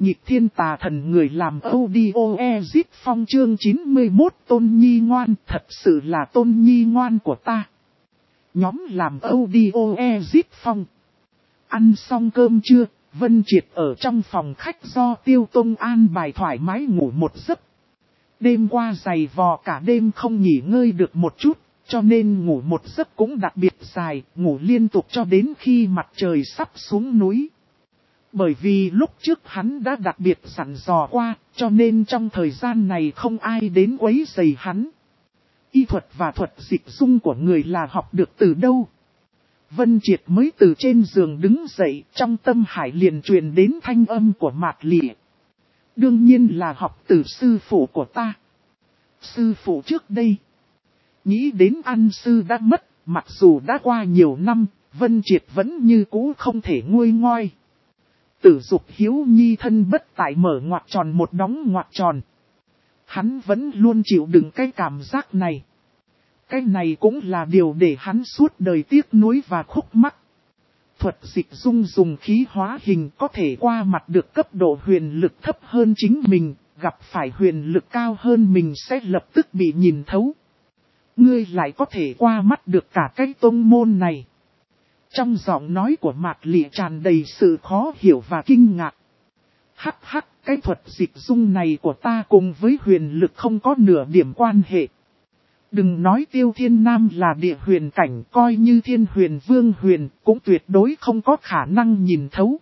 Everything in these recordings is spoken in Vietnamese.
Nhịp thiên tà thần người làm audio Ezip Phong chương 91 Tôn Nhi ngoan, thật sự là Tôn Nhi ngoan của ta. Nhóm làm audio Ezip Phong. Ăn xong cơm trưa, Vân Triệt ở trong phòng khách do Tiêu Tông an bài thoải mái ngủ một giấc. Đêm qua dày vò cả đêm không nghỉ ngơi được một chút, cho nên ngủ một giấc cũng đặc biệt dài, ngủ liên tục cho đến khi mặt trời sắp xuống núi. Bởi vì lúc trước hắn đã đặc biệt dặn dò qua, cho nên trong thời gian này không ai đến quấy rầy hắn. Y thuật và thuật dịch dung của người là học được từ đâu? Vân Triệt mới từ trên giường đứng dậy, trong tâm hải liền truyền đến thanh âm của Mạt Lị. Đương nhiên là học từ sư phụ của ta. Sư phụ trước đây. Nghĩ đến An sư đã mất, mặc dù đã qua nhiều năm, Vân Triệt vẫn như cũ không thể nguôi ngoai. Tử dục hiếu nhi thân bất tại mở ngoặc tròn một đóng ngoặc tròn. Hắn vẫn luôn chịu đựng cái cảm giác này. Cái này cũng là điều để hắn suốt đời tiếc nuối và khúc mắc. Thuật dịch dung dùng khí hóa hình có thể qua mặt được cấp độ huyền lực thấp hơn chính mình, gặp phải huyền lực cao hơn mình sẽ lập tức bị nhìn thấu. Ngươi lại có thể qua mắt được cả cái tông môn này. Trong giọng nói của Mạt Lị tràn đầy sự khó hiểu và kinh ngạc. Hắc hắc, cái thuật dịch dung này của ta cùng với huyền lực không có nửa điểm quan hệ. Đừng nói Tiêu Thiên Nam là địa huyền cảnh, coi như Thiên Huyền Vương Huyền cũng tuyệt đối không có khả năng nhìn thấu.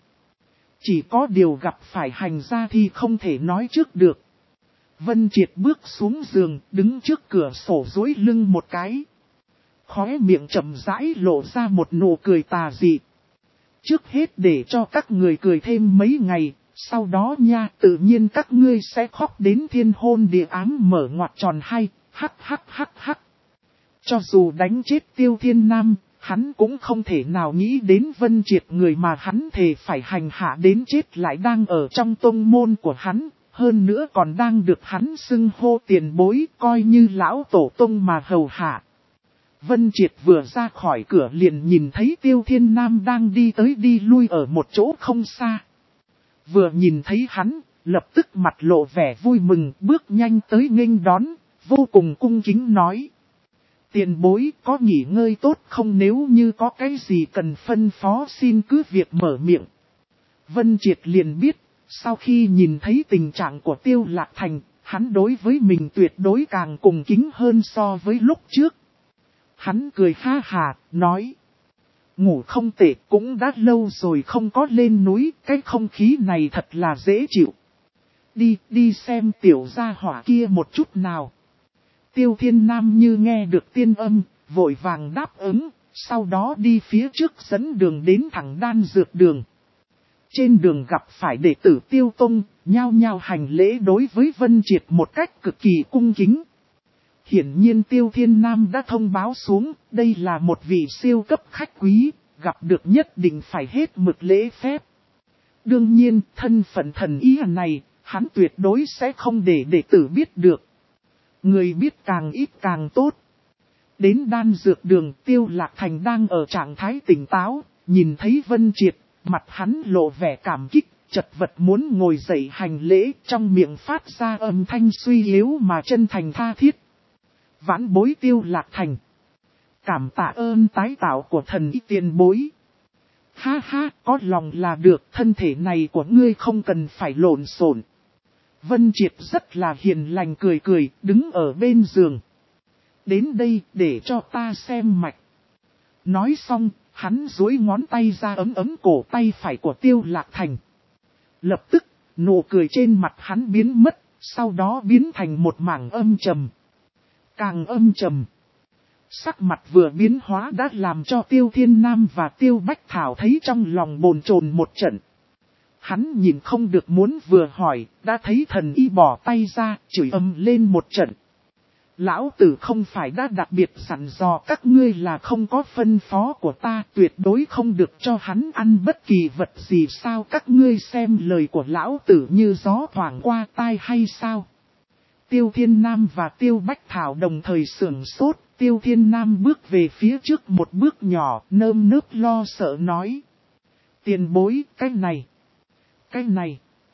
Chỉ có điều gặp phải hành gia thì không thể nói trước được. Vân Triệt bước xuống giường, đứng trước cửa sổ duỗi lưng một cái. Khóe miệng chậm rãi lộ ra một nụ cười tà dị. Trước hết để cho các người cười thêm mấy ngày, sau đó nha tự nhiên các ngươi sẽ khóc đến thiên hôn địa ám mở ngoặc tròn hay, hắc hắc hắc hắc. Cho dù đánh chết Tiêu Thiên Nam, hắn cũng không thể nào nghĩ đến Vân Triệt người mà hắn thề phải hành hạ đến chết lại đang ở trong tông môn của hắn, hơn nữa còn đang được hắn xưng hô tiền bối coi như lão tổ tông mà hầu hạ. Vân Triệt vừa ra khỏi cửa liền nhìn thấy Tiêu Thiên Nam đang đi tới đi lui ở một chỗ không xa. Vừa nhìn thấy hắn, lập tức mặt lộ vẻ vui mừng bước nhanh tới nghênh đón, vô cùng cung kính nói. Tiền bối có nghỉ ngơi tốt không, nếu như có cái gì cần phân phó xin cứ việc mở miệng. Vân Triệt liền biết, sau khi nhìn thấy tình trạng của Tiêu Lạc Thành, hắn đối với mình tuyệt đối càng cùng kính hơn so với lúc trước. Hắn cười ha hà, nói. Ngủ không tệ, cũng đã lâu rồi không có lên núi, cái không khí này thật là dễ chịu. Đi xem tiểu gia hỏa kia một chút nào. Tiêu Thiên Nam như nghe được tiên âm, vội vàng đáp ứng, sau đó đi phía trước dẫn đường đến thẳng đan dược đường. Trên đường gặp phải đệ tử Tiêu Tông, nhao nhao hành lễ đối với Vân Triệt một cách cực kỳ cung kính. Hiển nhiên Tiêu Thiên Nam đã thông báo xuống, đây là một vị siêu cấp khách quý, gặp được nhất định phải hết mực lễ phép. Đương nhiên, thân phận thần ý này, hắn tuyệt đối sẽ không để đệ tử biết được. Người biết càng ít càng tốt. Đến đan dược đường, Tiêu Lạc Thành đang ở trạng thái tỉnh táo, nhìn thấy Vân Triệt, mặt hắn lộ vẻ cảm kích, chật vật muốn ngồi dậy hành lễ, trong miệng phát ra âm thanh suy yếu mà chân thành tha thiết. Vãn bối Tiêu Lạc Thành. Cảm tạ ơn tái tạo của thần ý tiền bối. Ha ha, có lòng là được, thân thể này của ngươi không cần phải lộn xộn. Vân Triệt rất là hiền lành cười, đứng ở bên giường. Đến đây để cho ta xem mạch. Nói xong, hắn duỗi ngón tay ra ấm cổ tay phải của Tiêu Lạc Thành. Lập tức, nụ cười trên mặt hắn biến mất, sau đó biến thành một mảng âm trầm. Càng âm trầm. Sắc mặt vừa biến hóa đã làm cho Tiêu Thiên Nam và Tiêu Bách Thảo thấy trong lòng bồn chồn một trận. Hắn nhìn không được muốn vừa hỏi, đã thấy thần y bỏ tay ra, chửi ầm lên một trận. Lão tử không phải đã đặc biệt sẵn dò các ngươi là không có phân phó của ta, tuyệt đối không được cho hắn ăn bất kỳ vật gì sao, các ngươi xem lời của lão tử như gió thoảng qua tai hay sao. Tiêu Thiên Nam và Tiêu Bách Thảo đồng thời sửng sốt, Tiêu Thiên Nam bước về phía trước một bước nhỏ, nơm nớp lo sợ nói. Tiền bối, cái này.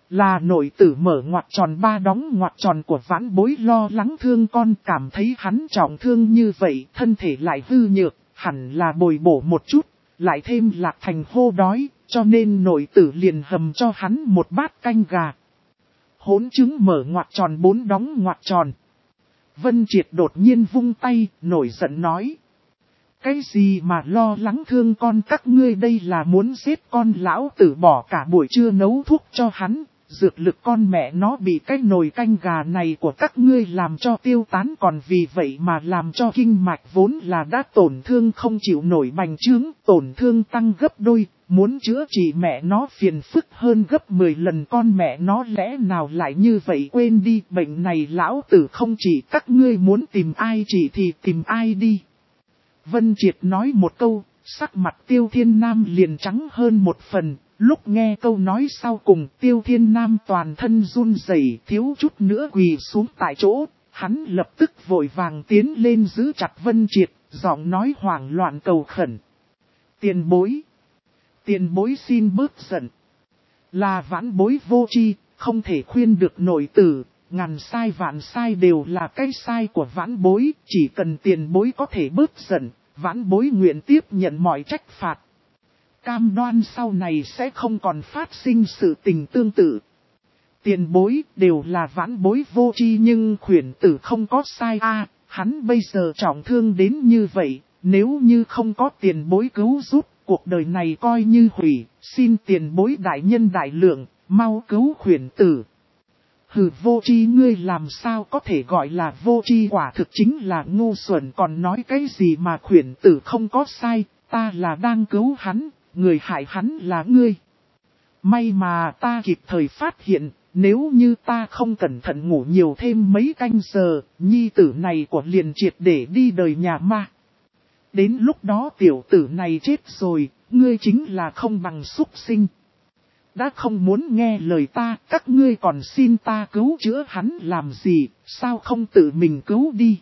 Là nội tử mở ngoặc tròn ba đóng ngoặc tròn của vãn bối lo lắng thương con, cảm thấy hắn trọng thương như vậy, thân thể lại hư nhược, hẳn là bồi bổ một chút, lại thêm Lạc Thành hô đói, cho nên nội tử liền hầm cho hắn một bát canh gà. Hỗn chứng mở ngoặc tròn 4 đóng ngoặc tròn. Vân Triệt đột nhiên vung tay, nổi giận nói. Cái gì mà lo lắng thương con, các ngươi đây là muốn giết con, lão tử bỏ cả buổi trưa nấu thuốc cho hắn, dược lực con mẹ nó bị cái nồi canh gà này của các ngươi làm cho tiêu tán, còn vì vậy mà làm cho kinh mạch vốn là đã tổn thương không chịu nổi bành trướng, tổn thương tăng gấp đôi, muốn chữa trị mẹ nó phiền phức hơn gấp 10 lần, con mẹ nó lẽ nào lại như vậy, quên đi, bệnh này lão tử không chỉ, các ngươi muốn tìm ai trị thì tìm ai đi. Vân Triệt nói một câu, sắc mặt Tiêu Thiên Nam liền trắng hơn một phần, lúc nghe câu nói sau cùng Tiêu Thiên Nam toàn thân run rẩy, thiếu chút nữa quỳ xuống tại chỗ, hắn lập tức vội vàng tiến lên giữ chặt Vân Triệt, giọng nói hoảng loạn cầu khẩn. Tiền bối xin bớt giận. Là vãn bối vô tri, không thể khuyên được nội tử, ngàn sai vạn sai đều là cái sai của vãn bối, chỉ cần tiền bối có thể bớt giận, vãn bối nguyện tiếp nhận mọi trách phạt. Cam đoan sau này sẽ không còn phát sinh sự tình tương tự. Tiền bối đều là vãn bối vô tri, nhưng khuyển tử không có sai a, hắn bây giờ trọng thương đến như vậy, nếu như không có tiền bối cứu giúp, cuộc đời này coi như hủy, xin tiền bối đại nhân đại lượng, mau cứu khuyển tử. Hừ, vô tri, ngươi làm sao có thể gọi là vô tri, quả thực chính là ngu xuẩn, còn nói cái gì mà khuyển tử không có sai, ta là đang cứu hắn, người hại hắn là ngươi. May mà ta kịp thời phát hiện, nếu như ta không cẩn thận ngủ nhiều thêm mấy canh giờ, nhi tử này của liền triệt để đi đời nhà ma. Đến lúc đó tiểu tử này chết rồi, ngươi chính là không bằng súc sinh. Đã không muốn nghe lời ta, các ngươi còn xin ta cứu chữa hắn làm gì, sao không tự mình cứu đi.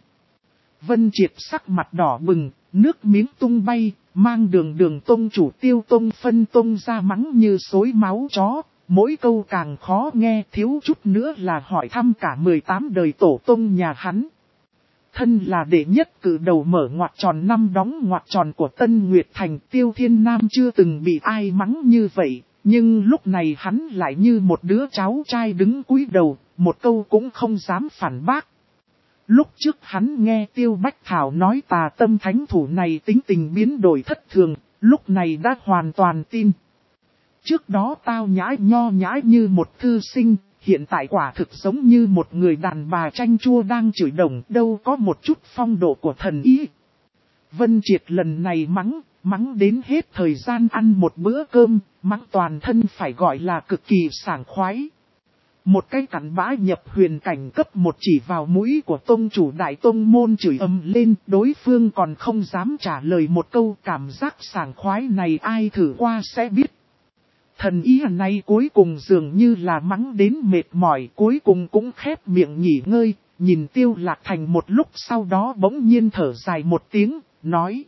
Vân Triệt sắc mặt đỏ bừng, nước miếng tung bay, mang đường tông chủ Tiêu Tông phân tông ra mắng như xối máu chó, mỗi câu càng khó nghe, thiếu chút nữa là hỏi thăm cả 18 đời tổ tông nhà hắn. Thân là đệ nhất cử đầu mở ngoặc tròn 5 đóng ngoặc tròn của Tân Nguyệt Thành, Tiêu Thiên Nam chưa từng bị ai mắng như vậy. Nhưng lúc này hắn lại như một đứa cháu trai đứng cúi đầu, một câu cũng không dám phản bác. Lúc trước hắn nghe Tiêu Bách Thảo nói tà tâm thánh thủ này tính tình biến đổi thất thường, lúc này đã hoàn toàn tin. Trước đó tao nhãi nho nhãi như một thư sinh, hiện tại quả thực giống như một người đàn bà chanh chua đang chửi đồng, đâu có một chút phong độ của thần ý. Vân Triệt lần này mắng đến hết thời gian ăn một bữa cơm, mắng toàn thân phải gọi là cực kỳ sảng khoái. Một cái cặn bã nhập huyền cảnh cấp 1 chỉ vào mũi của tông chủ đại tông môn chửi ầm lên, đối phương còn không dám trả lời một câu, cảm giác sảng khoái này ai thử qua sẽ biết. Thần ý này cuối cùng dường như là mắng đến mệt mỏi, cuối cùng cũng khép miệng nghỉ ngơi, nhìn Tiêu Lạc Thành một lúc sau đó bỗng nhiên thở dài một tiếng, nói.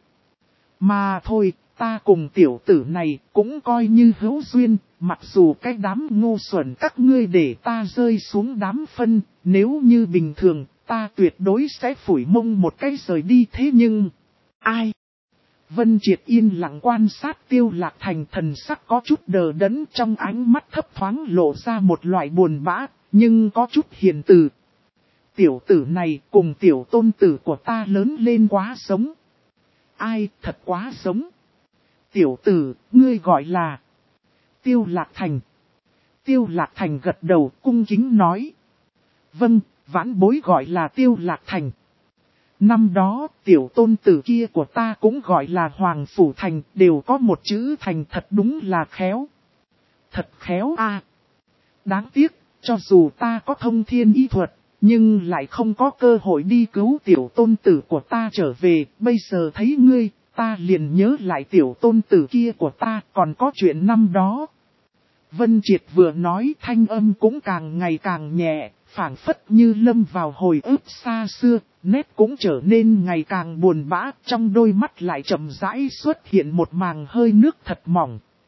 Mà thôi, ta cùng tiểu tử này cũng coi như hữu duyên, mặc dù cái đám ngu xuẩn các ngươi để ta rơi xuống đám phân, nếu như bình thường, ta tuyệt đối sẽ phủi mông một cái rời đi, thế nhưng, ai? Vân Triệt yên lặng quan sát Tiêu Lạc Thành, thần sắc có chút đờ đẫn, trong ánh mắt thấp thoáng lộ ra một loại buồn bã, nhưng có chút hiền từ. Tiểu tử này cùng tiểu tôn tử của ta lớn lên quá giống. Ai, thật quá giống. Tiểu tử, ngươi gọi là Tiêu Lạc Thành. Tiêu Lạc Thành gật đầu cung kính nói. Vâng, vãn bối gọi là Tiêu Lạc Thành. Năm đó, tiểu tôn tử kia của ta cũng gọi là Hoàng Phủ Thành, đều có một chữ Thành, thật đúng là khéo. Thật khéo a. Đáng tiếc, cho dù ta có thông thiên y thuật, nhưng lại không có cơ hội đi cứu tiểu tôn tử của ta trở về, bây giờ thấy ngươi, ta liền nhớ lại tiểu tôn tử kia của ta, còn có chuyện năm đó. Vân Triệt vừa nói thanh âm cũng càng ngày càng nhẹ, phảng phất như lâm vào hồi ức xa xưa, nét cũng trở nên ngày càng buồn bã, trong đôi mắt lại chậm rãi xuất hiện một màng hơi nước thật mỏng.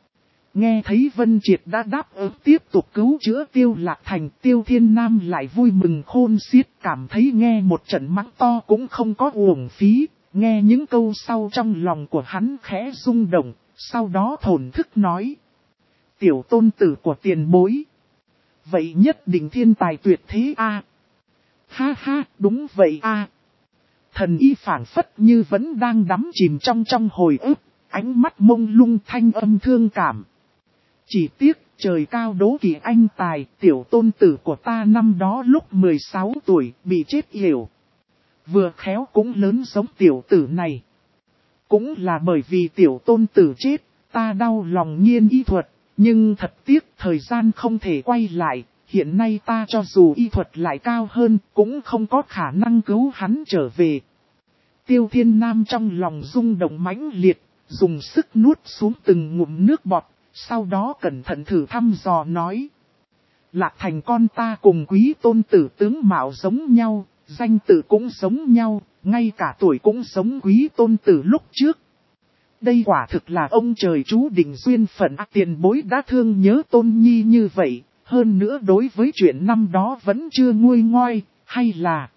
Nghe thấy Vân Triệt đã đáp ứng tiếp tục cứu chữa Tiêu Lạc Thành, Tiêu Thiên Nam lại vui mừng khôn xiết, cảm thấy nghe một trận mắng to cũng không có uổng phí. Nghe những câu sau trong lòng của hắn khẽ rung động, sau đó thổn thức nói. Tiểu tôn tử của tiền bối. Vậy nhất định thiên tài tuyệt thế a. Ha ha, đúng vậy a. Thần y phảng phất như vẫn đang đắm chìm trong hồi ức, ánh mắt mông lung thanh âm thương cảm. Chỉ tiếc, trời cao đố kỵ anh tài, tiểu tôn tử của ta năm đó lúc 16 tuổi, bị chết yểu. Vừa khéo cũng lớn giống tiểu tử này. Cũng là bởi vì tiểu tôn tử chết, ta đau lòng nghiên y thuật, nhưng thật tiếc thời gian không thể quay lại, hiện nay ta cho dù y thuật lại cao hơn, cũng không có khả năng cứu hắn trở về. Tiêu Thiên Nam trong lòng rung động mãnh liệt, dùng sức nuốt xuống từng ngụm nước bọt, sau đó cẩn thận thử thăm dò nói. Lạc Thành con ta cùng quý tôn tử tướng mạo giống nhau, danh tự cũng giống nhau, ngay cả tuổi cũng giống quý tôn tử lúc trước. Đây quả thực là ông trời chú định duyên phận, tiền bối đã thương nhớ Tôn Nhi như vậy, hơn nữa đối với chuyện năm đó vẫn chưa nguôi ngoai, hay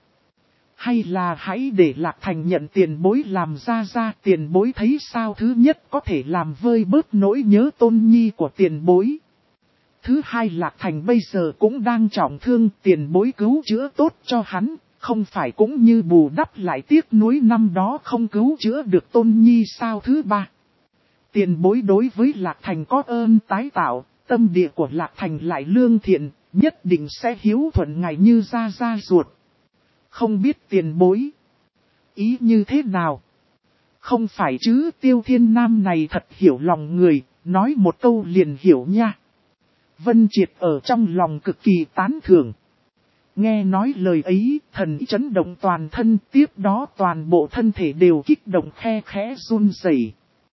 là hãy để Lạc Thành nhận tiền bối làm ra tiền bối thấy sao, thứ nhất có thể làm vơi bớt nỗi nhớ Tôn Nhi của tiền bối. Thứ hai, Lạc Thành bây giờ cũng đang trọng thương, tiền bối cứu chữa tốt cho hắn, không phải cũng như bù đắp lại tiếc nuối năm đó không cứu chữa được Tôn Nhi sao. Thứ ba, tiền bối đối với Lạc Thành có ơn tái tạo, tâm địa của Lạc Thành lại lương thiện, nhất định sẽ hiếu thuận ngài như ra ruột. Không biết tiền bối ý như thế nào? Không phải chứ, Tiêu Thiên Nam này thật hiểu lòng người, nói một câu liền hiểu nha. Vân Triệt ở trong lòng cực kỳ tán thưởng. Nghe nói lời ấy, thần ý chấn động toàn thân, tiếp đó toàn bộ thân thể đều kích động khe khẽ run rẩy.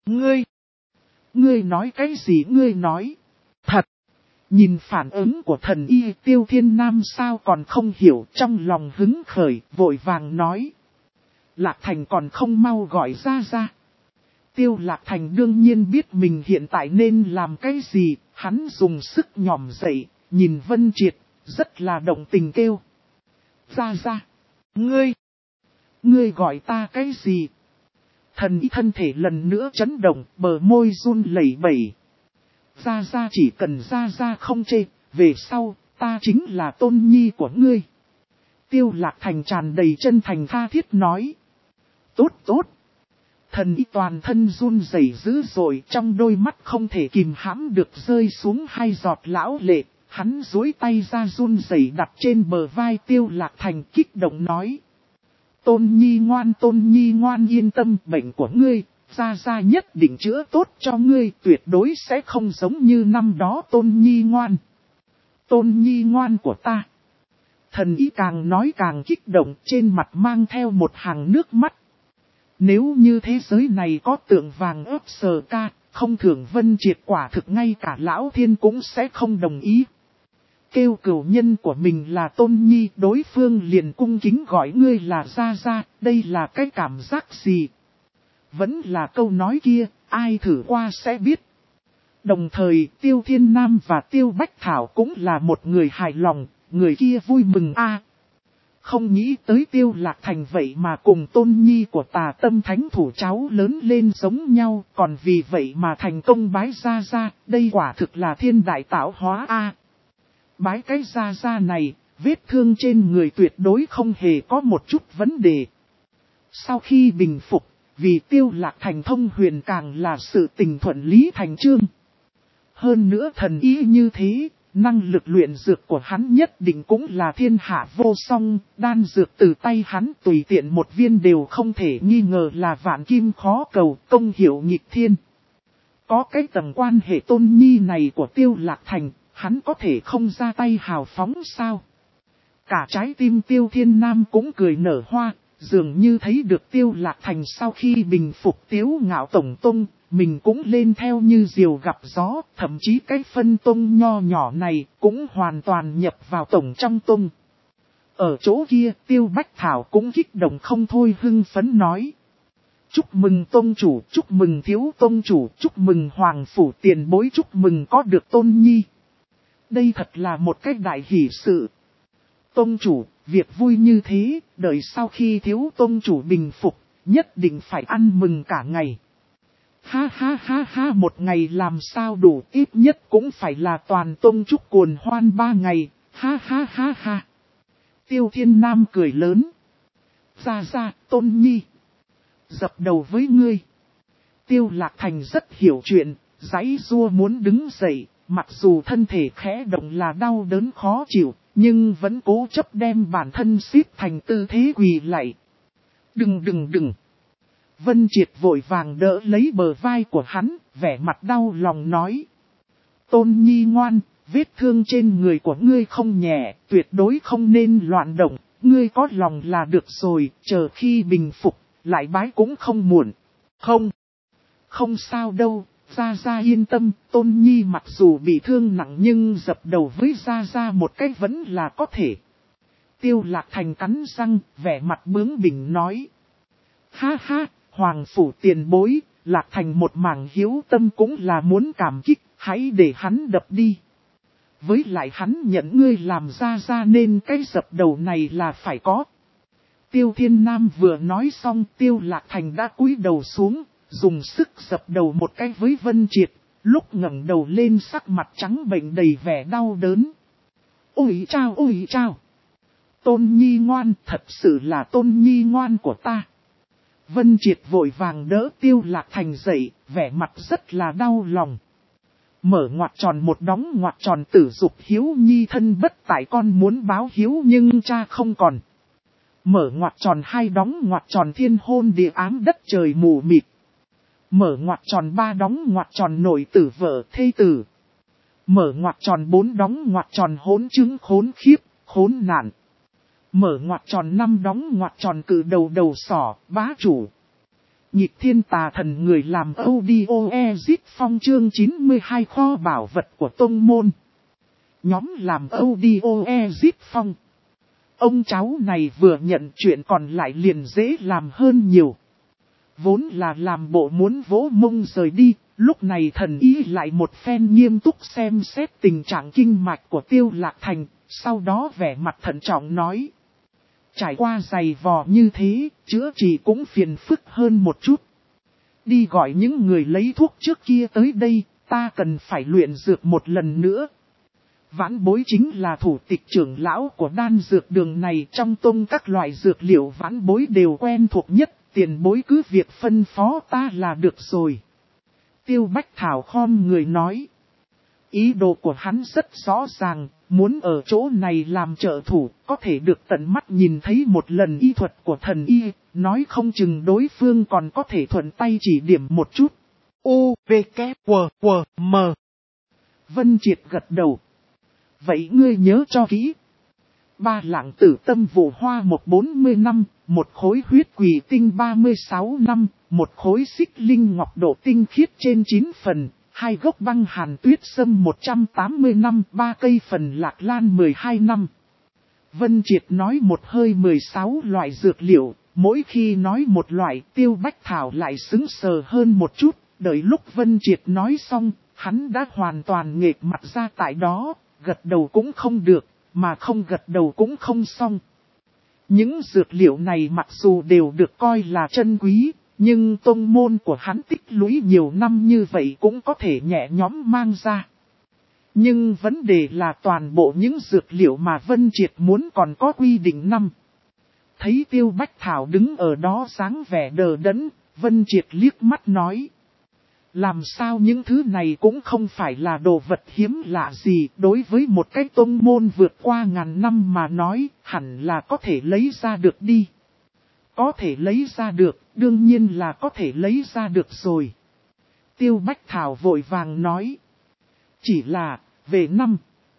Ngươi nói cái gì ngươi nói? Thật! Nhìn phản ứng của thần y, Tiêu Thiên Nam sao còn không hiểu, trong lòng hứng khởi, vội vàng nói. Lạc Thành còn không mau gọi ra. Tiêu Lạc Thành đương nhiên biết mình hiện tại nên làm cái gì, hắn dùng sức nhòm dậy, nhìn Vân Triệt, rất là động tình kêu. Ra, ngươi gọi ta cái gì? Thần y thân thể lần nữa chấn động, bờ môi run lẩy bẩy. Ra chỉ cần ra không chê, về sau, ta chính là Tôn Nhi của ngươi. Tiêu Lạc Thành tràn đầy chân thành tha thiết nói. Tốt. Thần y toàn thân run rẩy dữ dội, trong đôi mắt không thể kìm hãm được rơi xuống hai giọt lão lệ. Hắn duỗi tay ra run rẩy đặt trên bờ vai Tiêu Lạc Thành, kích động nói. Tôn Nhi ngoan yên tâm, bệnh của ngươi, ra nhất định chữa tốt cho ngươi, tuyệt đối sẽ không giống như năm đó Tôn Nhi ngoan. Tôn Nhi ngoan của ta. Thần ý càng nói càng kích động, trên mặt mang theo một hàng nước mắt. Nếu như thế giới này có tượng vàng ướp sờ ca, không thưởng Vân Triệt quả thực ngay cả lão thiên cũng sẽ không đồng ý. Kêu cửu nhân của mình là Tôn Nhi, đối phương liền cung kính gọi ngươi là ra, đây là cái cảm giác gì? Vẫn là câu nói kia, ai thử qua sẽ biết. Đồng thời, Tiêu Thiên Nam và Tiêu Bách Thảo cũng là một người hài lòng, người kia vui mừng a. Không nghĩ tới Tiêu Lạc Thành vậy mà cùng Tôn Nhi của Tà Tâm Thánh Thủ cháu lớn lên giống nhau, còn vì vậy mà thành công bái ra, đây quả thực là thiên đại tạo hóa a. Bái cái ra này, vết thương trên người tuyệt đối không hề có một chút vấn đề. Sau khi bình phục, vì Tiêu Lạc Thành thông huyền càng là sự tình thuận lý thành chương. Hơn nữa thần ý như thế, năng lực luyện dược của hắn nhất định cũng là thiên hạ vô song, đan dược từ tay hắn tùy tiện một viên đều không thể nghi ngờ là vạn kim khó cầu, công hiệu nghịch thiên. Có cái tầng quan hệ Tôn Nhi này của Tiêu Lạc Thành, hắn có thể không ra tay hào phóng sao? Cả trái tim Tiêu Thiên Nam cũng cười nở hoa, dường như thấy được Tiêu Lạc Thành sau khi bình phục Tiếu Ngạo Tổng Tông, mình cũng lên theo như diều gặp gió, thậm chí cái phân tông nho nhỏ này cũng hoàn toàn nhập vào tổng trong tông. Ở chỗ kia Tiêu Bách Thảo cũng kích động không thôi, hưng phấn nói. Chúc mừng tông chủ, chúc mừng thiếu tông chủ, chúc mừng hoàng phủ tiền bối, chúc mừng có được tôn nhi. Đây thật là một cái đại hỷ sự. Tông chủ, việc vui như thế, đợi sau khi thiếu tông chủ bình phục, nhất định phải ăn mừng cả ngày. Ha ha ha ha, một ngày làm sao đủ, ít nhất cũng phải là toàn tông chúc cuồn hoan 3 ngày, ha ha ha ha. Tiêu Thiên Nam cười lớn. Ra, tôn nhi. Dập đầu với ngươi. Tiêu Lạc Thành rất hiểu chuyện, giãy giụa muốn đứng dậy, mặc dù thân thể khẽ động là đau đớn khó chịu, nhưng vẫn cố chấp đem bản thân xếp thành tư thế quỳ lạy. Đừng. Vân Triệt vội vàng đỡ lấy bờ vai của hắn, vẻ mặt đau lòng nói. Tôn nhi ngoan, vết thương trên người của ngươi không nhẹ, tuyệt đối không nên loạn động, ngươi có lòng là được rồi, chờ khi bình phục, lại bái cũng không muộn. Không sao đâu, Gia yên tâm, tôn nhi mặc dù bị thương nặng nhưng dập đầu với Gia một cách vẫn là có thể. Tiêu Lạc Thành cắn răng, vẻ mặt bướng bỉnh nói. Ha ha, hoàng phủ tiền bối, Lạc Thành một mảng hiếu tâm cũng là muốn cảm kích, hãy để hắn đập đi. Với lại hắn nhận ngươi làm Gia nên cái dập đầu này là phải có. Tiêu Thiên Nam vừa nói xong, Tiêu Lạc Thành đã cúi đầu xuống, dùng sức dập đầu một cái với Vân Triệt, lúc ngẩng đầu lên sắc mặt trắng bệch đầy vẻ đau đớn. Ôi chao! Tôn nhi ngoan, thật sự là tôn nhi ngoan của ta. Vân Triệt vội vàng đỡ Tiêu Lạc Thành dậy, vẻ mặt rất là đau lòng. Mở ngoặc tròn một đóng ngoặc tròn tử dục hiếu nhi thân bất tại con muốn báo hiếu nhưng cha không còn. Mở ngoặc tròn 2 đóng ngoặc tròn thiên hôn địa ám đất trời mù mịt. Mở ngoặc tròn 3 đóng ngoặc tròn nội tử vợ thê tử. Mở ngoặc tròn 4 đóng ngoặc tròn hỗn chứng khốn khiếp, khốn nạn. Mở ngoặc tròn 5 đóng ngoặc tròn cử đầu sỏ, bá chủ. Nhịp thiên tà thần người làm audio exit phong chương 92 kho bảo vật của tông môn. Nhóm làm audio exit phong. Ông cháu này vừa nhận chuyện còn lại liền dễ làm hơn nhiều. Vốn là làm bộ muốn vỗ mông rời đi, lúc này thần ý lại một phen nghiêm túc xem xét tình trạng kinh mạch của Tiêu Lạc Thành, sau đó vẻ mặt thận trọng nói. Trải qua dày vò như thế, chữa trị cũng phiền phức hơn một chút. Đi gọi những người lấy thuốc trước kia tới đây, ta cần phải luyện dược một lần nữa. Vãn bối chính là thủ tịch trưởng lão của đan dược đường này, trong tông các loại dược liệu vãn bối đều quen thuộc nhất, tiền bối cứ việc phân phó ta là được rồi. Tiêu Bách Thảo khom người nói. Ý đồ của hắn rất rõ ràng, muốn ở chỗ này làm trợ thủ, có thể được tận mắt nhìn thấy một lần y thuật của thần y, nói không chừng đối phương còn có thể thuận tay chỉ điểm một chút. U, V, K, W, M. Vân Triệt gật đầu. Vậy ngươi nhớ cho kỹ. 3 lạng tử tâm vụ hoa 140 năm, 1 khối huyết quỷ tinh 36 năm, 1 khối xích linh ngọc độ tinh khiết trên 9 phần, 2 gốc băng hàn tuyết sâm 180 năm, 3 cây phần lạc lan 12 năm. Vân Triệt nói một hơi 16 loại dược liệu, mỗi khi nói một loại Tiêu Bách Thảo lại sững sờ hơn một chút, đợi lúc Vân Triệt nói xong, hắn đã hoàn toàn nghệch mặt ra tại đó, gật đầu cũng không được, mà không gật đầu cũng không xong. Những dược liệu này mặc dù đều được coi là chân quý, nhưng tông môn của hắn tích lũy nhiều năm như vậy cũng có thể nhẹ nhõm mang ra. Nhưng vấn đề là toàn bộ những dược liệu mà Vân Triệt muốn còn có quy định năm. Thấy Tiêu Bách Thảo đứng ở đó dáng vẻ đờ đẫn, Vân Triệt liếc mắt nói. Làm sao những thứ này cũng không phải là đồ vật hiếm lạ gì, đối với một cái tông môn vượt qua ngàn năm mà nói, hẳn là có thể lấy ra được đi. Có thể lấy ra được, đương nhiên là có thể lấy ra được rồi. Tiêu Bách Thảo vội vàng nói. Chỉ là, về năm.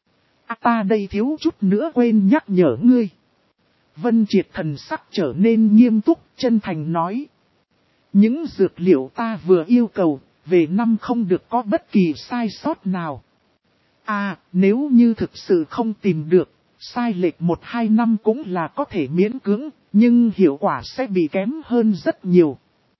Ta đây thiếu chút nữa quên nhắc nhở ngươi. Vân Triệt thần sắc trở nên nghiêm túc, chân thành nói. Những dược liệu ta vừa yêu cầu, về năm không được có bất kỳ sai sót nào. Nếu như thực sự không tìm được, sai lệch 1-2 năm cũng là có thể miễn cưỡng, nhưng hiệu quả sẽ bị kém hơn rất nhiều.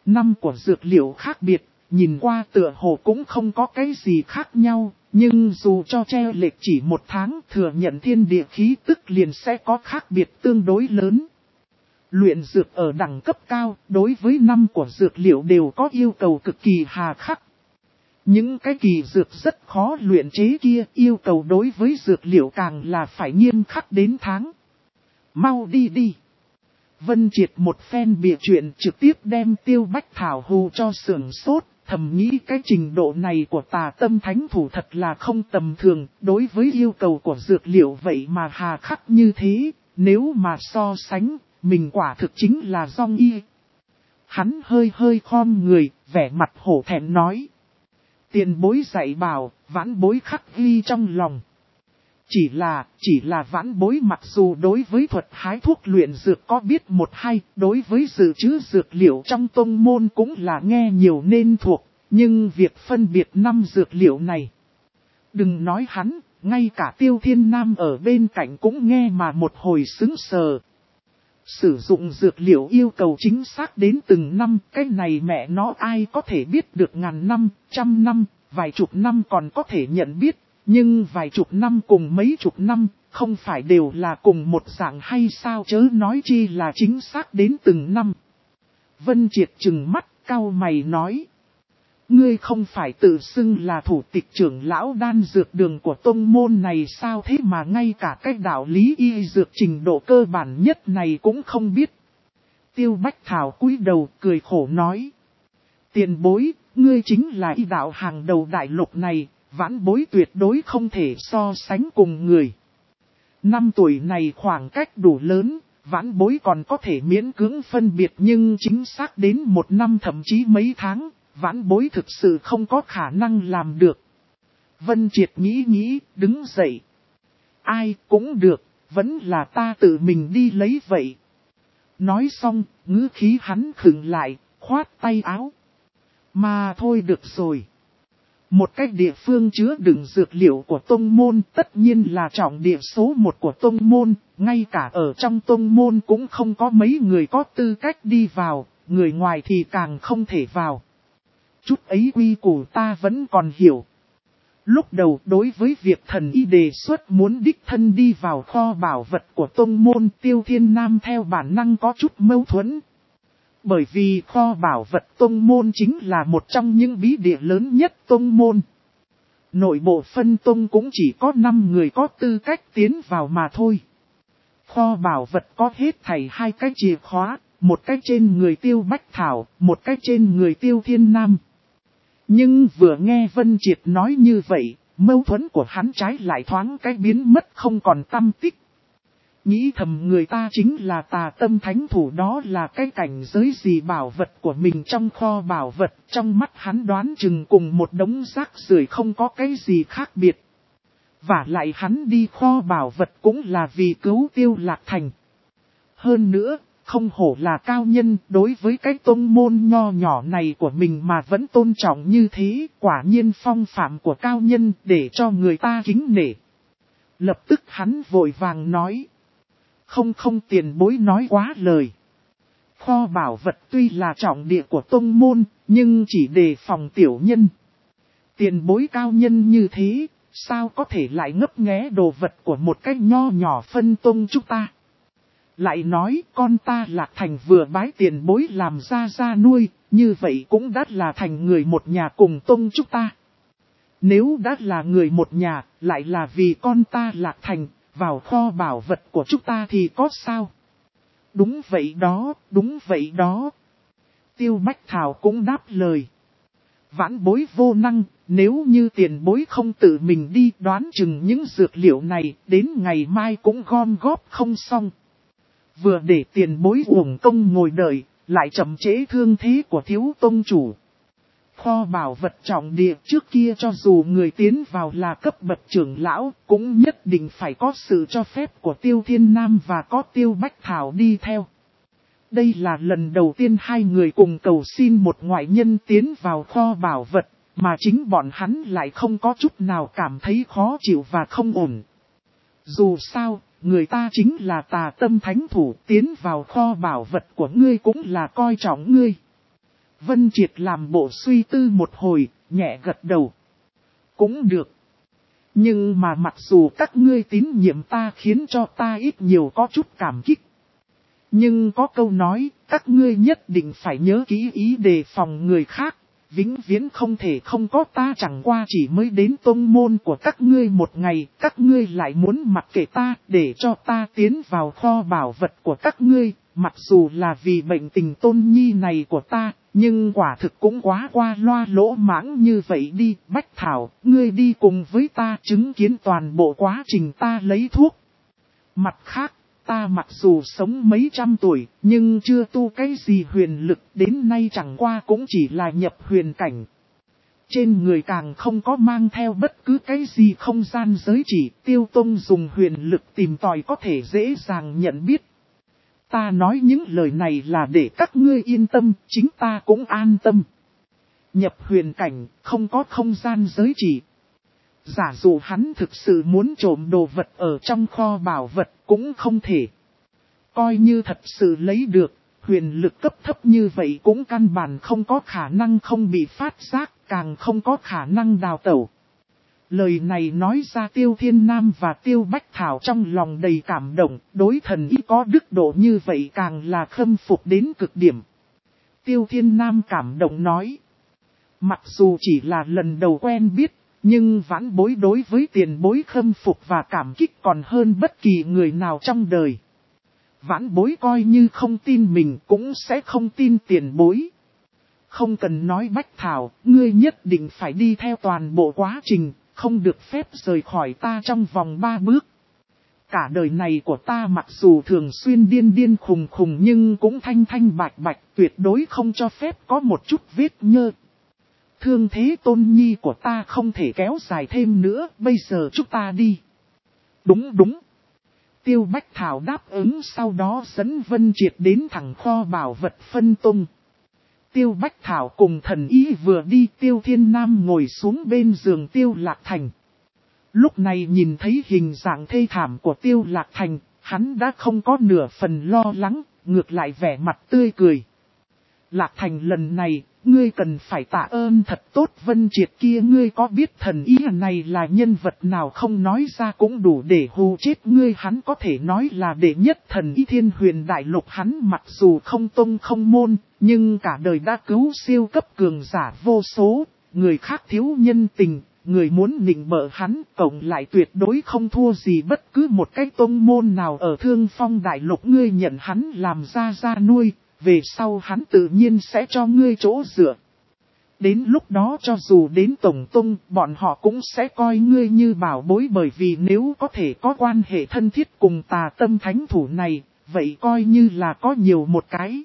Năm của dược liệu khác biệt, nhìn qua tựa hồ cũng không có cái gì khác nhau, nhưng dù cho treo lệch chỉ 1 tháng thừa nhận thiên địa khí tức liền sẽ có khác biệt tương đối lớn. Luyện dược ở đẳng cấp cao, đối với năm của dược liệu đều có yêu cầu cực kỳ hà khắc. Những cái kỳ dược rất khó luyện chế kia yêu cầu đối với dược liệu càng là phải nghiêm khắc đến tháng. Mau đi đi. Vân Triệt một phen bịa chuyện trực tiếp đem Tiêu Bách Thảo hù cho sưởng sốt, thầm nghĩ cái trình độ này của Tà Tâm Thánh Thủ thật là không tầm thường, đối với yêu cầu của dược liệu vậy mà hà khắc như thế, nếu mà so sánh, mình quả thực chính là dong y. Hắn hơi khom người, vẻ mặt hổ thẹn nói. Tiền bối dạy bảo, vãn bối khắc ghi trong lòng. Chỉ là vãn bối mặc dù đối với thuật hái thuốc luyện dược có biết 1-2, đối với dự trữ dược liệu trong tông môn cũng là nghe nhiều nên thuộc, nhưng việc phân biệt 5 dược liệu này. Đừng nói hắn, ngay cả Tiêu Thiên Nam ở bên cạnh cũng nghe mà một hồi sững sờ. Sử dụng dược liệu yêu cầu chính xác đến từng năm, cái này mẹ nó ai có thể biết được ngàn năm, trăm năm, vài chục năm còn có thể nhận biết. Nhưng vài chục năm cùng mấy chục năm, không phải đều là cùng một dạng hay sao chớ nói chi là chính xác đến từng năm. Vân Triệt trừng mắt, cau mày nói. Ngươi không phải tự xưng là thủ tịch trưởng lão đan dược đường của tông môn này sao thế mà ngay cả cái đạo lý y dược trình độ cơ bản nhất này cũng không biết. Tiêu Bách Thảo cúi đầu cười khổ nói. Tiền bối, ngươi chính là y đạo hàng đầu đại lục này. Vãn bối tuyệt đối không thể so sánh cùng người. 5 tuổi này khoảng cách đủ lớn, vãn bối còn có thể miễn cưỡng phân biệt nhưng chính xác đến 1 năm thậm chí mấy tháng, vãn bối thực sự không có khả năng làm được. Vân Triệt nghĩ, đứng dậy. Ai cũng được, vẫn là ta tự mình đi lấy vậy. Nói xong, ngữ khí hắn khựng lại, khoát tay áo. Mà thôi được rồi. Một cái địa phương chứa đựng dược liệu của tông môn tất nhiên là trọng địa số 1 của tông môn, ngay cả ở trong tông môn cũng không có mấy người có tư cách đi vào, người ngoài thì càng không thể vào. Chút ấy quy củ ta vẫn còn hiểu. Lúc đầu đối với việc thần y đề xuất muốn đích thân đi vào kho bảo vật của tông môn Tiêu Thiên Nam theo bản năng có chút mâu thuẫn. Bởi vì kho bảo vật tông môn chính là một trong những bí địa lớn nhất tông môn. Nội bộ phân tông cũng chỉ có 5 người có tư cách tiến vào mà thôi. Kho bảo vật có hết thảy 2 cái chìa khóa, một cái trên người Tiêu Bách Thảo, một cái trên người Tiêu Thiên Nam. Nhưng vừa nghe Vân Triệt nói như vậy, mâu thuẫn của hắn trái lại thoáng cái biến mất không còn tăm tích. Nghĩ thầm người ta chính là Tà Tâm Thánh Thủ, đó là cái cảnh giới gì bảo vật của mình trong kho bảo vật, trong mắt hắn đoán chừng cùng một đống rác rưởi không có cái gì khác biệt. Và lại hắn đi kho bảo vật cũng là vì cứu Tiêu Lạc Thành. Hơn nữa, không hổ là cao nhân, đối với cái tông môn nho nhỏ này của mình mà vẫn tôn trọng như thế, quả nhiên phong phạm của cao nhân để cho người ta kính nể. Lập tức hắn vội vàng nói. Không tiền bối nói quá lời. Kho bảo vật tuy là trọng địa của tông môn, nhưng chỉ đề phòng tiểu nhân. Tiền bối cao nhân như thế, sao có thể lại ngấp nghé đồ vật của một cái nho nhỏ phân tông chúng ta. Lại nói con ta Lạc Thành vừa bái tiền bối làm ra nuôi, như vậy cũng đã là thành người một nhà cùng tông chúng ta. Nếu đã là người một nhà, lại là vì con ta Lạc Thành, vào kho bảo vật của chúng ta thì có sao? Đúng vậy đó. Tiêu Bách Thảo cũng đáp lời. Vãn bối vô năng, nếu như tiền bối không tự mình đi đoán chừng những dược liệu này, đến ngày mai cũng gom góp không xong. Vừa để tiền bối uổng công ngồi đợi, lại chậm trễ thương thế của thiếu tông chủ. Kho bảo vật trọng địa trước kia cho dù người tiến vào là cấp bậc trưởng lão, cũng nhất định phải có sự cho phép của Tiêu Thiên Nam và có Tiêu Bách Thảo đi theo. Đây là lần đầu tiên 2 người cùng cầu xin một ngoại nhân tiến vào kho bảo vật, mà chính bọn hắn lại không có chút nào cảm thấy khó chịu và không ổn. Dù sao, người ta chính là Tà Tâm Thánh Thủ, tiến vào kho bảo vật của ngươi cũng là coi trọng ngươi. Vân Triệt làm bộ suy tư một hồi, nhẹ gật đầu. Cũng được. Nhưng mà mặc dù các ngươi tín nhiệm ta khiến cho ta ít nhiều có chút cảm kích. Nhưng có câu nói, các ngươi nhất định phải nhớ kỹ ý đề phòng người khác. Vĩnh viễn không thể không có ta, chẳng qua chỉ mới đến tông môn của các ngươi một ngày, các ngươi lại muốn mặc kệ ta để cho ta tiến vào kho bảo vật của các ngươi, mặc dù là vì bệnh tình Tôn Nhi này của ta, nhưng quả thực cũng quá qua loa lỗ mãng như vậy đi. Bách Thảo, ngươi đi cùng với ta chứng kiến toàn bộ quá trình ta lấy thuốc. Mặt khác, ta mặc dù sống mấy trăm tuổi, nhưng chưa tu cái gì huyền lực, đến nay chẳng qua cũng chỉ là nhập huyền cảnh. Trên người càng không có mang theo bất cứ cái gì không gian giới chỉ, Tiêu Tông dùng huyền lực tìm tòi có thể dễ dàng nhận biết. Ta nói những lời này là để các ngươi yên tâm, chính ta cũng an tâm. Nhập huyền cảnh, không có không gian giới chỉ. Giả dụ hắn thực sự muốn trộm đồ vật ở trong kho bảo vật cũng không thể. Coi như thật sự lấy được, huyền lực cấp thấp như vậy cũng căn bản không có khả năng không bị phát giác, càng không có khả năng đào tẩu. Lời này nói ra Tiêu Thiên Nam và Tiêu Bách Thảo trong lòng đầy cảm động, đối thần ý có đức độ như vậy càng là khâm phục đến cực điểm. Tiêu Thiên Nam cảm động nói, mặc dù chỉ là lần đầu quen biết, nhưng vãn bối đối với tiền bối khâm phục và cảm kích còn hơn bất kỳ người nào trong đời. Vãn bối coi như không tin mình cũng sẽ không tin tiền bối. Không cần nói Bách Thảo, ngươi nhất định phải đi theo toàn bộ quá trình, không được phép rời khỏi ta trong vòng 3 bước. Cả đời này của ta mặc dù thường xuyên điên điên khùng khùng nhưng cũng thanh thanh bạch bạch, tuyệt đối không cho phép có một chút vết nhơ. Thương thế Tôn Nhi của ta không thể kéo dài thêm nữa, bây giờ chúng ta đi. Đúng đúng. Tiêu Bách Thảo đáp ứng, sau đó dẫn Vân Triệt đến thẳng kho bảo vật phân tung. Tiêu Bách Thảo cùng thần ý vừa đi, Tiêu Thiên Nam ngồi xuống bên giường Tiêu Lạc Thành. Lúc này nhìn thấy hình dạng thê thảm của Tiêu Lạc Thành, hắn đã không có nửa phần lo lắng, ngược lại vẻ mặt tươi cười. Lạc Thành, lần này, ngươi cần phải tạ ơn thật tốt. Vân Triệt kia, ngươi có biết thần ý này là nhân vật nào không, nói ra cũng đủ để hù chết ngươi. Hắn có thể nói là đệ nhất thần ý Thiên Huyền Đại Lục. Hắn mặc dù không tông không môn, nhưng cả đời đã cứu siêu cấp cường giả vô số. Người khác thiếu nhân tình, người muốn nịnh bợ hắn, cộng lại tuyệt đối không thua gì bất cứ một cái tông môn nào ở Thương Phong Đại Lục. Ngươi nhận hắn làm gia nuôi, về sau hắn tự nhiên sẽ cho ngươi chỗ dựa. Đến lúc đó cho dù đến tổng tông, bọn họ cũng sẽ coi ngươi như bảo bối, bởi vì nếu có thể có quan hệ thân thiết cùng Tà Tâm thánh thủ này, vậy coi như là có nhiều một cái.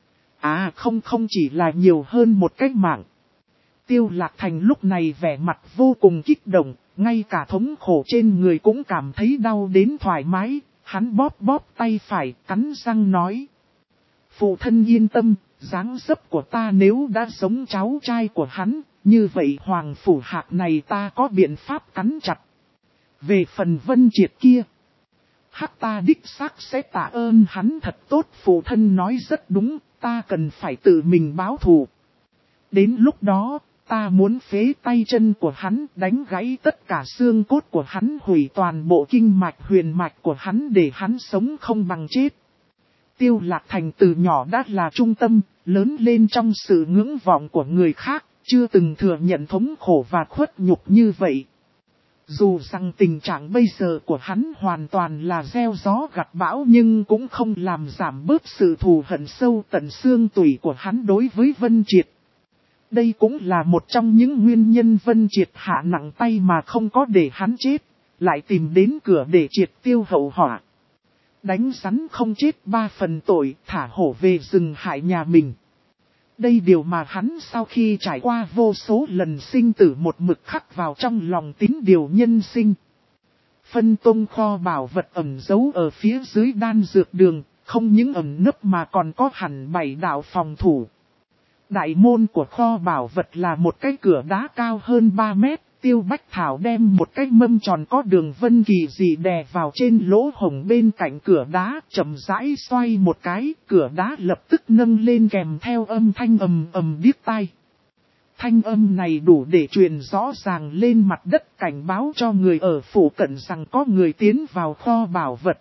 À không chỉ là nhiều hơn một cái mạng. Tiêu Lạc Thành lúc này vẻ mặt vô cùng kích động, ngay cả thống khổ trên người cũng cảm thấy đau đến thoải mái, hắn bóp tay phải, cắn răng nói. Phụ thân yên tâm, dáng dấp của ta nếu đã sống cháu trai của hắn, như vậy Hoàng Phủ Hạc này ta có biện pháp cắn chặt. Về phần Vân Triệt kia, hắc ta đích xác sẽ tạ ơn hắn thật tốt. Phụ thân nói rất đúng, ta cần phải tự mình báo thù. Đến lúc đó, ta muốn phế tay chân của hắn, đánh gãy tất cả xương cốt của hắn, hủy toàn bộ kinh mạch huyền mạch của hắn để hắn sống không bằng chết. Tiêu Lạc Thành từ nhỏ đã là trung tâm, lớn lên trong sự ngưỡng vọng của người khác, chưa từng thừa nhận thống khổ và khuất nhục như vậy. Dù rằng tình trạng bây giờ của hắn hoàn toàn là gieo gió gặt bão, nhưng cũng không làm giảm bớt sự thù hận sâu tận xương tủy của hắn đối với Vân Triệt. Đây cũng là một trong những nguyên nhân Vân Triệt hạ nặng tay mà không có để hắn chết, lại tìm đến cửa để triệt tiêu hậu họa. Đánh rắn không chết 3 phần tội, thả hổ về rừng hại nhà mình. Đây điều mà hắn sau khi trải qua vô số lần sinh tử một mực khắc vào trong lòng tín điều nhân sinh. Phân tông kho bảo vật ẩn giấu ở phía dưới đan dược đường, không những ẩn nấp mà còn có hẳn 7 đạo phòng thủ. Đại môn của kho bảo vật là một cái cửa đá cao hơn 3 mét, Tiêu Bách Thảo đem một cái mâm tròn có đường vân kỳ dị đè vào trên lỗ hổng bên cạnh cửa đá, chậm rãi xoay một cái, cửa đá lập tức nâng lên kèm theo âm thanh ầm ầm điếc tai. Thanh âm này đủ để truyền rõ ràng lên mặt đất, cảnh báo cho người ở phủ cận rằng có người tiến vào kho bảo vật.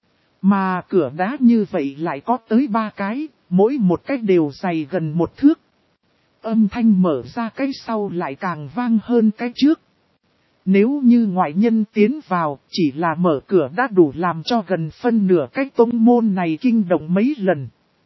Mà cửa đá như vậy lại có tới 3 cái, mỗi một cái đều dày gần 1 thước. Âm thanh mở ra cái sau lại càng vang hơn cái trước. Nếu như ngoại nhân tiến vào, chỉ là mở cửa đã đủ làm cho gần phân nửa cái tông môn này kinh động mấy lần.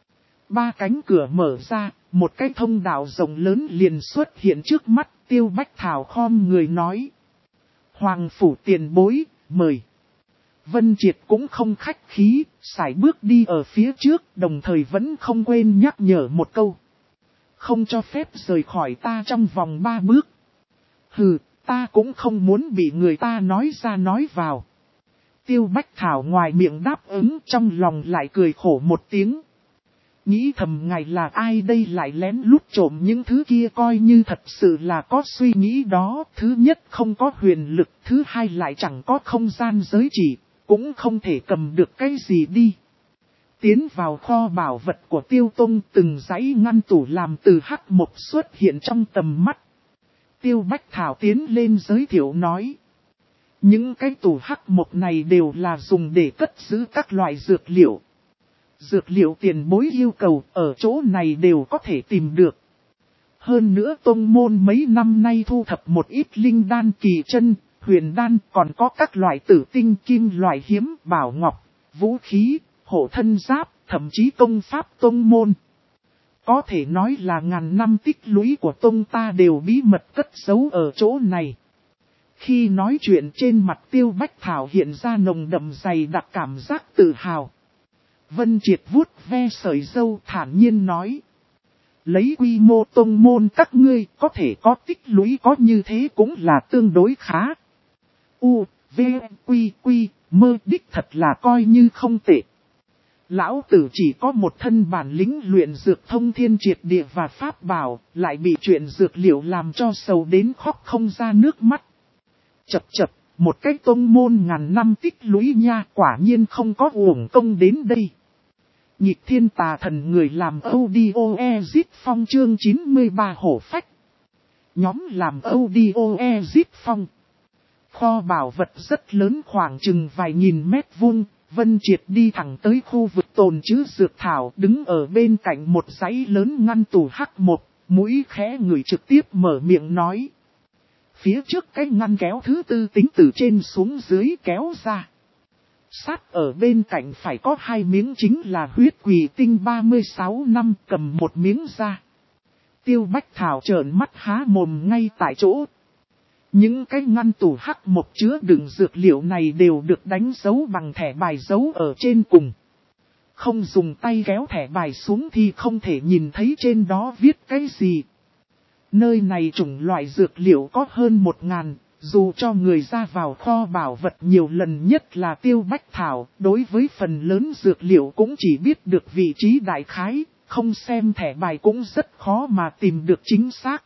3 cánh cửa mở ra, một cái thông đạo rộng lớn liền xuất hiện trước mắt. Tiêu Bách Thảo khom người nói: Hoàng phủ tiền bối, mời. Vân Triệt cũng không khách khí, sải bước đi ở phía trước, đồng thời vẫn không quên nhắc nhở một câu: Không cho phép rời khỏi ta trong vòng 3 bước. Hừ, ta cũng không muốn bị người ta nói ra nói vào. Tiêu Bách Thảo ngoài miệng đáp ứng, trong lòng lại cười khổ một tiếng. Nghĩ thầm ngài là ai đây, lại lén lút trộm những thứ kia, coi như thật sự là có suy nghĩ đó. Thứ nhất không có huyền lực, thứ hai lại chẳng có không gian giới chỉ, cũng không thể cầm được cái gì đi. Tiến vào kho bảo vật của Tiêu Tông, từng dãy ngăn tủ làm từ hắc mộc xuất hiện trong tầm mắt. Tiêu Bách Thảo tiến lên giới thiệu nói: Những cái tủ hắc mộc này đều là dùng để cất giữ các loại dược liệu. Dược liệu tiền bối yêu cầu ở chỗ này đều có thể tìm được. Hơn nữa tông môn mấy năm nay thu thập một ít linh đan kỳ chân, huyền đan, còn có các loại tử tinh kim loại hiếm, bảo ngọc, vũ khí, hộ thân giáp, thậm chí công pháp tông môn. Có thể nói là ngàn năm tích lũy của tông ta đều bí mật cất giấu ở chỗ này. Khi nói chuyện trên mặt Tiêu Bách Thảo hiện ra nồng đậm dày đặc cảm giác tự hào. Vân Triệt vuốt ve sợi râu thản nhiên nói: Lấy quy mô tông môn các ngươi có thể có tích lũy có như thế cũng là tương đối khá. U, V, Quy, Quy, mơ đích thật là coi như không tệ. Lão tử chỉ có một thân bản lĩnh luyện dược thông thiên triệt địa và pháp bảo, lại bị chuyện dược liệu làm cho sầu đến khóc không ra nước mắt. Chập chập, một cái tông môn ngàn năm tích lũy nha, quả nhiên không có uổng công đến đây. Nhịp thiên tà thần người làm audio exit phong chương 93 hổ phách. Nhóm làm audio exit phong. Kho bảo vật rất lớn, khoảng chừng vài nghìn mét vuông. Vân Triệt đi thẳng tới khu vực tồn trữ dược thảo, đứng ở bên cạnh một dãy lớn ngăn tủ hắc một, mũi khẽ ngửi trực tiếp mở miệng nói: Phía trước cái ngăn kéo thứ tư tính từ trên xuống dưới kéo ra. Sát ở bên cạnh phải có 2 miếng chính là huyết quỷ tinh 36 năm, cầm một miếng ra. Tiêu Bách Thảo trợn mắt há mồm ngay tại chỗ. Những cái ngăn tủ hắc mộc chứa đựng dược liệu này đều được đánh dấu bằng thẻ bài dấu ở trên cùng. Không dùng tay kéo thẻ bài xuống thì không thể nhìn thấy trên đó viết cái gì. Nơi này chủng loại dược liệu có hơn 1000, dù cho người ra vào kho bảo vật nhiều lần, nhất là Tiêu Bách Thảo, đối với phần lớn dược liệu cũng chỉ biết được vị trí đại khái, không xem thẻ bài cũng rất khó mà tìm được chính xác.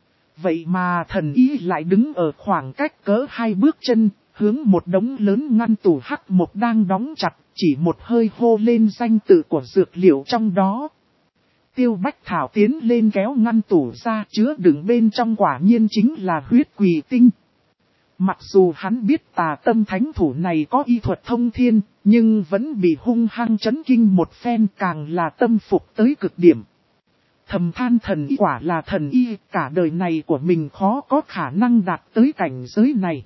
Vậy mà thần y lại đứng ở khoảng cách cỡ 2 bước chân, hướng một đống lớn ngăn tủ hắc mộc đang đóng chặt, chỉ một hơi hô lên danh tự của dược liệu trong đó. Tiêu Bách Thảo tiến lên kéo ngăn tủ ra, chứa đựng bên trong quả nhiên chính là huyết quỷ tinh. Mặc dù hắn biết tà tâm thánh thủ này có y thuật thông thiên, nhưng vẫn bị hung hăng chấn kinh một phen, càng là tâm phục tới cực điểm. Thầm than thần y quả là thần y, cả đời này của mình khó có khả năng đạt tới cảnh giới này.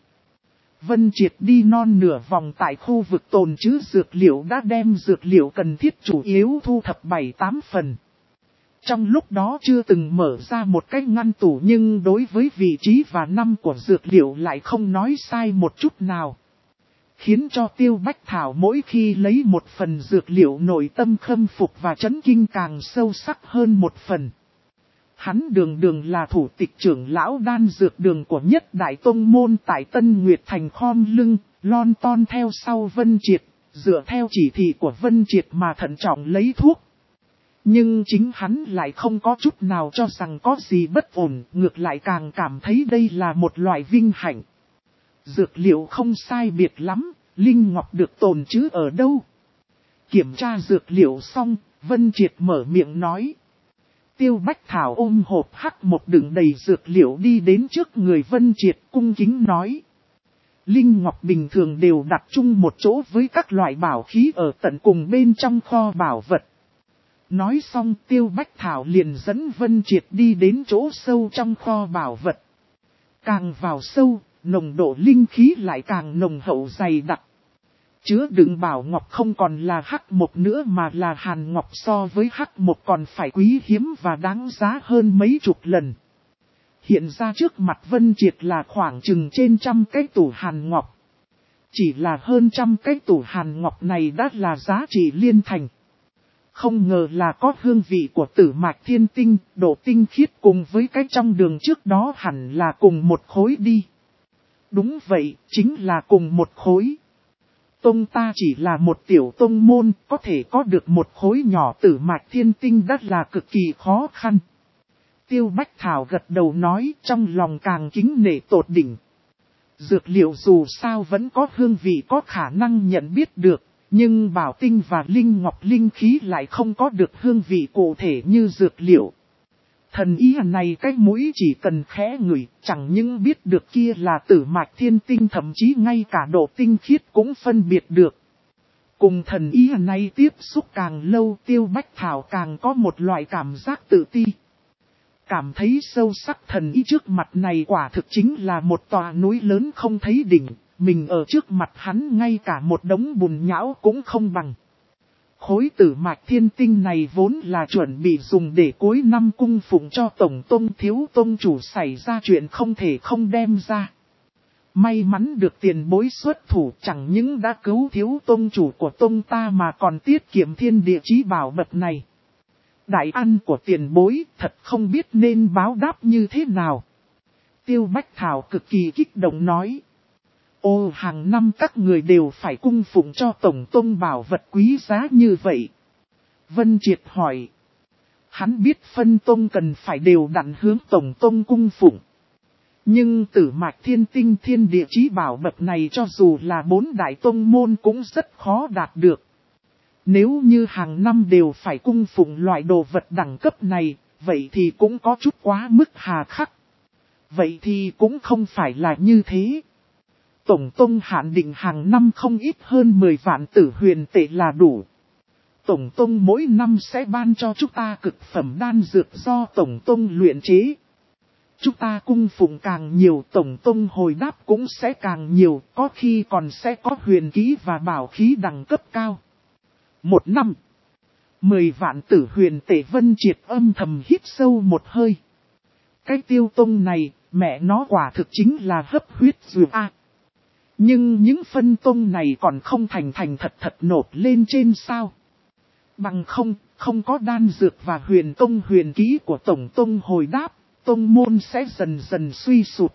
Vân Triệt đi non nửa vòng tại khu vực tồn trữ dược liệu, đã đem dược liệu cần thiết chủ yếu thu thập 7-8 phần. Trong lúc đó chưa từng mở ra một cái ngăn tủ, nhưng đối với vị trí và năm của dược liệu lại không nói sai một chút nào. Khiến cho Tiêu Bách Thảo mỗi khi lấy một phần dược liệu nội tâm khâm phục và chấn kinh càng sâu sắc hơn một phần. Hắn đường là thủ tịch trưởng lão đan dược đường của nhất đại tông môn tại Tân Nguyệt Thành, khom lưng, lon ton theo sau Vân Triệt, dựa theo chỉ thị của Vân Triệt mà thận trọng lấy thuốc. Nhưng chính hắn lại không có chút nào cho rằng có gì bất ổn, ngược lại càng cảm thấy đây là một loại vinh hạnh. Dược liệu không sai biệt lắm, Linh Ngọc được tồn trữ ở đâu? Kiểm tra dược liệu xong, Vân Triệt mở miệng nói. Tiêu Bách Thảo ôm hộp hắc một đựng đầy dược liệu đi đến trước người Vân Triệt cung kính nói. Linh Ngọc bình thường đều đặt chung một chỗ với các loại bảo khí ở tận cùng bên trong kho bảo vật. Nói xong Tiêu Bách Thảo liền dẫn Vân Triệt đi đến chỗ sâu trong kho bảo vật. Càng vào sâu, nồng độ linh khí lại càng nồng hậu dày đặc. Chứa đựng bảo ngọc không còn là hắc mộc nữa mà là hàn ngọc, so với hắc mộc còn phải quý hiếm và đáng giá hơn mấy chục lần. Hiện ra trước mặt Vân Triệt là khoảng chừng trên 100 cái tủ hàn ngọc. Chỉ là hơn 100 cái tủ hàn ngọc này đã là giá trị liên thành. Không ngờ là có hương vị của Tử Mạch Thiên Tinh, độ tinh khiết cùng với cái trong đường trước đó hẳn là cùng một khối đi. Đúng vậy, chính là cùng một khối. Tông ta chỉ là một tiểu tông môn, có thể có được một khối nhỏ Tử Mạch Thiên Tinh đất là cực kỳ khó khăn. Tiêu Bách Thảo gật đầu nói, trong lòng càng kính nể tột đỉnh. Dược liệu dù sao vẫn có hương vị có khả năng nhận biết được, nhưng bảo tinh và linh ngọc linh khí lại không có được hương vị cụ thể như dược liệu. Thần ý này cái mũi chỉ cần khẽ ngửi, chẳng những biết được kia là Tử Mạch Thiên Tinh, thậm chí ngay cả độ tinh khiết cũng phân biệt được. Cùng thần ý này tiếp xúc càng lâu, Tiêu Bách Thảo càng có một loại cảm giác tự ti. Cảm thấy sâu sắc thần ý trước mặt này quả thực chính là một tòa núi lớn không thấy đỉnh, mình ở trước mặt hắn ngay cả một đống bùn nhão cũng không bằng. Khối Tử Mạch Thiên Tinh này vốn là chuẩn bị dùng để cuối năm cung phụng cho Tổng Tông thiếu tông chủ, xảy ra chuyện không thể không đem ra. May mắn được tiền bối xuất thủ, chẳng những đã cứu thiếu tông chủ của tông ta mà còn tiết kiệm thiên địa chí bảo vật này. Đại ân của tiền bối thật không biết nên báo đáp như thế nào. Tiêu Bách Thảo cực kỳ kích động nói. Ô, hàng năm các người đều phải cung phụng cho Tổng Tông bảo vật quý giá như vậy. Vân Triệt hỏi. Hắn biết phân tông cần phải đều đặn hướng Tổng Tông cung phụng. Nhưng Tử Mạch Thiên Tinh thiên địa chí bảo vật này cho dù là 4 đại tông môn cũng rất khó đạt được. Nếu như hàng năm đều phải cung phụng loại đồ vật đẳng cấp này, vậy thì cũng có chút quá mức hà khắc. Vậy thì cũng không phải là như thế. Tổng Tông hạn định hàng năm không ít hơn 10 vạn tử huyền tệ là đủ. Tổng Tông mỗi năm sẽ ban cho chúng ta cực phẩm đan dược do Tổng Tông luyện chế. Chúng ta cung phụng càng nhiều, Tổng Tông hồi đáp cũng sẽ càng nhiều, có khi còn sẽ có huyền kỹ và bảo khí đẳng cấp cao. 1 năm, 10 vạn tử huyền tệ. Vân Triệt âm thầm hít sâu một hơi. Cái Tiêu Tông này, mẹ nó quả thực chính là hấp huyết dược a. Nhưng những phân tông này còn không thành thật nộp lên trên sao. Bằng không có đan dược và huyền tông huyền kỹ của Tổng Tông hồi đáp, tông môn sẽ dần dần suy sụt.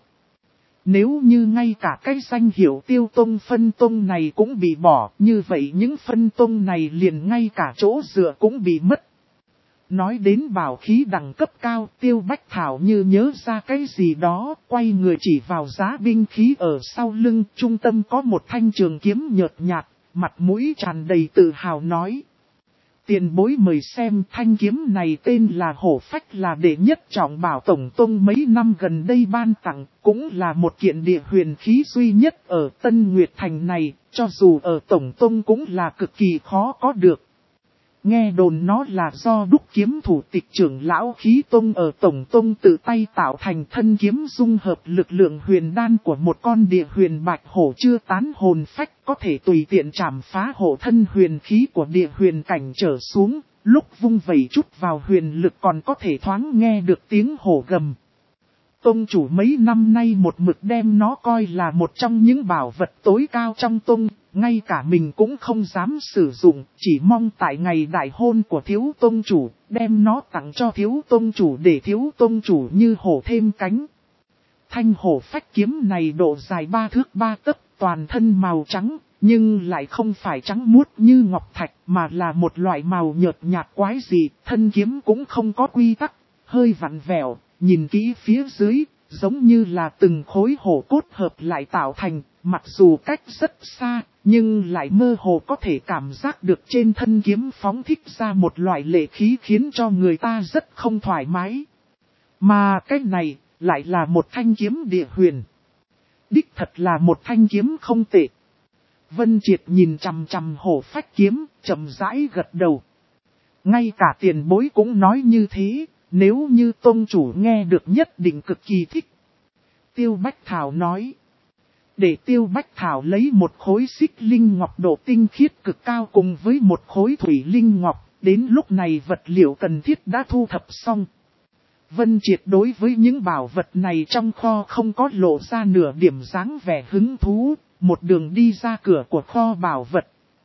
Nếu như ngay cả cái danh hiệu Tiêu Tông phân tông này cũng bị bỏ, như vậy những phân tông này liền ngay cả chỗ dựa cũng bị mất. Nói đến bảo khí đẳng cấp cao, Tiêu Bách Thảo như nhớ ra cái gì đó, quay người chỉ vào giá binh khí ở sau lưng, trung tâm có một thanh trường kiếm nhợt nhạt, mặt mũi tràn đầy tự hào nói. Tiền bối mời xem, thanh kiếm này tên là Hổ Phách, là đệ nhất trọng bảo Tổng Tông mấy năm gần đây ban tặng, cũng là một kiện địa huyền khí duy nhất ở Tân Nguyệt Thành này, cho dù ở Tổng Tông cũng là cực kỳ khó có được. Nghe đồn nó là do đúc kiếm thủ tịch trưởng lão khí tông ở Tổng Tông tự tay tạo thành, thân kiếm dung hợp lực lượng huyền đan của một con địa huyền bạch hổ chưa tán hồn phách, có thể tùy tiện chảm phá hộ thân huyền khí của địa huyền cảnh trở xuống, lúc vung vẩy chút vào huyền lực còn có thể thoáng nghe được tiếng hổ gầm. Tông chủ mấy năm nay một mực đem nó coi là một trong những bảo vật tối cao trong tông, ngay cả mình cũng không dám sử dụng, chỉ mong tại ngày đại hôn của thiếu tông chủ, đem nó tặng cho thiếu tông chủ để thiếu tông chủ như hổ thêm cánh. Thanh hổ phách kiếm này độ dài 3 thước 3 tấc, toàn thân màu trắng, Nhưng lại không phải trắng muốt như ngọc thạch mà là một loại màu nhợt nhạt quái dị, thân kiếm cũng không có quy tắc, hơi vặn vẹo, nhìn kỹ phía dưới, giống như là từng khối hổ cốt hợp lại tạo thành, mặc dù cách rất xa, nhưng lại mơ hồ có thể cảm giác được trên thân kiếm phóng thích ra một loại lệ khí khiến cho người ta rất không thoải mái. Mà cái này, lại là một thanh kiếm địa huyền. Đích thật là một thanh kiếm không tệ. Vân Triệt nhìn chằm chằm hổ phách kiếm, chậm rãi gật đầu. Ngay cả tiền bối cũng nói như thế, nếu như tôn chủ nghe được nhất định cực kỳ thích. Tiêu Bách Thảo nói. Để Tiêu Bách Thảo lấy một khối xích linh ngọc độ tinh khiết cực cao cùng với một khối thủy linh ngọc, đến lúc này vật liệu cần thiết đã thu thập xong. Vân Triệt đối với những bảo vật này trong kho không có lộ ra nửa điểm dáng vẻ hứng thú, một đường đi ra cửa của kho bảo vật.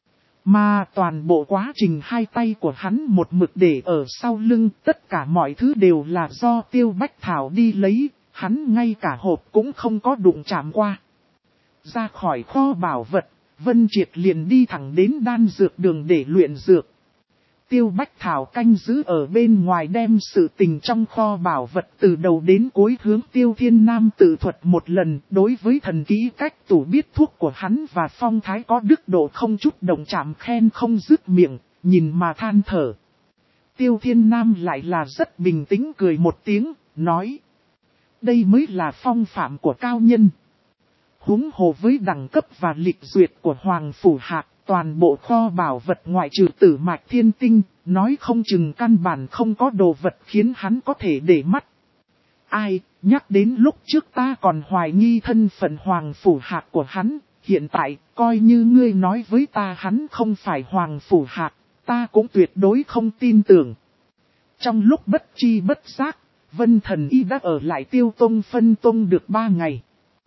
Mà toàn bộ quá trình hai tay của hắn một mực để ở sau lưng, tất cả mọi thứ đều là do Tiêu Bách Thảo đi lấy, hắn ngay cả hộp cũng không có đụng chạm qua. Ra khỏi kho bảo vật, Vân Triệt liền đi thẳng đến đan dược đường để luyện dược. Tiêu Bách Thảo canh giữ ở bên ngoài đem sự tình trong kho bảo vật từ đầu đến cuối hướng Tiêu Thiên Nam tự thuật một lần, đối với thần kỹ cách tủ biết thuốc của hắn và phong thái có đức độ không chút động chạm khen không dứt miệng, nhìn mà than thở. Tiêu Thiên Nam lại là rất bình tĩnh cười một tiếng, nói. Đây mới là phong phạm của cao nhân. Huống hồ với đẳng cấp và lịch duyệt của Hoàng Phủ Hạc, toàn bộ kho bảo vật ngoại trừ Tử Mạch Thiên Tinh, nói không chừng căn bản không có đồ vật khiến hắn có thể để mắt. Ai, nhắc đến lúc trước ta còn hoài nghi thân phận Hoàng Phủ Hạc của hắn, hiện tại, coi như ngươi nói với ta hắn không phải Hoàng Phủ Hạc, ta cũng tuyệt đối không tin tưởng. Trong lúc bất chi bất giác, Vân Thần Y đã ở lại Tiêu Tông phân tông được 3 ngày.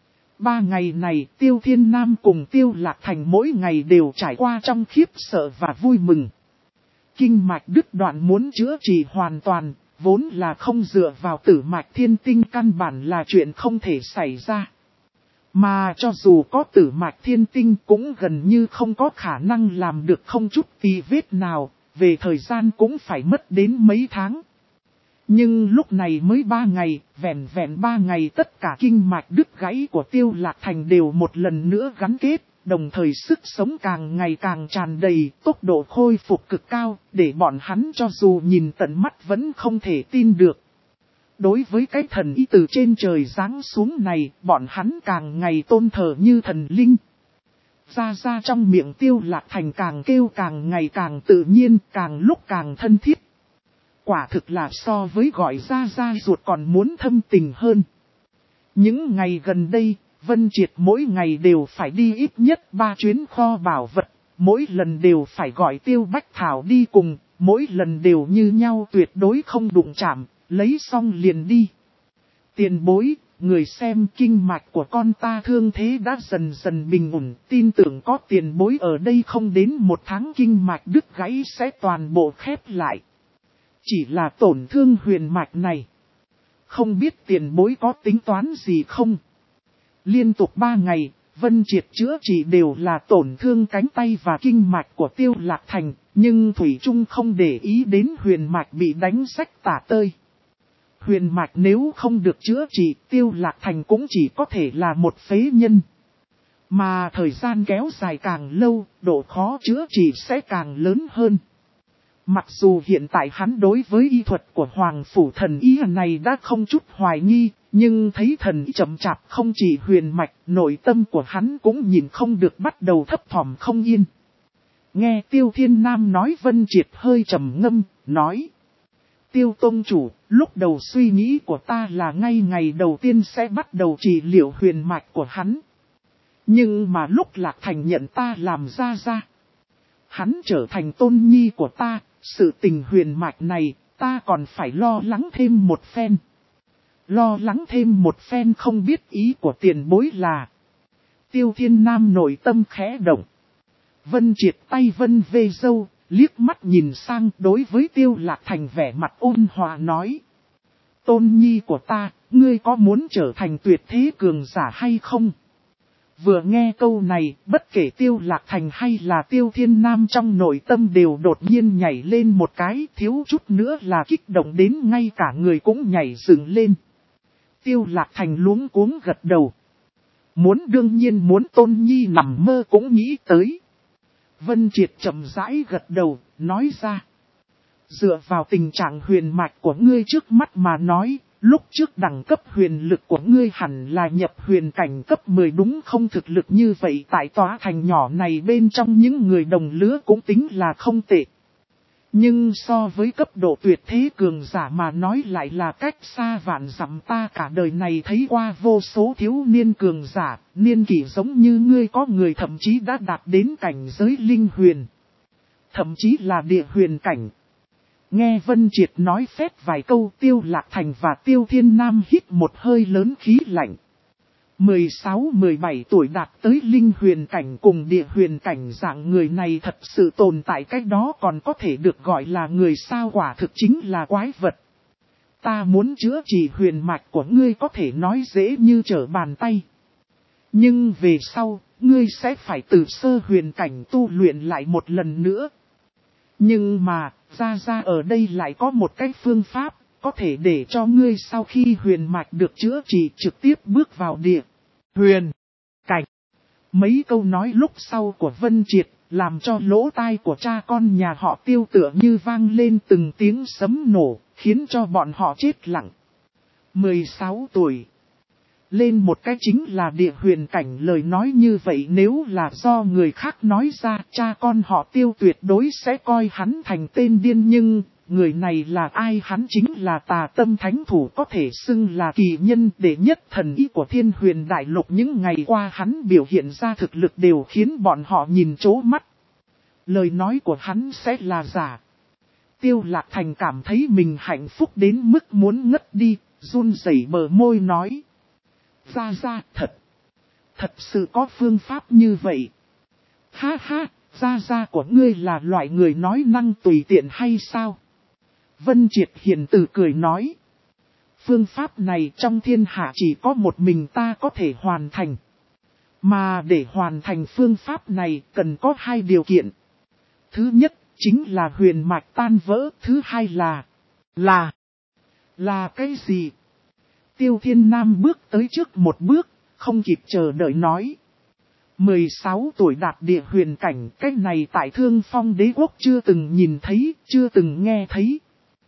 3 ngày này Tiêu Thiên Nam cùng Tiêu Lạc Thành mỗi ngày đều trải qua trong khiếp sợ và vui mừng. Kinh mạch đứt đoạn muốn chữa trị hoàn toàn, vốn là không dựa vào Tử Mạch Thiên Tinh căn bản là chuyện không thể xảy ra. Mà cho dù có Tử Mạch Thiên Tinh cũng gần như không có khả năng làm được không chút tì vết nào, về thời gian cũng phải mất đến mấy tháng. Nhưng lúc này mới 3 ngày, vẹn 3 ngày tất cả kinh mạch đứt gãy của Tiêu Lạc Thành đều một lần nữa gắn kết, đồng thời sức sống càng ngày càng tràn đầy, tốc độ khôi phục cực cao, để bọn hắn cho dù nhìn tận mắt vẫn không thể tin được. Đối với cái thần y từ trên trời giáng xuống này, bọn hắn càng ngày tôn thờ như thần linh. Ra trong miệng Tiêu Lạc Thành càng kêu càng ngày càng tự nhiên, càng lúc càng thân thiết. Quả thực là so với gọi ra ruột còn muốn thâm tình hơn. Những ngày gần đây, Vân Triệt mỗi ngày đều phải đi ít nhất 3 chuyến kho bảo vật, mỗi lần đều phải gọi Tiêu Bách Thảo đi cùng, mỗi lần đều như nhau tuyệt đối không đụng chạm, lấy xong liền đi. Tiền bối, người xem kinh mạch của con ta thương thế đã dần dần bình ổn, tin tưởng có tiền bối ở đây không đến 1 tháng kinh mạch đứt gãy sẽ toàn bộ khép lại. Chỉ là tổn thương huyền mạch này. Không biết tiền bối có tính toán gì không? Liên tục 3 ngày, Vân Triệt chữa trị đều là tổn thương cánh tay và kinh mạch của Tiêu Lạc Thành, nhưng Thủy Trung không để ý đến huyền mạch bị đánh rách tả tơi. Huyền mạch nếu không được chữa trị, Tiêu Lạc Thành cũng chỉ có thể là một phế nhân. Mà thời gian kéo dài càng lâu, độ khó chữa trị sẽ càng lớn hơn. Mặc dù hiện tại hắn đối với y thuật của Hoàng Phủ thần y này đã không chút hoài nghi, nhưng thấy thần y chậm chạp không chỉ huyền mạch, nội tâm của hắn cũng nhìn không được bắt đầu thấp thỏm không yên. Nghe Tiêu Thiên Nam nói Vân Triệt hơi trầm ngâm, nói. Tiêu Tông Chủ, lúc đầu suy nghĩ của ta là ngay ngày đầu tiên sẽ bắt đầu trị liệu huyền mạch của hắn. Nhưng mà lúc Lạc Thành nhận ta làm ra. Hắn trở thành tôn nhi của ta, sự tình huyền mạch này, ta còn phải lo lắng thêm một phen. Lo lắng thêm một phen không biết ý của tiền bối là. Tiêu Thiên Nam nội tâm khẽ động. Vân Triệt tay vân vê râu, liếc mắt nhìn sang đối với Tiêu Lạc Thành vẻ mặt ôn hòa nói. Tôn nhi của ta, ngươi có muốn trở thành tuyệt thế cường giả hay không? Vừa nghe câu này, bất kể Tiêu Lạc Thành hay là Tiêu Thiên Nam trong nội tâm đều đột nhiên nhảy lên một cái, thiếu chút nữa là kích động đến ngay cả người cũng nhảy dựng lên. Tiêu Lạc Thành luống cuống gật đầu. Đương nhiên muốn Tôn Nhi nằm mơ cũng nghĩ tới. Vân Triệt chậm rãi gật đầu, nói ra. Dựa vào tình trạng huyền mạch của ngươi trước mắt mà nói, lúc trước đẳng cấp huyền lực của ngươi hẳn là nhập huyền cảnh cấp 10 đúng không? Thực lực như vậy tại tòa thành nhỏ này bên trong những người đồng lứa cũng tính là không tệ. Nhưng so với cấp độ tuyệt thế cường giả mà nói lại là cách xa vạn dặm. Ta cả đời này thấy qua vô số thiếu niên cường giả, niên kỷ giống như ngươi có người thậm chí đã đạt đến cảnh giới linh huyền. Thậm chí là địa huyền cảnh. Nghe Vân Triệt nói phép vài câu, Tiêu Lạc Thành và Tiêu Thiên Nam hít một hơi lớn khí lạnh. 16-17 tuổi đạt tới linh huyền cảnh cùng địa huyền cảnh dạng người này thật sự tồn tại cách đó còn có thể được gọi là người sao, quả thực chính là quái vật. Ta muốn chữa trị huyền mạch của ngươi có thể nói dễ như trở bàn tay. Nhưng về sau, ngươi sẽ phải từ sơ huyền cảnh tu luyện lại một lần nữa. Nhưng mà, ra ở đây lại có một cái phương pháp, có thể để cho ngươi sau khi huyền mạch được chữa trị trực tiếp bước vào địa huyền cảnh. Mấy câu nói lúc sau của Vân Triệt, làm cho lỗ tai của cha con nhà họ Tiêu tựa như vang lên từng tiếng sấm nổ, khiến cho bọn họ chết lặng. 16 tuổi. Lên một cái chính là địa huyền cảnh, lời nói như vậy nếu là do người khác nói ra, cha con họ Tiêu tuyệt đối sẽ coi hắn thành tên điên, nhưng người này là ai? Hắn chính là Tà Tâm Thánh Thủ, có thể xưng là kỳ nhân đệ nhất thần ý của Thiên Huyền Đại Lục. Những ngày qua hắn biểu hiện ra thực lực đều khiến bọn họ nhìn chố mắt. Lời nói của hắn sẽ là giả. Tiêu Lạc Thành cảm thấy mình hạnh phúc đến mức muốn ngất đi, run rẩy bờ môi nói. Ra, thật sự có phương pháp như vậy. Ha, ra của ngươi là loại người nói năng tùy tiện hay sao? Vân Triệt hiền từ cười nói. Phương pháp này trong thiên hạ chỉ có một mình ta có thể hoàn thành. Mà để hoàn thành phương pháp này cần có hai điều kiện. Thứ nhất chính là huyền mạch tan vỡ. Thứ hai là cái gì? Tiêu Thiên Nam bước tới trước một bước, không kịp chờ đợi nói. 16 tuổi đạt địa huyền cảnh, cái này tại Thương Phong Đế Quốc chưa từng nhìn thấy, chưa từng nghe thấy.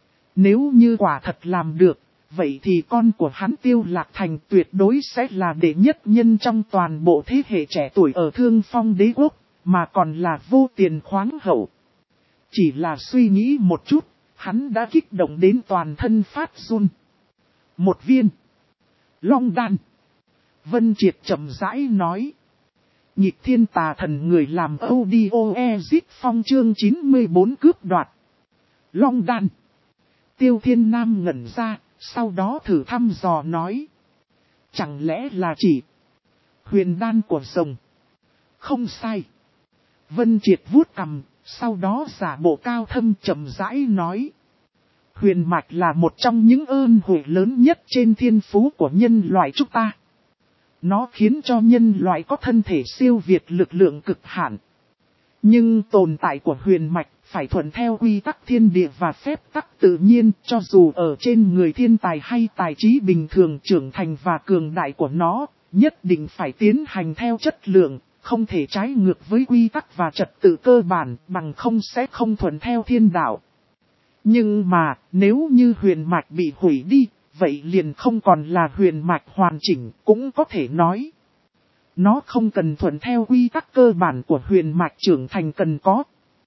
Nếu như quả thật làm được, vậy thì con của hắn Tiêu Lạc Thành tuyệt đối sẽ là đệ nhất nhân trong toàn bộ thế hệ trẻ tuổi ở Thương Phong Đế Quốc, mà còn là vô tiền khoáng hậu. Chỉ là suy nghĩ một chút, hắn đã kích động đến toàn thân phát run. Một viên Long đan. Vân Triệt chậm rãi nói. Nhịp thiên tà thần người làm audio exit phong chương 94 cướp đoạt. Long đan. Tiêu Thiên Nam ngẩn ra, sau đó thử thăm dò nói. Chẳng lẽ là chỉ huyền đan của rồng? Không sai. Vân Triệt vuốt cằm, sau đó giả bộ cao thâm chậm rãi nói. Huyền mạch là một trong những ơn huệ lớn nhất trên thiên phú của nhân loại chúng ta. Nó khiến cho nhân loại có thân thể siêu việt lực lượng cực hạn. Nhưng tồn tại của huyền mạch phải thuận theo quy tắc thiên địa và phép tắc tự nhiên, cho dù ở trên người thiên tài hay tài trí bình thường, trưởng thành và cường đại của nó, nhất định phải tiến hành theo chất lượng, không thể trái ngược với quy tắc và trật tự cơ bản, bằng không sẽ không thuận theo thiên đạo. Nhưng mà, nếu như huyền mạch bị hủy đi, vậy liền không còn là huyền mạch hoàn chỉnh, cũng có thể nói. Nó không cần thuận theo quy tắc cơ bản của huyền mạch trưởng thành cần có.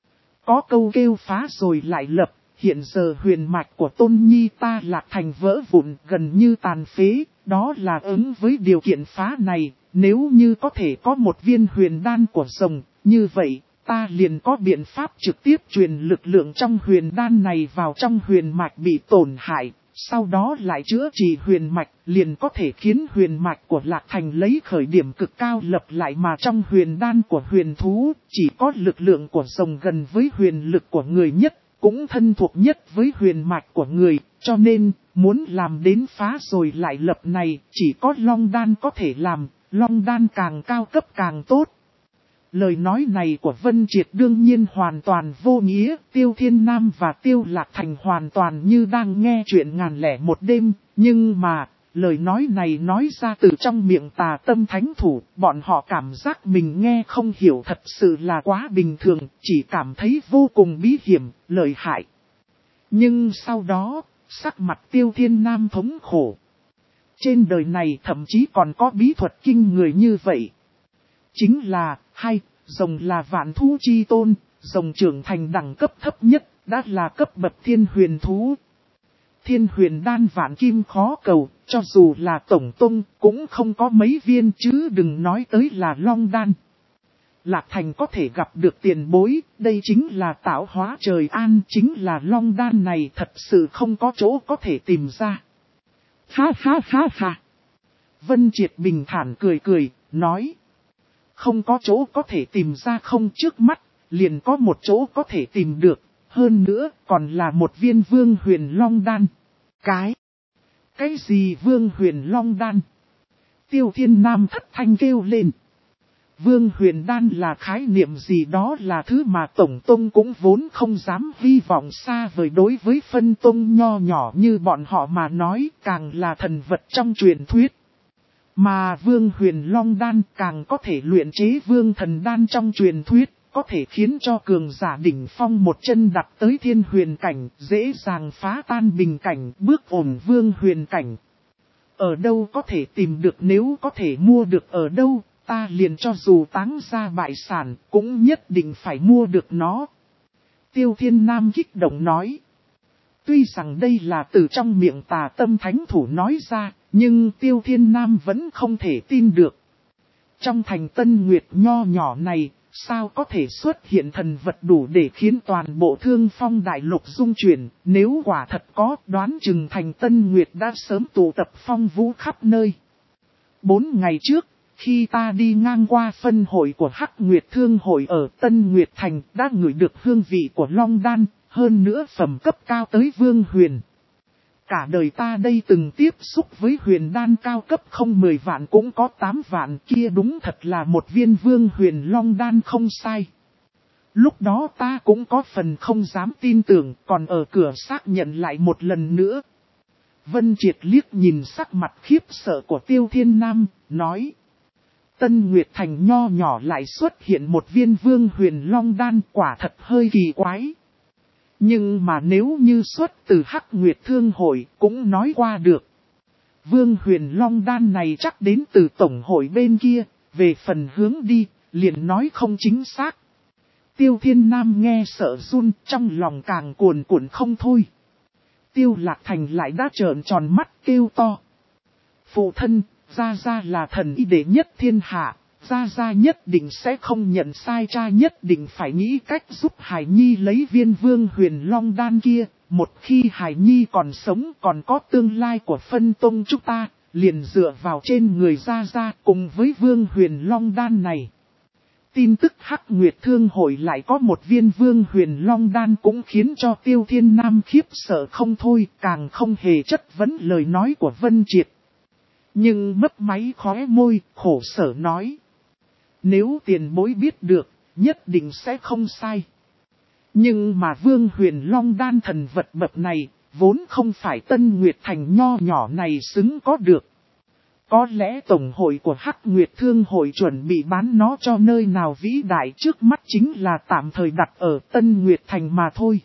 Có câu kêu phá rồi lại lập, hiện giờ huyền mạch của Tôn Nhi ta Lạc Thành vỡ vụn gần như tàn phế, đó là ứng với điều kiện phá này, nếu như có thể có một viên huyền đan của rồng, như vậy, ta liền có biện pháp trực tiếp truyền lực lượng trong huyền đan này vào trong huyền mạch bị tổn hại, sau đó lại chữa trị huyền mạch, liền có thể khiến huyền mạch của Lạc Thành lấy khởi điểm cực cao lập lại, mà trong huyền đan của huyền thú, chỉ có lực lượng của rồng gần với huyền lực của người nhất, cũng thân thuộc nhất với huyền mạch của người, cho nên, muốn làm đến phá rồi lại lập này, chỉ có Long Đan có thể làm. long đan càng cao cấp càng tốt. Lời nói này của Vân Triệt đương nhiên hoàn toàn vô nghĩa, Tiêu Thiên Nam và Tiêu Lạc Thành hoàn toàn như đang nghe chuyện ngàn lẻ một đêm, nhưng mà, lời nói này nói ra từ trong miệng Tà Tâm Thánh Thủ, bọn họ cảm giác mình nghe không hiểu thật sự là quá bình thường, chỉ cảm thấy vô cùng bí hiểm, lợi hại. Nhưng sau đó, sắc mặt Tiêu Thiên Nam thống khổ. Trên đời này thậm chí còn có bí thuật kinh người như vậy. Chính là, rồng là vạn thú chi tôn, rồng trưởng thành đẳng cấp thấp nhất, đã là cấp bậc thiên huyền thú. Thiên huyền đan vạn kim khó cầu, cho dù là tổng tông cũng không có mấy viên chứ đừng nói tới là long đan. Lạc Thành có thể gặp được tiền bối, đây chính là tạo hóa trời an, chính là long đan này thật sự không có chỗ có thể tìm ra. Ha ha ha ha. Vân Triệt bình thản cười cười, nói. Không có chỗ có thể tìm ra không, trước mắt, liền có một chỗ có thể tìm được, hơn nữa còn là một viên vương huyền long đan. Cái gì vương huyền long đan? Tiêu Thiên Nam thất thanh kêu lên. Vương huyền đan là khái niệm gì, đó là thứ mà Tổng Tông cũng vốn không dám hy vọng xa vời, đối với phân tông nho nhỏ như bọn họ mà nói, càng là thần vật trong truyền thuyết. Mà vương huyền long đan càng có thể luyện chế vương thần đan trong truyền thuyết, có thể khiến cho cường giả đỉnh phong một chân đặt tới thiên huyền cảnh, dễ dàng phá tan bình cảnh, bước ổn vương huyền cảnh. Ở đâu có thể tìm được, nếu có thể mua được ở đâu, ta liền cho dù táng ra bại sản, cũng nhất định phải mua được nó. Tiêu Thiên Nam kích động nói. Tuy rằng đây là từ trong miệng Tà Tâm Thánh Thủ nói ra, nhưng Tiêu Thiên Nam vẫn không thể tin được. Trong thành Tân Nguyệt nho nhỏ này, sao có thể xuất hiện thần vật đủ để khiến toàn bộ Thương Phong đại lục rung chuyển, nếu quả thật có, đoán chừng thành Tân Nguyệt đã sớm tụ tập phong vũ khắp nơi. 4 ngày trước, khi ta đi ngang qua phân hội của Hắc Nguyệt Thương hội ở Tân Nguyệt Thành, đã ngửi được hương vị của Long Đan, hơn nữa phẩm cấp cao tới Vương Huyền. Cả đời ta đây từng tiếp xúc với huyền đan cao cấp không 10 vạn cũng có 8 vạn, kia đúng thật là một viên Vương Huyền Long Đan không sai. Lúc đó ta cũng có phần không dám tin tưởng, còn ở cửa xác nhận lại một lần nữa. Vân Triệt liếc nhìn sắc mặt khiếp sợ của Tiêu Thiên Nam, nói. Tân Nguyệt Thành nho nhỏ lại xuất hiện một viên Vương Huyền Long Đan, quả thật hơi kỳ quái. Nhưng mà nếu như xuất từ Hắc Nguyệt Thương hội cũng nói qua được. Vương Huyền Long Đan này chắc đến từ Tổng hội bên kia, về phần hướng đi, liền nói không chính xác. Tiêu Thiên Nam nghe sợ run, trong lòng càng cuồn cuộn không thôi. Tiêu Lạc Thành lại đã trợn tròn mắt kêu to. Phụ thân, Gia Gia là thần y đệ nhất thiên hạ, Gia Gia nhất định sẽ không nhận sai, cha nhất định phải nghĩ cách giúp Hải Nhi lấy viên Vương Huyền Long Đan kia. Một khi Hải Nhi còn sống còn có tương lai của phân tông chúng ta, liền dựa vào trên người Gia Gia cùng với Vương Huyền Long Đan này. Tin tức Hắc Nguyệt Thương hội lại có một viên Vương Huyền Long Đan cũng khiến cho Tiêu Thiên Nam khiếp sợ không thôi, càng không hề chất vấn lời nói của Vân Triệt. Nhưng mấp máy khóe môi, khổ sở nói. Nếu tiền bối biết được, nhất định sẽ không sai. Nhưng mà Vương Huyền Long Đan thần vật bậc này, vốn không phải Tân Nguyệt Thành nho nhỏ này xứng có được. Có lẽ Tổng hội của Hắc Nguyệt Thương hội chuẩn bị bán nó cho nơi nào vĩ đại, trước mắt chính là tạm thời đặt ở Tân Nguyệt Thành mà thôi.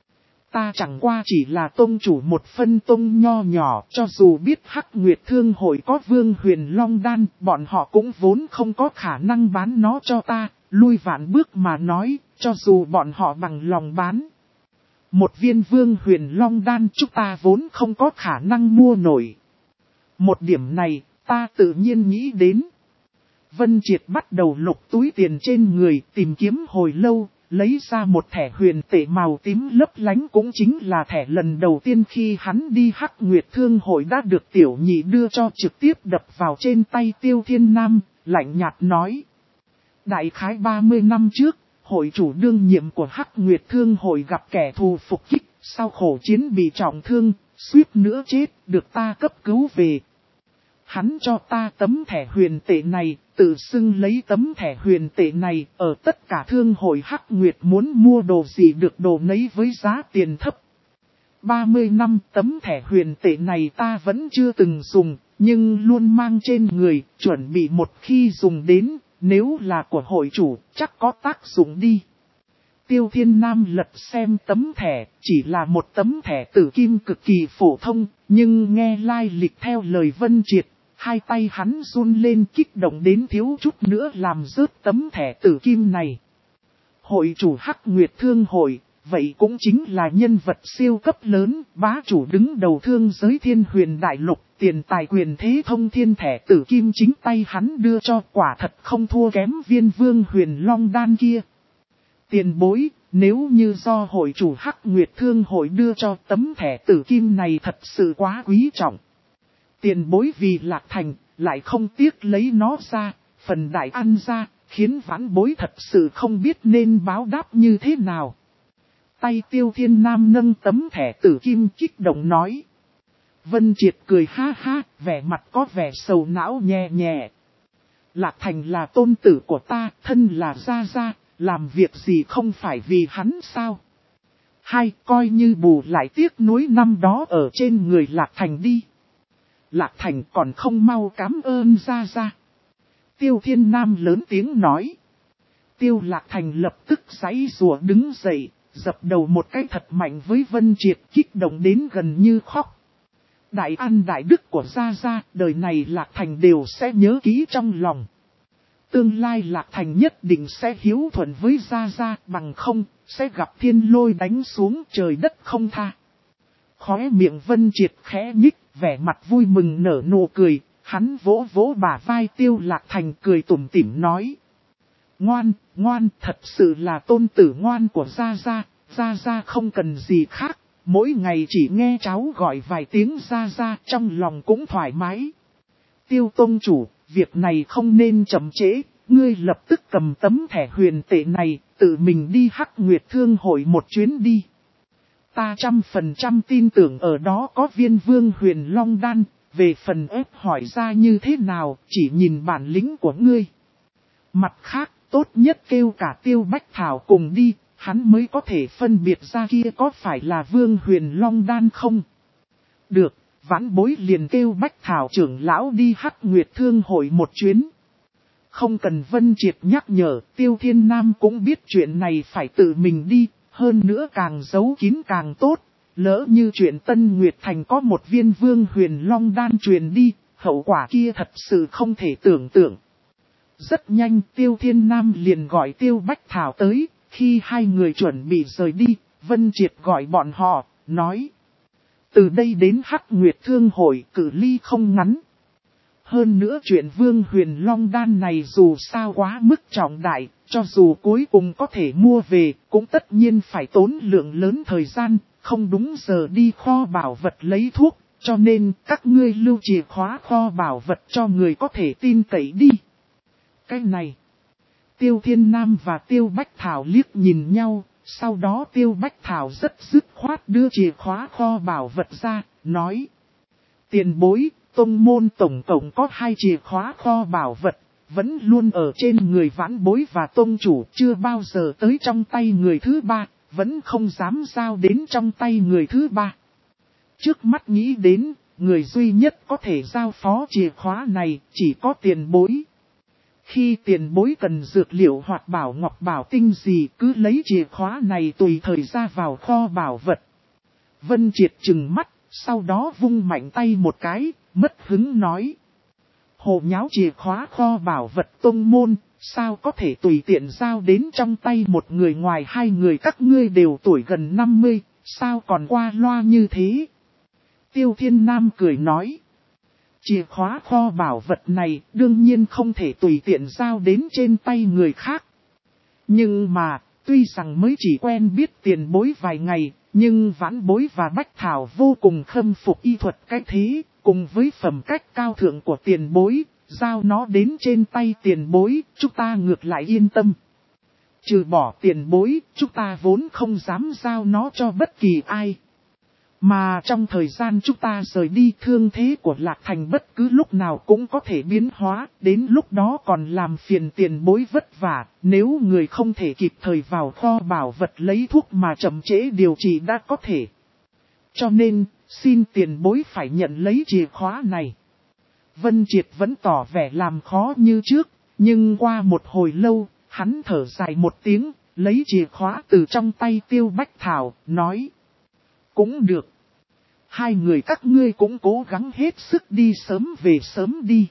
Ta chẳng qua chỉ là tông chủ một phân tông nho nhỏ, cho dù biết Hắc Nguyệt Thương hội có Vương Huyền Long Đan, bọn họ cũng vốn không có khả năng bán nó cho ta, lui vạn bước mà nói, cho dù bọn họ bằng lòng bán. Một viên Vương Huyền Long Đan chúng ta vốn không có khả năng mua nổi. Một điểm này, ta tự nhiên nghĩ đến. Vân Triệt bắt đầu lục túi tiền trên người, tìm kiếm hồi lâu. Lấy ra một thẻ huyền tệ màu tím lấp lánh, cũng chính là thẻ lần đầu tiên khi hắn đi Hắc Nguyệt Thương hội đã được tiểu nhị đưa cho, trực tiếp đập vào trên tay Tiêu Thiên Nam, lạnh nhạt nói. Đại khái 30 năm trước, hội chủ đương nhiệm của Hắc Nguyệt Thương hội gặp kẻ thù phục kích, sau khổ chiến bị trọng thương, suýt nữa chết, được ta cấp cứu về. Hắn cho ta tấm thẻ huyền tệ này, tự xưng lấy tấm thẻ huyền tệ này, ở tất cả thương hội Hắc Nguyệt muốn mua đồ gì được đồ nấy với giá tiền thấp. 30 năm tấm thẻ huyền tệ này ta vẫn chưa từng dùng, nhưng luôn mang trên người, chuẩn bị một khi dùng đến, nếu là của hội chủ, chắc có tác dụng đi. Tiêu Thiên Nam lật xem tấm thẻ, chỉ là một tấm thẻ tử kim cực kỳ phổ thông, nhưng nghe lai lịch theo lời Vân Triệt, hai tay hắn run lên kích động đến thiếu chút nữa làm rớt tấm thẻ tử kim này. Hội chủ Hắc Nguyệt Thương Hội, vậy cũng chính là nhân vật siêu cấp lớn, bá chủ đứng đầu thương giới Thiên Huyền Đại Lục, tiền tài quyền thế thông thiên thẻ tử kim chính tay hắn đưa cho, quả thật không thua kém Viên Vương Huyền Long Đan kia. Tiền bối, nếu như do hội chủ Hắc Nguyệt Thương Hội đưa cho tấm thẻ tử kim này thật sự quá quý trọng. Tiền bối vì Lạc Thành, lại không tiếc lấy nó ra, phần đại ăn ra, khiến vãn bối thật sự không biết nên báo đáp như thế nào. Tay Tiêu Thiên Nam nâng tấm thẻ tử kim kích động nói. Vân Triệt cười ha ha, vẻ mặt có vẻ sầu não nhẹ nhẹ. Lạc Thành là tôn tử của ta, thân là gia gia, làm việc gì không phải vì hắn sao? Hay coi như bù lại tiếc nuối năm đó ở trên người Lạc Thành đi. Lạc Thành còn không mau cảm ơn gia gia. Tiêu Thiên Nam lớn tiếng nói. Tiêu Lạc Thành lập tức giãy giụa đứng dậy, dập đầu một cái thật mạnh với Vân Triệt, kích động đến gần như khóc. Đại an đại đức của gia gia, đời này Lạc Thành đều sẽ nhớ kỹ trong lòng. Tương lai Lạc Thành nhất định sẽ hiếu thuận với gia gia, bằng không, sẽ gặp thiên lôi đánh xuống trời đất không tha. Khóe miệng Vân Triệt khẽ nhích, vẻ mặt vui mừng nở nụ cười, hắn vỗ vỗ bả vai Tiêu Lạc Thành cười tủm tỉm nói. Ngoan, ngoan, thật sự là tôn tử ngoan của gia gia không cần gì khác, mỗi ngày chỉ nghe cháu gọi vài tiếng gia gia trong lòng cũng thoải mái. Tiêu tông chủ, việc này không nên chậm trễ, ngươi lập tức cầm tấm thẻ huyền tệ này, tự mình đi Hắc Nguyệt Thương Hội một chuyến đi. Ta 100% tin tưởng ở đó có Viên Vương Huyền Long Đan, về phần ép hỏi ra như thế nào, chỉ nhìn bản lĩnh của ngươi. Mặt khác, tốt nhất kêu cả Tiêu Bách Thảo cùng đi, hắn mới có thể phân biệt ra kia có phải là Vương Huyền Long Đan không. Được, vãn bối liền kêu Bách Thảo trưởng lão đi Hắc Nguyệt Thương Hội một chuyến. Không cần Vân Triệt nhắc nhở, Tiêu Thiên Nam cũng biết chuyện này phải tự mình đi, hơn nữa càng giấu kín càng tốt. Lỡ như chuyện Tân Nguyệt Thành có một viên Vương Huyền Long Đan truyền đi, hậu quả kia thật sự không thể tưởng tượng. Rất nhanh Tiêu Thiên Nam liền gọi Tiêu Bách Thảo tới, khi hai người chuẩn bị rời đi, Vân Triệt gọi bọn họ, nói. Từ đây đến Hắc Nguyệt Thương Hội cự ly không ngắn. Hơn nữa chuyện Vương Huyền Long Đan này dù sao quá mức trọng đại, cho dù cuối cùng có thể mua về, cũng tất nhiên phải tốn lượng lớn thời gian, không đúng giờ đi kho bảo vật lấy thuốc, cho nên các ngươi lưu chìa khóa kho bảo vật cho người có thể tin cậy đi. Cái này, Tiêu Thiên Nam và Tiêu Bách Thảo liếc nhìn nhau, sau đó Tiêu Bách Thảo rất dứt khoát đưa chìa khóa kho bảo vật ra, nói. Tiền bối, tông môn tổng cộng có 2 chìa khóa kho bảo vật, vẫn luôn ở trên người vãn bối và tông chủ, chưa bao giờ tới trong tay người thứ ba, vẫn không dám giao đến trong tay người thứ ba. Trước mắt nghĩ đến, người duy nhất có thể giao phó chìa khóa này chỉ có tiền bối. Khi tiền bối cần dược liệu hoặc bảo ngọc bảo tinh gì cứ lấy chìa khóa này tùy thời ra vào kho bảo vật. Vân Triệt trừng mắt, sau đó vung mạnh tay một cái, mất hứng nói. Hồ nháo chìa khóa kho bảo vật tông môn, sao có thể tùy tiện giao đến trong tay một người ngoài hai người các ngươi đều tuổi gần 50, sao còn qua loa như thế? Tiêu Thiên Nam cười nói. Chìa khóa kho bảo vật này đương nhiên không thể tùy tiện giao đến trên tay người khác. Nhưng mà, tuy rằng mới chỉ quen biết tiền bối vài ngày, nhưng vãn bối và Bách Thảo vô cùng khâm phục y thuật cách thế, cùng với phẩm cách cao thượng của tiền bối, giao nó đến trên tay tiền bối, chúng ta ngược lại yên tâm. Trừ bỏ tiền bối, chúng ta vốn không dám giao nó cho bất kỳ ai. Mà trong thời gian chúng ta rời đi, thương thế của Lạc Thành bất cứ lúc nào cũng có thể biến hóa, đến lúc đó còn làm phiền tiền bối vất vả, nếu người không thể kịp thời vào kho bảo vật lấy thuốc mà chậm trễ điều trị đã có thể. Cho nên, xin tiền bối phải nhận lấy chìa khóa này. Vân Triệt vẫn tỏ vẻ làm khó như trước, nhưng qua một hồi lâu, hắn thở dài một tiếng, lấy chìa khóa từ trong tay Tiêu Bách Thảo, nói. Cũng được. Hai người các ngươi cũng cố gắng hết sức đi sớm về sớm đi.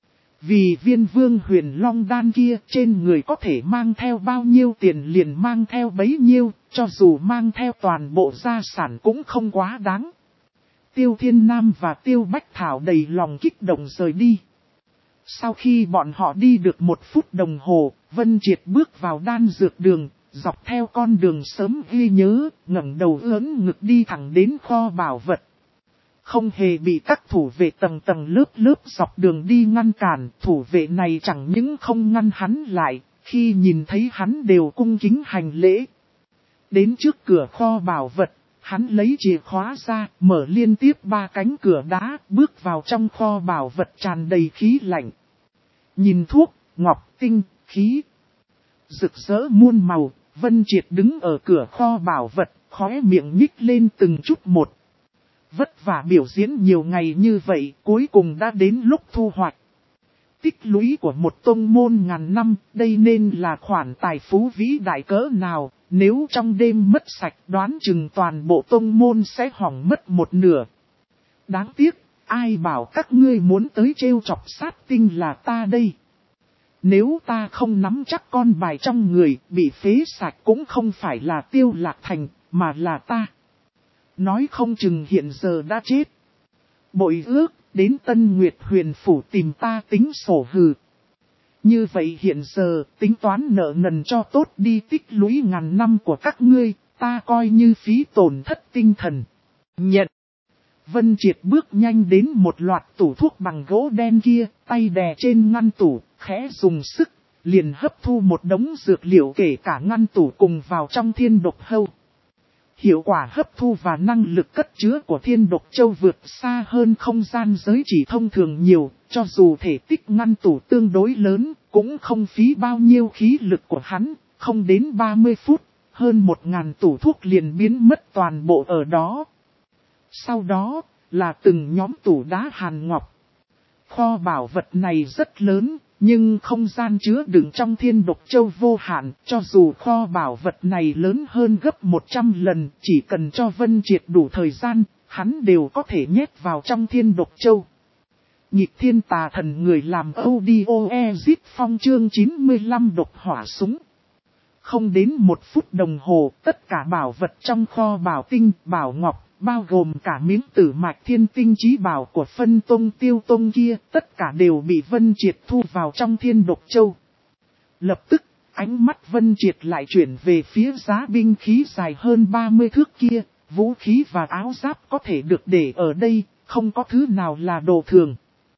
Vì viên vương huyền long đan kia trên người có thể mang theo bao nhiêu tiền liền mang theo bấy nhiêu, cho dù mang theo toàn bộ gia sản cũng không quá đáng. Tiêu Thiên Nam và Tiêu Bách Thảo đầy lòng kích động rời đi. Sau khi bọn họ đi được 1 phút đồng hồ, Vân Triệt bước vào đan dược đường, dọc theo con đường sớm ghi nhớ, ngẩng đầu ưỡn ngực đi thẳng đến kho bảo vật. Không hề bị các thủ vệ tầng tầng lớp lớp dọc đường đi ngăn cản, thủ vệ này chẳng những không ngăn hắn lại, khi nhìn thấy hắn đều cung kính hành lễ. Đến trước cửa kho bảo vật, hắn lấy chìa khóa ra, mở liên tiếp 3 cánh cửa đá, bước vào trong kho bảo vật tràn đầy khí lạnh. Nhìn thuốc, ngọc, tinh, khí rực rỡ muôn màu, Vân Triệt đứng ở cửa kho bảo vật, khóe miệng nhích lên từng chút một. Vất vả biểu diễn nhiều ngày như vậy, cuối cùng đã đến lúc thu hoạch. Tích lũy của một tông môn ngàn năm, đây nên là khoản tài phú vĩ đại cỡ nào, nếu trong đêm mất sạch đoán chừng toàn bộ tông môn sẽ hỏng mất một nửa. Đáng tiếc, ai bảo các ngươi muốn tới trêu chọc sát tinh là ta đây. Nếu ta không nắm chắc con bài trong người, bị phế sạch cũng không phải là Tiêu Lạc Thành, mà là ta. Nói không chừng hiện giờ đã chết. Bội ước, đến Tân Nguyệt Huyền Phủ tìm ta tính sổ hừ. Như vậy hiện giờ, tính toán nợ nần cho tốt đi, tích lũy ngàn năm của các ngươi, ta coi như phí tổn thất tinh thần. Nhận. Vân Triệt bước nhanh đến một loạt tủ thuốc bằng gỗ đen kia, tay đè trên ngăn tủ, khẽ dùng sức, liền hấp thu một đống dược liệu kể cả ngăn tủ cùng vào trong thiên độc hâu. Hiệu quả hấp thu và năng lực cất chứa của thiên độc châu vượt xa hơn không gian giới chỉ thông thường nhiều, cho dù thể tích ngăn tủ tương đối lớn, cũng không phí bao nhiêu khí lực của hắn, không đến 30 phút, hơn 1000 tủ thuốc liền biến mất toàn bộ ở đó. Sau đó, là từng nhóm tủ đá hàn ngọc. Kho bảo vật này rất lớn, nhưng không gian chứa đựng trong thiên độc châu vô hạn, cho dù kho bảo vật này lớn hơn gấp 100 lần, chỉ cần cho Vân Triệt đủ thời gian, hắn đều có thể nhét vào trong thiên độc châu. Nhịp thiên tà thần người làm audio exit phong chương 95 độc hỏa súng. Không đến 1 phút đồng hồ, tất cả bảo vật trong kho bảo tinh, bảo ngọc, bao gồm cả miếng tử mạch thiên tinh chí bảo của phân tông tiêu tông kia, tất cả đều bị Vân Triệt thu vào trong thiên độc châu. Lập tức, ánh mắt Vân Triệt lại chuyển về phía giá binh khí dài hơn 30 thước kia, vũ khí và áo giáp có thể được để ở đây, không có thứ nào là đồ thường.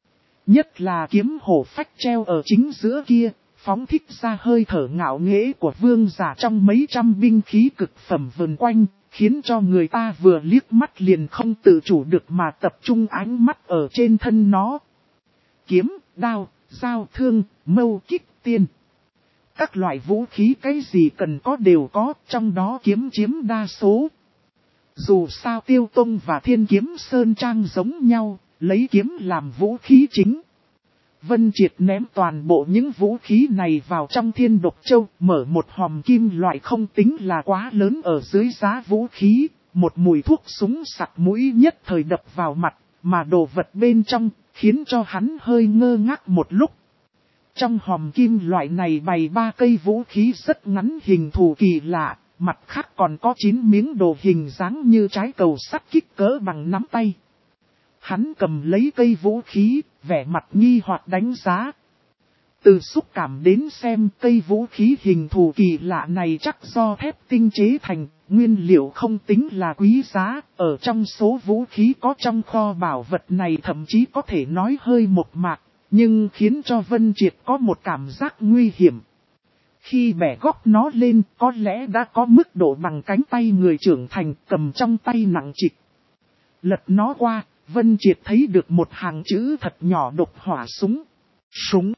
Nhất là kiếm hổ phách treo ở chính giữa kia, phóng thích ra hơi thở ngạo nghễ của vương giả trong mấy trăm binh khí cực phẩm vần quanh, khiến cho người ta vừa liếc mắt liền không tự chủ được mà tập trung ánh mắt ở trên thân nó. Kiếm, đao, dao thương, mâu kích tiên. Các loại vũ khí cái gì cần có đều có, trong đó kiếm chiếm đa số. Dù sao Tiêu Tông và Thiên Kiếm Sơn Trang giống nhau, lấy kiếm làm vũ khí chính. Vân Triệt ném toàn bộ những vũ khí này vào trong thiên độc châu, mở một hòm kim loại không tính là quá lớn ở dưới giá vũ khí, một mùi thuốc súng sặc mũi nhất thời đập vào mặt, mà đồ vật bên trong, khiến cho hắn hơi ngơ ngác một lúc. Trong hòm kim loại này bày 3 cây vũ khí rất ngắn hình thù kỳ lạ, mặt khác còn có 9 miếng đồ hình dáng như trái cầu sắt kích cỡ bằng nắm tay. Hắn cầm lấy cây vũ khí, vẻ mặt nghi hoặc đánh giá. Từ xúc cảm đến xem cây vũ khí hình thù kỳ lạ này chắc do thép tinh chế thành, nguyên liệu không tính là quý giá, ở trong số vũ khí có trong kho bảo vật này thậm chí có thể nói hơi một mạc, nhưng khiến cho Vân Triệt có một cảm giác nguy hiểm. Khi bẻ góc nó lên có lẽ đã có mức độ bằng cánh tay người trưởng thành cầm trong tay nặng trịch. Lật nó qua, Vân Triệt thấy được một hàng chữ thật nhỏ độc hỏa súng. Súng.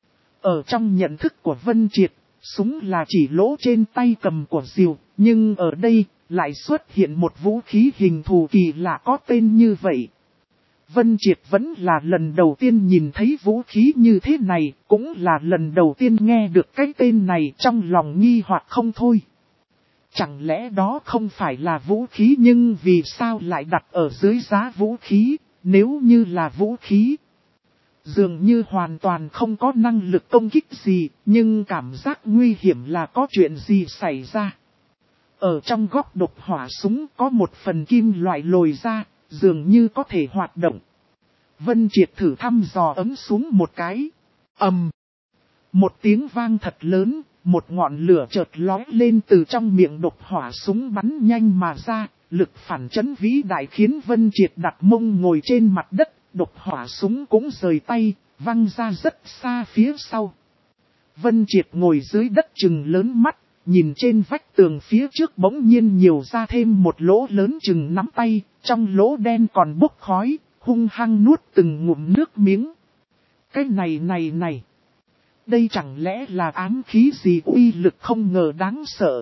Ở trong nhận thức của Vân Triệt, súng là chỉ lỗ trên tay cầm của Diều, nhưng ở đây lại xuất hiện một vũ khí hình thù kỳ lạ có tên như vậy. Vân Triệt vẫn là lần đầu tiên nhìn thấy vũ khí như thế này, cũng là lần đầu tiên nghe được cái tên này, trong lòng nghi hoặc không thôi. Chẳng lẽ đó không phải là vũ khí, nhưng vì sao lại đặt ở dưới giá vũ khí, nếu như là vũ khí? Dường như hoàn toàn không có năng lực công kích gì, nhưng cảm giác nguy hiểm là có chuyện gì xảy ra. Ở trong góc độc hỏa súng có một phần kim loại lồi ra, dường như có thể hoạt động. Vân Triệt thử thăm dò ấm súng một cái. Ầm. Một tiếng vang thật lớn, một ngọn lửa chợt lói lên từ trong miệng độc hỏa súng bắn nhanh mà ra, lực phản chấn vĩ đại khiến Vân Triệt đặt mông ngồi trên mặt đất, độc hỏa súng cũng rời tay, văng ra rất xa phía sau. Vân Triệt ngồi dưới đất chừng lớn mắt, nhìn trên vách tường phía trước bỗng nhiên nhiều ra thêm một lỗ lớn chừng nắm tay, trong lỗ đen còn bốc khói, hung hăng nuốt từng ngụm nước miếng. Cái này. Đây chẳng lẽ là ám khí gì, uy lực không ngờ đáng sợ.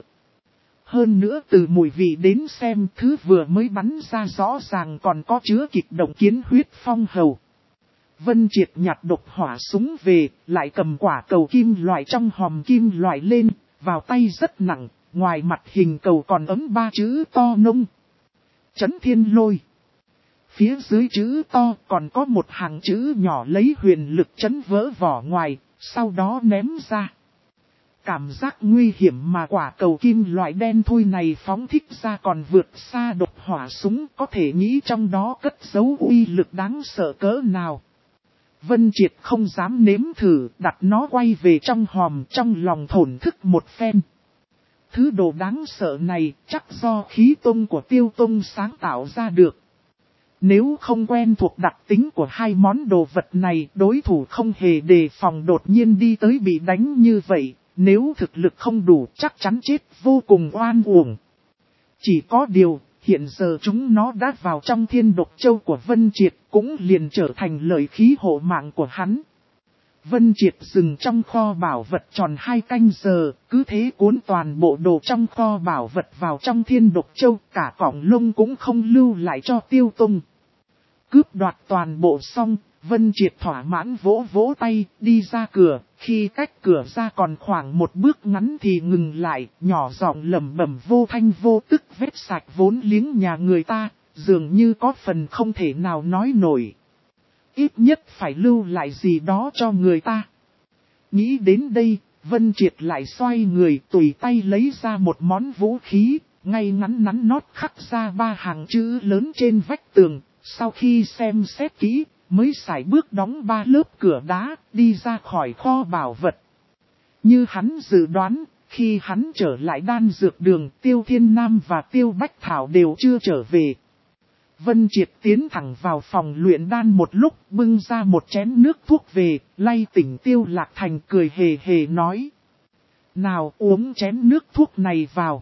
Hơn nữa từ mùi vị đến xem, thứ vừa mới bắn ra rõ ràng còn có chứa kịch độc kiến huyết phong hầu. Vân Triệt nhặt độc hỏa súng về, lại cầm quả cầu kim loại trong hòm kim loại lên, vào tay rất nặng, ngoài mặt hình cầu còn ấm 3 chữ to nông. Chấn Thiên Lôi. Phía dưới chữ to còn có một hàng chữ nhỏ lấy huyền lực chấn vỡ vỏ ngoài, sau đó ném ra. Cảm giác nguy hiểm mà quả cầu kim loại đen thui này phóng thích ra còn vượt xa độc hỏa súng, có thể nghĩ trong đó cất giấu uy lực đáng sợ cỡ nào. Vân Triệt không dám nếm thử, đặt nó quay về trong hòm, trong lòng thổn thức một phen. Thứ đồ đáng sợ này chắc do khí tông của Tiêu Tông sáng tạo ra được. Nếu không quen thuộc đặc tính của hai món đồ vật này, đối thủ không hề đề phòng đột nhiên đi tới bị đánh như vậy, nếu thực lực không đủ chắc chắn chết vô cùng oan uổng. Chỉ có điều, hiện giờ chúng nó đã vào trong thiên độc châu của Vân Triệt, cũng liền trở thành lợi khí hộ mạng của hắn. Vân Triệt dừng trong kho bảo vật tròn 2 canh giờ, cứ thế cuốn toàn bộ đồ trong kho bảo vật vào trong thiên độc châu, cả cọng lông cũng không lưu lại cho Tiêu Tông. Cướp đoạt toàn bộ xong, Vân Triệt thỏa mãn vỗ vỗ tay, đi ra cửa, khi cách cửa ra còn khoảng một bước ngắn thì ngừng lại, nhỏ giọng lẩm bẩm vô thanh vô tức vết sạch vốn liếng nhà người ta, dường như có phần không thể nào nói nổi. Ít nhất phải lưu lại gì đó cho người ta. Nghĩ đến đây, Vân Triệt lại xoay người tùy tay lấy ra một món vũ khí, ngay ngắn nắn nót khắc ra 3 hàng chữ lớn trên vách tường, sau khi xem xét kỹ, mới sải bước đóng 3 lớp cửa đá, đi ra khỏi kho bảo vật. Như hắn dự đoán, khi hắn trở lại đan dược đường, Tiêu Thiên Nam và Tiêu Bách Thảo đều chưa trở về. Vân Triệt tiến thẳng vào phòng luyện đan một lúc, bưng ra một chén nước thuốc về, lay tỉnh Tiêu Lạc Thành cười hề hề nói. Nào uống chén nước thuốc này vào.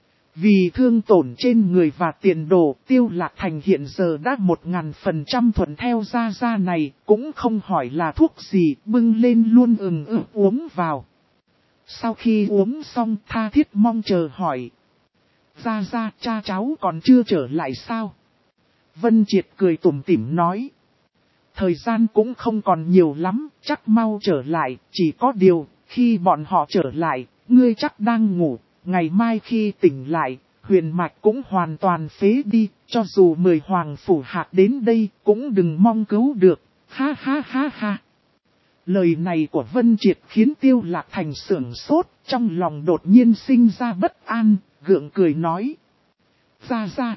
Vì thương tổn trên người và tiền đồ, Tiêu Lạc Thành hiện giờ đã 1000% thuận theo gia này, cũng không hỏi là thuốc gì, bưng lên luôn uống vào. Sau khi uống xong tha thiết mong chờ hỏi. Gia cha cháu còn chưa trở lại sao? Vân Triệt cười tủm tỉm nói. Thời gian cũng không còn nhiều lắm, chắc mau trở lại, chỉ có điều, khi bọn họ trở lại, ngươi chắc đang ngủ, ngày mai khi tỉnh lại, huyền mạch cũng hoàn toàn phế đi, cho dù 10 hoàng phủ hạt đến đây, cũng đừng mong cứu được, ha ha ha ha. Lời này của Vân Triệt khiến Tiêu Lạc Thành sửng sốt, trong lòng đột nhiên sinh ra bất an, gượng cười nói. Ra,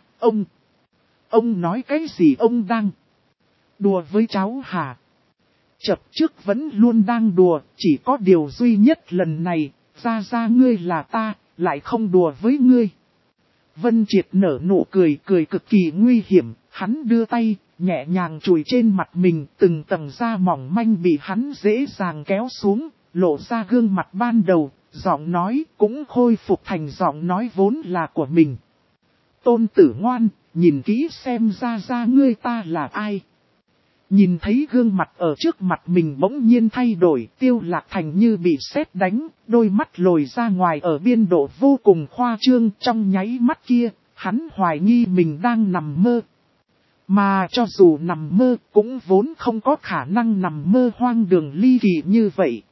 ông nói cái gì, ông đang đùa với cháu hả? Chập trước vẫn luôn đang đùa, chỉ có điều duy nhất lần này, ra ngươi là ta, lại không đùa với ngươi. Vân Triệt nở nụ cười cực kỳ nguy hiểm, hắn đưa tay, nhẹ nhàng chùi trên mặt mình, từng tầng da mỏng manh bị hắn dễ dàng kéo xuống, lộ ra gương mặt ban đầu, giọng nói cũng khôi phục thành giọng nói vốn là của mình. Tôn tử ngoan, nhìn kỹ xem ra ngươi ta là ai. Nhìn thấy gương mặt ở trước mặt mình bỗng nhiên thay đổi, Tiêu Lạc Thành như bị sét đánh, đôi mắt lồi ra ngoài ở biên độ vô cùng khoa trương. Trong nháy mắt kia, hắn hoài nghi mình đang nằm mơ. Mà cho dù nằm mơ cũng vốn không có khả năng nằm mơ hoang đường ly kỳ như vậy.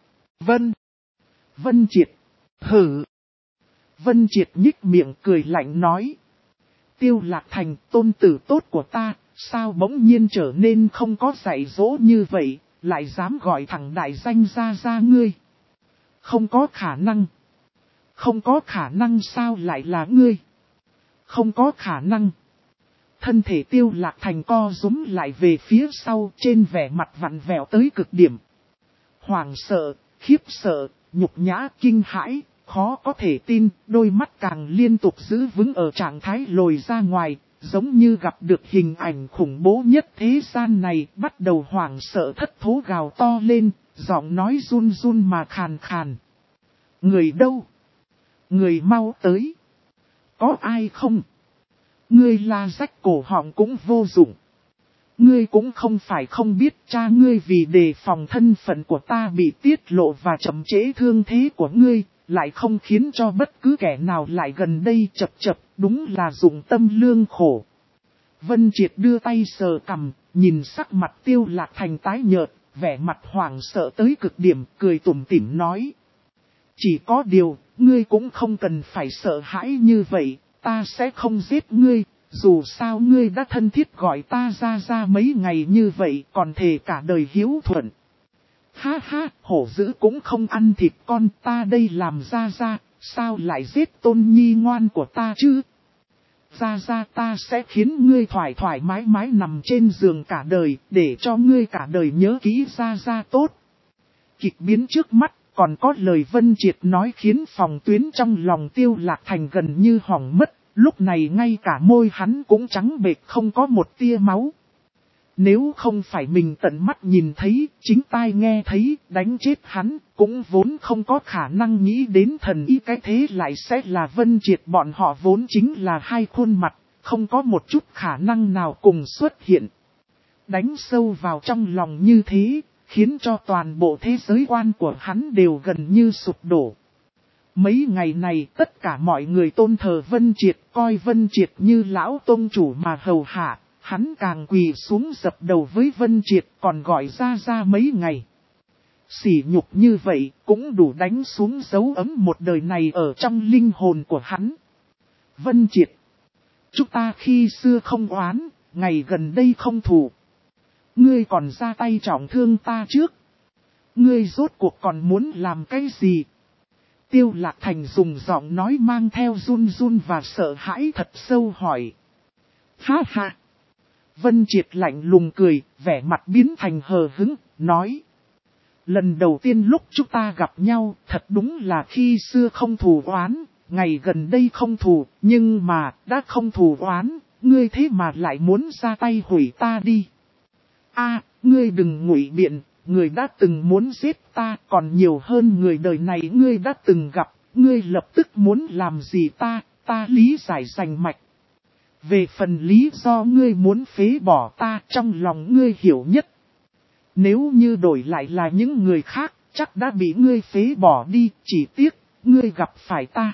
Vân Triệt. Hử. Vân Triệt nhích miệng cười lạnh nói. Tiêu Lạc Thành, tôn tử tốt của ta, sao bỗng nhiên trở nên không có dạy dỗ như vậy, lại dám gọi thẳng đại danh ra ngươi. Không có khả năng. Không có khả năng sao lại là ngươi. Không có khả năng. Thân thể Tiêu Lạc Thành co rúm lại về phía sau, trên vẻ mặt vặn vẹo tới cực điểm. Hoảng sợ, khiếp sợ, nhục nhã, kinh hãi, khó có thể tin, đôi mắt càng liên tục giữ vững ở trạng thái lồi ra ngoài, giống như gặp được hình ảnh khủng bố nhất thế gian này, bắt đầu hoảng sợ thất thố gào to lên, giọng nói run run mà khàn khàn. Người đâu? Người mau tới. Có ai không? Ngươi la rách cổ họng cũng vô dụng. Ngươi cũng không phải không biết cha ngươi vì đề phòng thân phận của ta bị tiết lộ và chậm trễ thương thế của ngươi, lại không khiến cho bất cứ kẻ nào lại gần đây chập, đúng là dụng tâm lương khổ. Vân Triệt đưa tay sờ cằm, nhìn sắc mặt Tiêu Lạc Thành tái nhợt, vẻ mặt hoảng sợ tới cực điểm, cười tủm tỉm nói. Chỉ có điều, ngươi cũng không cần phải sợ hãi như vậy, ta sẽ không giết ngươi. Dù sao ngươi đã thân thiết gọi ta ra mấy ngày như vậy, còn thề cả đời hiếu thuận. Ha ha, hổ dữ cũng không ăn thịt con, ta đây làm ra, sao lại giết tôn nhi ngoan của ta chứ? Ra ta sẽ khiến ngươi thoải mái nằm trên giường cả đời, để cho ngươi cả đời nhớ kỹ ra tốt. Kịch biến trước mắt, còn có lời Vân Triệt nói khiến phòng tuyến trong lòng Tiêu Lạc Thành gần như hỏng mất. Lúc này ngay cả môi hắn cũng trắng bệch không có một tia máu. Nếu không phải mình tận mắt nhìn thấy, chính tai nghe thấy, đánh chết hắn, cũng vốn không có khả năng nghĩ đến thần y cái thế lại sẽ là Vân Triệt. Bọn họ vốn chính là hai khuôn mặt, không có một chút khả năng nào cùng xuất hiện. Đánh sâu vào trong lòng như thế, khiến cho toàn bộ thế giới quan của hắn đều gần như sụp đổ. Mấy ngày này tất cả mọi người tôn thờ Vân Triệt, coi Vân Triệt như lão tôn chủ mà hầu hạ, hắn càng quỳ xuống dập đầu với Vân Triệt còn gọi ra mấy ngày. Sỉ nhục như vậy cũng đủ đánh xuống dấu ấm một đời này ở trong linh hồn của hắn. Vân Triệt, chúng ta khi xưa không oán, ngày gần đây không thù. Ngươi còn ra tay trọng thương ta trước. Ngươi rốt cuộc còn muốn làm cái gì? Tiêu Lạc Thành dùng giọng nói mang theo run và sợ hãi thật sâu hỏi. Ha ha! Vân Triệt lạnh lùng cười, vẻ mặt biến thành hờ hững, nói. Lần đầu tiên lúc chúng ta gặp nhau, thật đúng là khi xưa không thù oán, ngày gần đây không thù, nhưng mà, đã không thù oán, ngươi thế mà lại muốn ra tay hủy ta đi. Ngươi đừng ngụy biện. Người đã từng muốn giết ta còn nhiều hơn người đời này ngươi đã từng gặp, ngươi lập tức muốn làm gì ta lý giải rành mạch. Về phần lý do ngươi muốn phế bỏ ta trong lòng ngươi hiểu nhất. Nếu như đổi lại là những người khác, chắc đã bị ngươi phế bỏ đi, chỉ tiếc, ngươi gặp phải ta.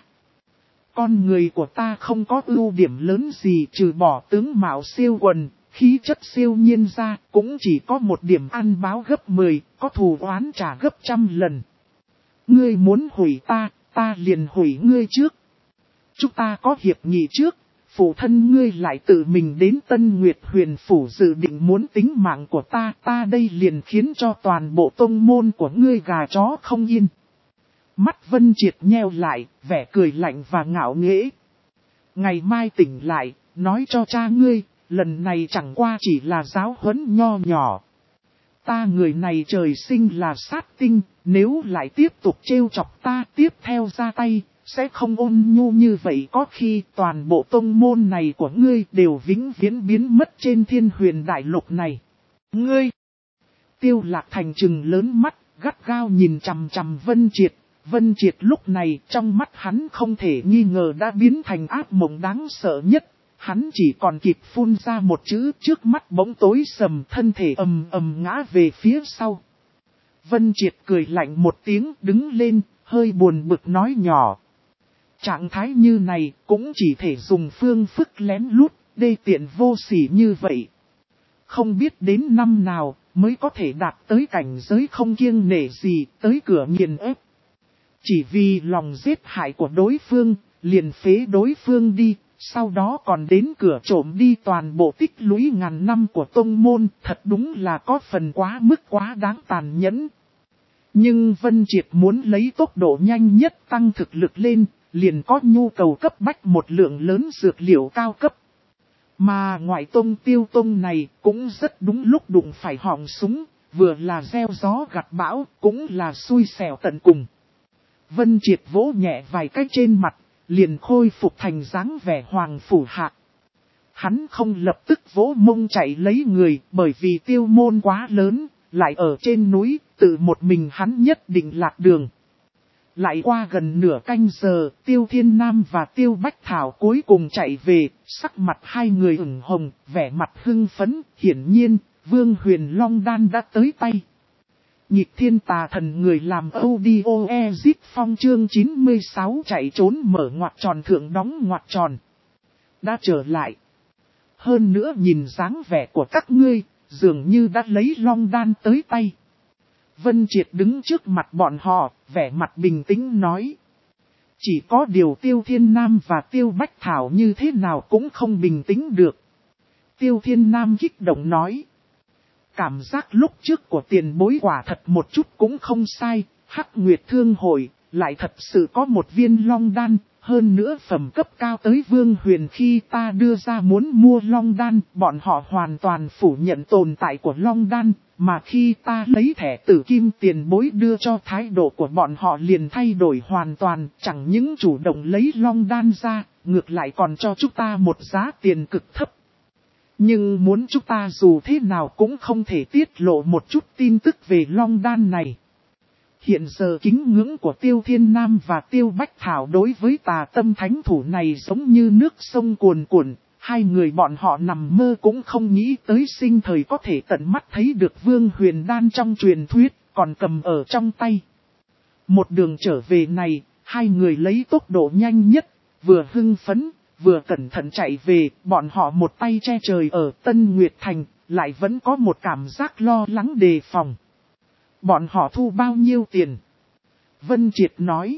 Con người của ta không có ưu điểm lớn gì trừ bỏ tướng mạo siêu quần. Khí chất siêu nhiên ra cũng chỉ có một điểm ăn báo gấp 10, có thù oán trả gấp 100 lần. Ngươi muốn hủy ta liền hủy ngươi trước. Chúng ta có hiệp nghị trước, phụ thân ngươi lại tự mình đến Tân Nguyệt Huyền Phủ dự định muốn tính mạng của ta đây liền khiến cho toàn bộ tông môn của ngươi gà chó không yên. Mắt Vân Triệt nheo lại, vẻ cười lạnh và ngạo nghễ. Ngày mai tỉnh lại, nói cho cha ngươi. Lần này chẳng qua chỉ là giáo huấn nho nhỏ. Ta người này trời sinh là sát tinh, nếu lại tiếp tục trêu chọc ta tiếp theo ra tay, sẽ không ôn nhu như vậy có khi toàn bộ tông môn này của ngươi đều vĩnh viễn biến mất trên thiên huyền đại lục này. Ngươi! Tiêu Lạc Thành trừng lớn mắt, gắt gao nhìn chằm chằm Vân Triệt. Vân Triệt lúc này trong mắt hắn không thể nghi ngờ đã biến thành ác mộng đáng sợ nhất. Hắn chỉ còn kịp phun ra một chữ, trước mắt bỗng tối sầm, thân thể ầm ầm ngã về phía sau. Vân Triệt cười lạnh một tiếng, đứng lên, hơi buồn bực nói nhỏ. Trạng thái như này cũng chỉ thể dùng phương phức lén lút, đê tiện vô sỉ như vậy. Không biết đến năm nào mới có thể đạt tới cảnh giới không kiêng nể gì, tới cửa nghiền ép. Chỉ vì lòng giết hại của đối phương, liền phế đối phương đi, sau đó còn đến cửa trộm đi toàn bộ tích lũy ngàn năm của tông môn, thật đúng là có phần quá mức quá đáng tàn nhẫn. Nhưng Vân Triệt muốn lấy tốc độ nhanh nhất tăng thực lực lên, liền có nhu cầu cấp bách một lượng lớn dược liệu cao cấp. Mà ngoại tông Tiêu tông này cũng rất đúng lúc đụng phải họng súng, vừa là gieo gió gặt bão, cũng là xui xẻo tận cùng. Vân Triệt vỗ nhẹ vài cái trên mặt, liền khôi phục thành dáng vẻ hoàng phủ hạ. Hắn không lập tức vỗ mông chạy lấy người, bởi vì Tiêu môn quá lớn, lại ở trên núi, tự một mình hắn nhất định lạc đường. Lại qua gần nửa canh giờ, Tiêu Thiên Nam và Tiêu Bách Thảo cuối cùng chạy về, sắc mặt hai người ửng hồng, vẻ mặt hưng phấn, hiển nhiên, Vương Huyền Long Đan đã tới tay. Nhịp thiên tà thần người làm audio exit phong chương 96 chạy trốn mở ngoặc tròn thượng đóng ngoặc tròn. Đã trở lại. Hơn nữa nhìn dáng vẻ của các ngươi, dường như đã lấy Long Đan tới tay. Vân Triệt đứng trước mặt bọn họ, vẻ mặt bình tĩnh nói. Chỉ có điều Tiêu Thiên Nam và Tiêu Bách Thảo như thế nào cũng không bình tĩnh được. Tiêu Thiên Nam kích động nói. Cảm giác lúc trước của tiền bối quả thật một chút cũng không sai, Hắc Nguyệt Thương Hội, lại thật sự có một viên Long Đan, hơn nữa phẩm cấp cao tới Vương Huyền khi ta đưa ra muốn mua Long Đan, bọn họ hoàn toàn phủ nhận tồn tại của Long Đan, mà khi ta lấy thẻ tử kim tiền bối đưa cho thái độ của bọn họ liền thay đổi hoàn toàn, chẳng những chủ động lấy Long Đan ra, ngược lại còn cho chúng ta một giá tiền cực thấp. Nhưng muốn chúng ta dù thế nào cũng không thể tiết lộ một chút tin tức về Long Đan này. Hiện giờ kính ngưỡng của Tiêu Thiên Nam và Tiêu Bách Thảo đối với tà tâm thánh thủ này giống như nước sông cuồn cuộn, hai người bọn họ nằm mơ cũng không nghĩ tới sinh thời có thể tận mắt thấy được Vương Huyền Đan trong truyền thuyết, còn cầm ở trong tay. Một đường trở về này, hai người lấy tốc độ nhanh nhất, vừa hưng phấn, vừa cẩn thận chạy về, bọn họ một tay che trời ở Tân Nguyệt Thành, lại vẫn có một cảm giác lo lắng đề phòng. Bọn họ thu bao nhiêu tiền? Vân Triệt nói.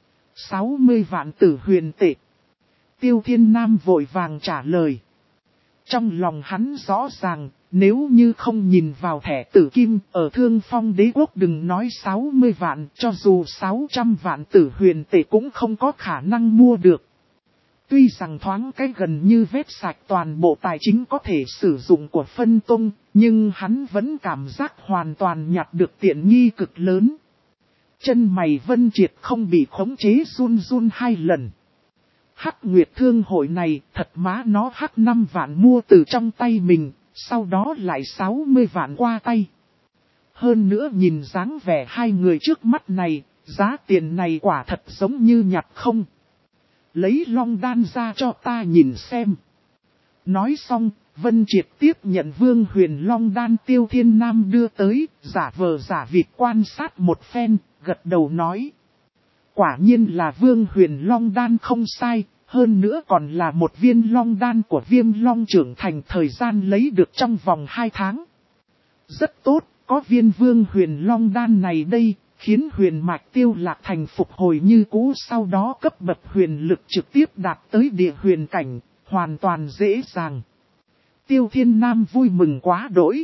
60 vạn tử huyền tệ. Tiêu Thiên Nam vội vàng trả lời. Trong lòng hắn rõ ràng, nếu như không nhìn vào thẻ tử kim, ở Thương Phong Đế Quốc đừng nói 60 vạn, cho dù 600 vạn tử huyền tệ cũng không có khả năng mua được. Tuy rằng thoáng cái gần như vét sạch toàn bộ tài chính có thể sử dụng của phân tông, nhưng hắn vẫn cảm giác hoàn toàn nhặt được tiện nghi cực lớn. Chân mày Vân Triệt không bị khống chế run run 2 lần. Hắc Nguyệt Thương Hội này thật má nó hắc 5 vạn mua từ trong tay mình, sau đó lại 60 vạn qua tay. Hơn nữa nhìn dáng vẻ hai người trước mắt này, giá tiền này quả thật giống như nhặt không. Lấy Long Đan ra cho ta nhìn xem. Nói xong, Vân Triệt tiếp nhận Vương Huyền Long Đan Tiêu Thiên Nam đưa tới, giả vờ giả vịt quan sát một phen, gật đầu nói. Quả nhiên là Vương Huyền Long Đan không sai, hơn nữa còn là một viên Long Đan của Viêm Long trưởng thành thời gian lấy được trong vòng 2 tháng. Rất tốt, có viên Vương Huyền Long Đan này đây. Khiến huyền mạch Tiêu Lạc Thành phục hồi như cũ, sau đó cấp bậc huyền lực trực tiếp đạt tới địa huyền cảnh, hoàn toàn dễ dàng. Tiêu Thiên Nam vui mừng quá đỗi.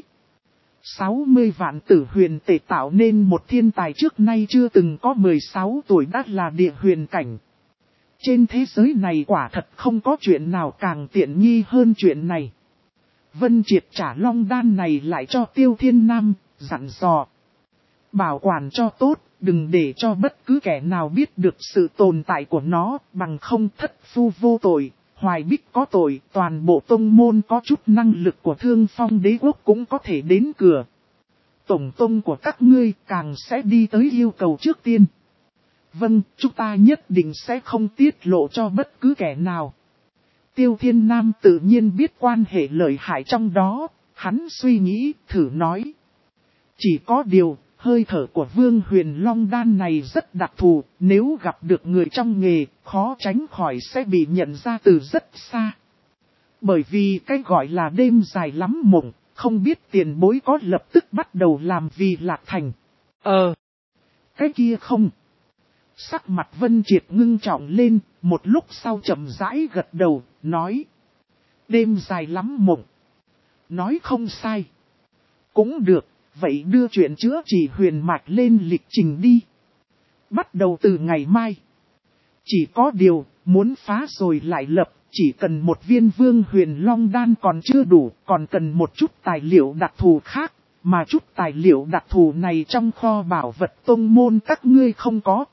60 vạn tử huyền tệ tạo nên một thiên tài trước nay chưa từng có 16 tuổi đã là địa huyền cảnh. Trên thế giới này quả thật không có chuyện nào càng tiện nghi hơn chuyện này. Vân Triệt trả Long Đan này lại cho Tiêu Thiên Nam, dặn dò. Bảo quản cho tốt, đừng để cho bất cứ kẻ nào biết được sự tồn tại của nó, bằng không thất phu vô tội, hoài bích có tội, toàn bộ tông môn có chút năng lực của Thương Phong Đế Quốc cũng có thể đến cửa. Tổng tông của các ngươi càng sẽ đi tới yêu cầu trước tiên. Vâng, chúng ta nhất định sẽ không tiết lộ cho bất cứ kẻ nào. Tiêu Thiên Nam tự nhiên biết quan hệ lợi hại trong đó, hắn suy nghĩ, thử nói. Chỉ có điều, hơi thở của Vương Huyền Long Đan này rất đặc thù, nếu gặp được người trong nghề, khó tránh khỏi sẽ bị nhận ra từ rất xa. Bởi vì cái gọi là đêm dài lắm mộng, không biết tiền bối có lập tức bắt đầu làm vì Lạc Thành. Cái kia không. Sắc mặt Vân Triệt ngưng trọng lên, một lúc sau chậm rãi gật đầu, nói. Đêm dài lắm mộng. Nói không sai. Cũng được, vậy đưa chuyện chữa trị huyền mạch lên lịch trình đi. Bắt đầu từ ngày mai. Chỉ có điều, muốn phá rồi lại lập, chỉ cần một viên Vương Huyền Long Đan còn chưa đủ, còn cần một chút tài liệu đặc thù khác. Mà chút tài liệu đặc thù này trong kho bảo vật tông môn các ngươi không có.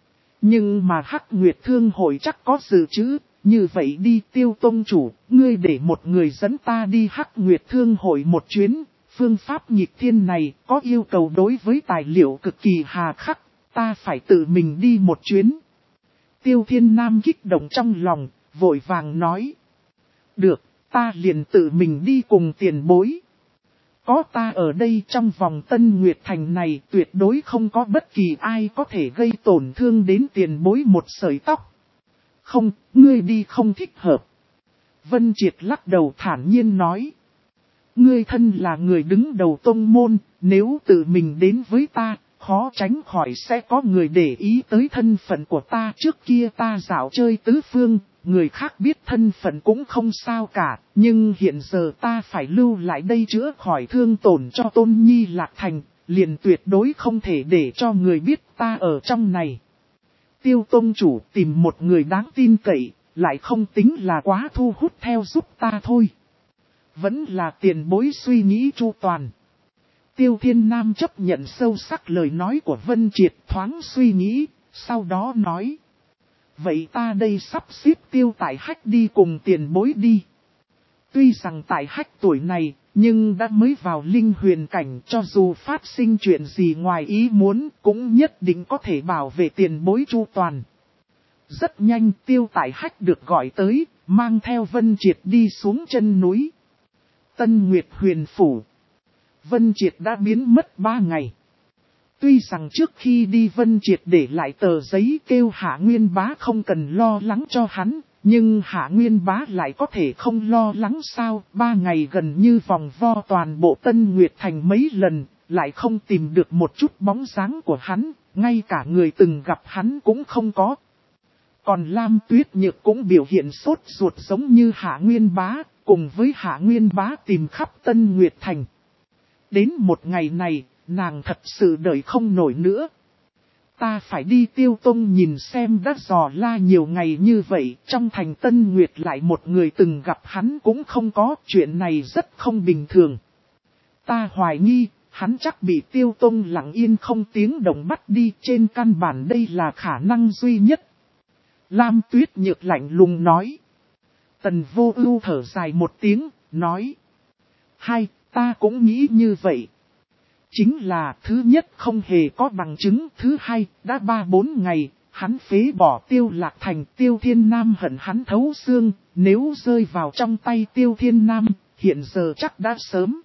Nhưng mà Hắc Nguyệt Thương hội chắc có dự trữ, như vậy đi Tiêu tông chủ, ngươi để một người dẫn ta đi Hắc Nguyệt Thương hội một chuyến, phương pháp nghịch thiên này có yêu cầu đối với tài liệu cực kỳ hà khắc, ta phải tự mình đi một chuyến. Tiêu Thiên Nam kích động trong lòng, vội vàng nói. Được, ta liền tự mình đi cùng tiền bối. Có ta ở đây trong vòng Tân Nguyệt Thành này tuyệt đối không có bất kỳ ai có thể gây tổn thương đến tiền bối một sợi tóc. Không, ngươi đi không thích hợp. Vân Triệt lắc đầu thản nhiên nói. Ngươi thân là người đứng đầu tông môn, nếu tự mình đến với ta, khó tránh khỏi sẽ có người để ý tới thân phận của ta. Trước kia ta dạo chơi tứ phương, người khác biết thân phận cũng không sao cả, nhưng hiện giờ ta phải lưu lại đây chữa khỏi thương tổn cho Tôn Nhi Lạc Thành, liền tuyệt đối không thể để cho người biết ta ở trong này. Tiêu tông chủ tìm một người đáng tin cậy, lại không tính là quá thu hút theo giúp ta thôi. Vẫn là tiền bối suy nghĩ chu toàn. Tiêu Thiên Nam chấp nhận sâu sắc lời nói của Vân Triệt, thoáng suy nghĩ, sau đó nói. Vậy ta đây sắp xếp Tiêu Tại Hách đi cùng tiền bối đi. Tuy rằng Tại Hách tuổi này, nhưng đã mới vào linh huyền cảnh, cho dù phát sinh chuyện gì ngoài ý muốn, cũng nhất định có thể bảo vệ tiền bối chu toàn. Rất nhanh Tiêu Tại Hách được gọi tới, mang theo Vân Triệt đi xuống chân núi. Tân Nguyệt Huyền Phủ. Vân Triệt đã biến mất 3 ngày. Tuy rằng trước khi đi Vân Triệt để lại tờ giấy kêu Hạ Nguyên Bá không cần lo lắng cho hắn, nhưng Hạ Nguyên Bá lại có thể không lo lắng sao. 3 ngày gần như vòng vo toàn bộ Tân Nguyệt Thành mấy lần, lại không tìm được một chút bóng dáng của hắn, ngay cả người từng gặp hắn cũng không có. Còn Lam Tuyết Nhược cũng biểu hiện sốt ruột giống như Hạ Nguyên Bá, cùng với Hạ Nguyên Bá tìm khắp Tân Nguyệt Thành. Đến một ngày này, nàng thật sự đợi không nổi nữa. Ta phải đi Tiêu Tông nhìn xem đã dò la nhiều ngày như vậy, trong thành Tân Nguyệt lại một người từng gặp hắn cũng không có, chuyện này rất không bình thường. Ta hoài nghi, hắn chắc bị Tiêu Tông lặng yên không tiếng động bắt đi, trên căn bản đây là khả năng duy nhất. Lam Tuyết Nhược lạnh lùng nói. Tần Vô Ưu thở dài một tiếng, nói. Hai, ta cũng nghĩ như vậy. Chính là thứ nhất không hề có bằng chứng, thứ hai, đã 3-4 ngày, hắn phế bỏ Tiêu Lạc Thành. Tiêu Thiên Nam hận hắn thấu xương, nếu rơi vào trong tay Tiêu Thiên Nam, hiện giờ chắc đã sớm.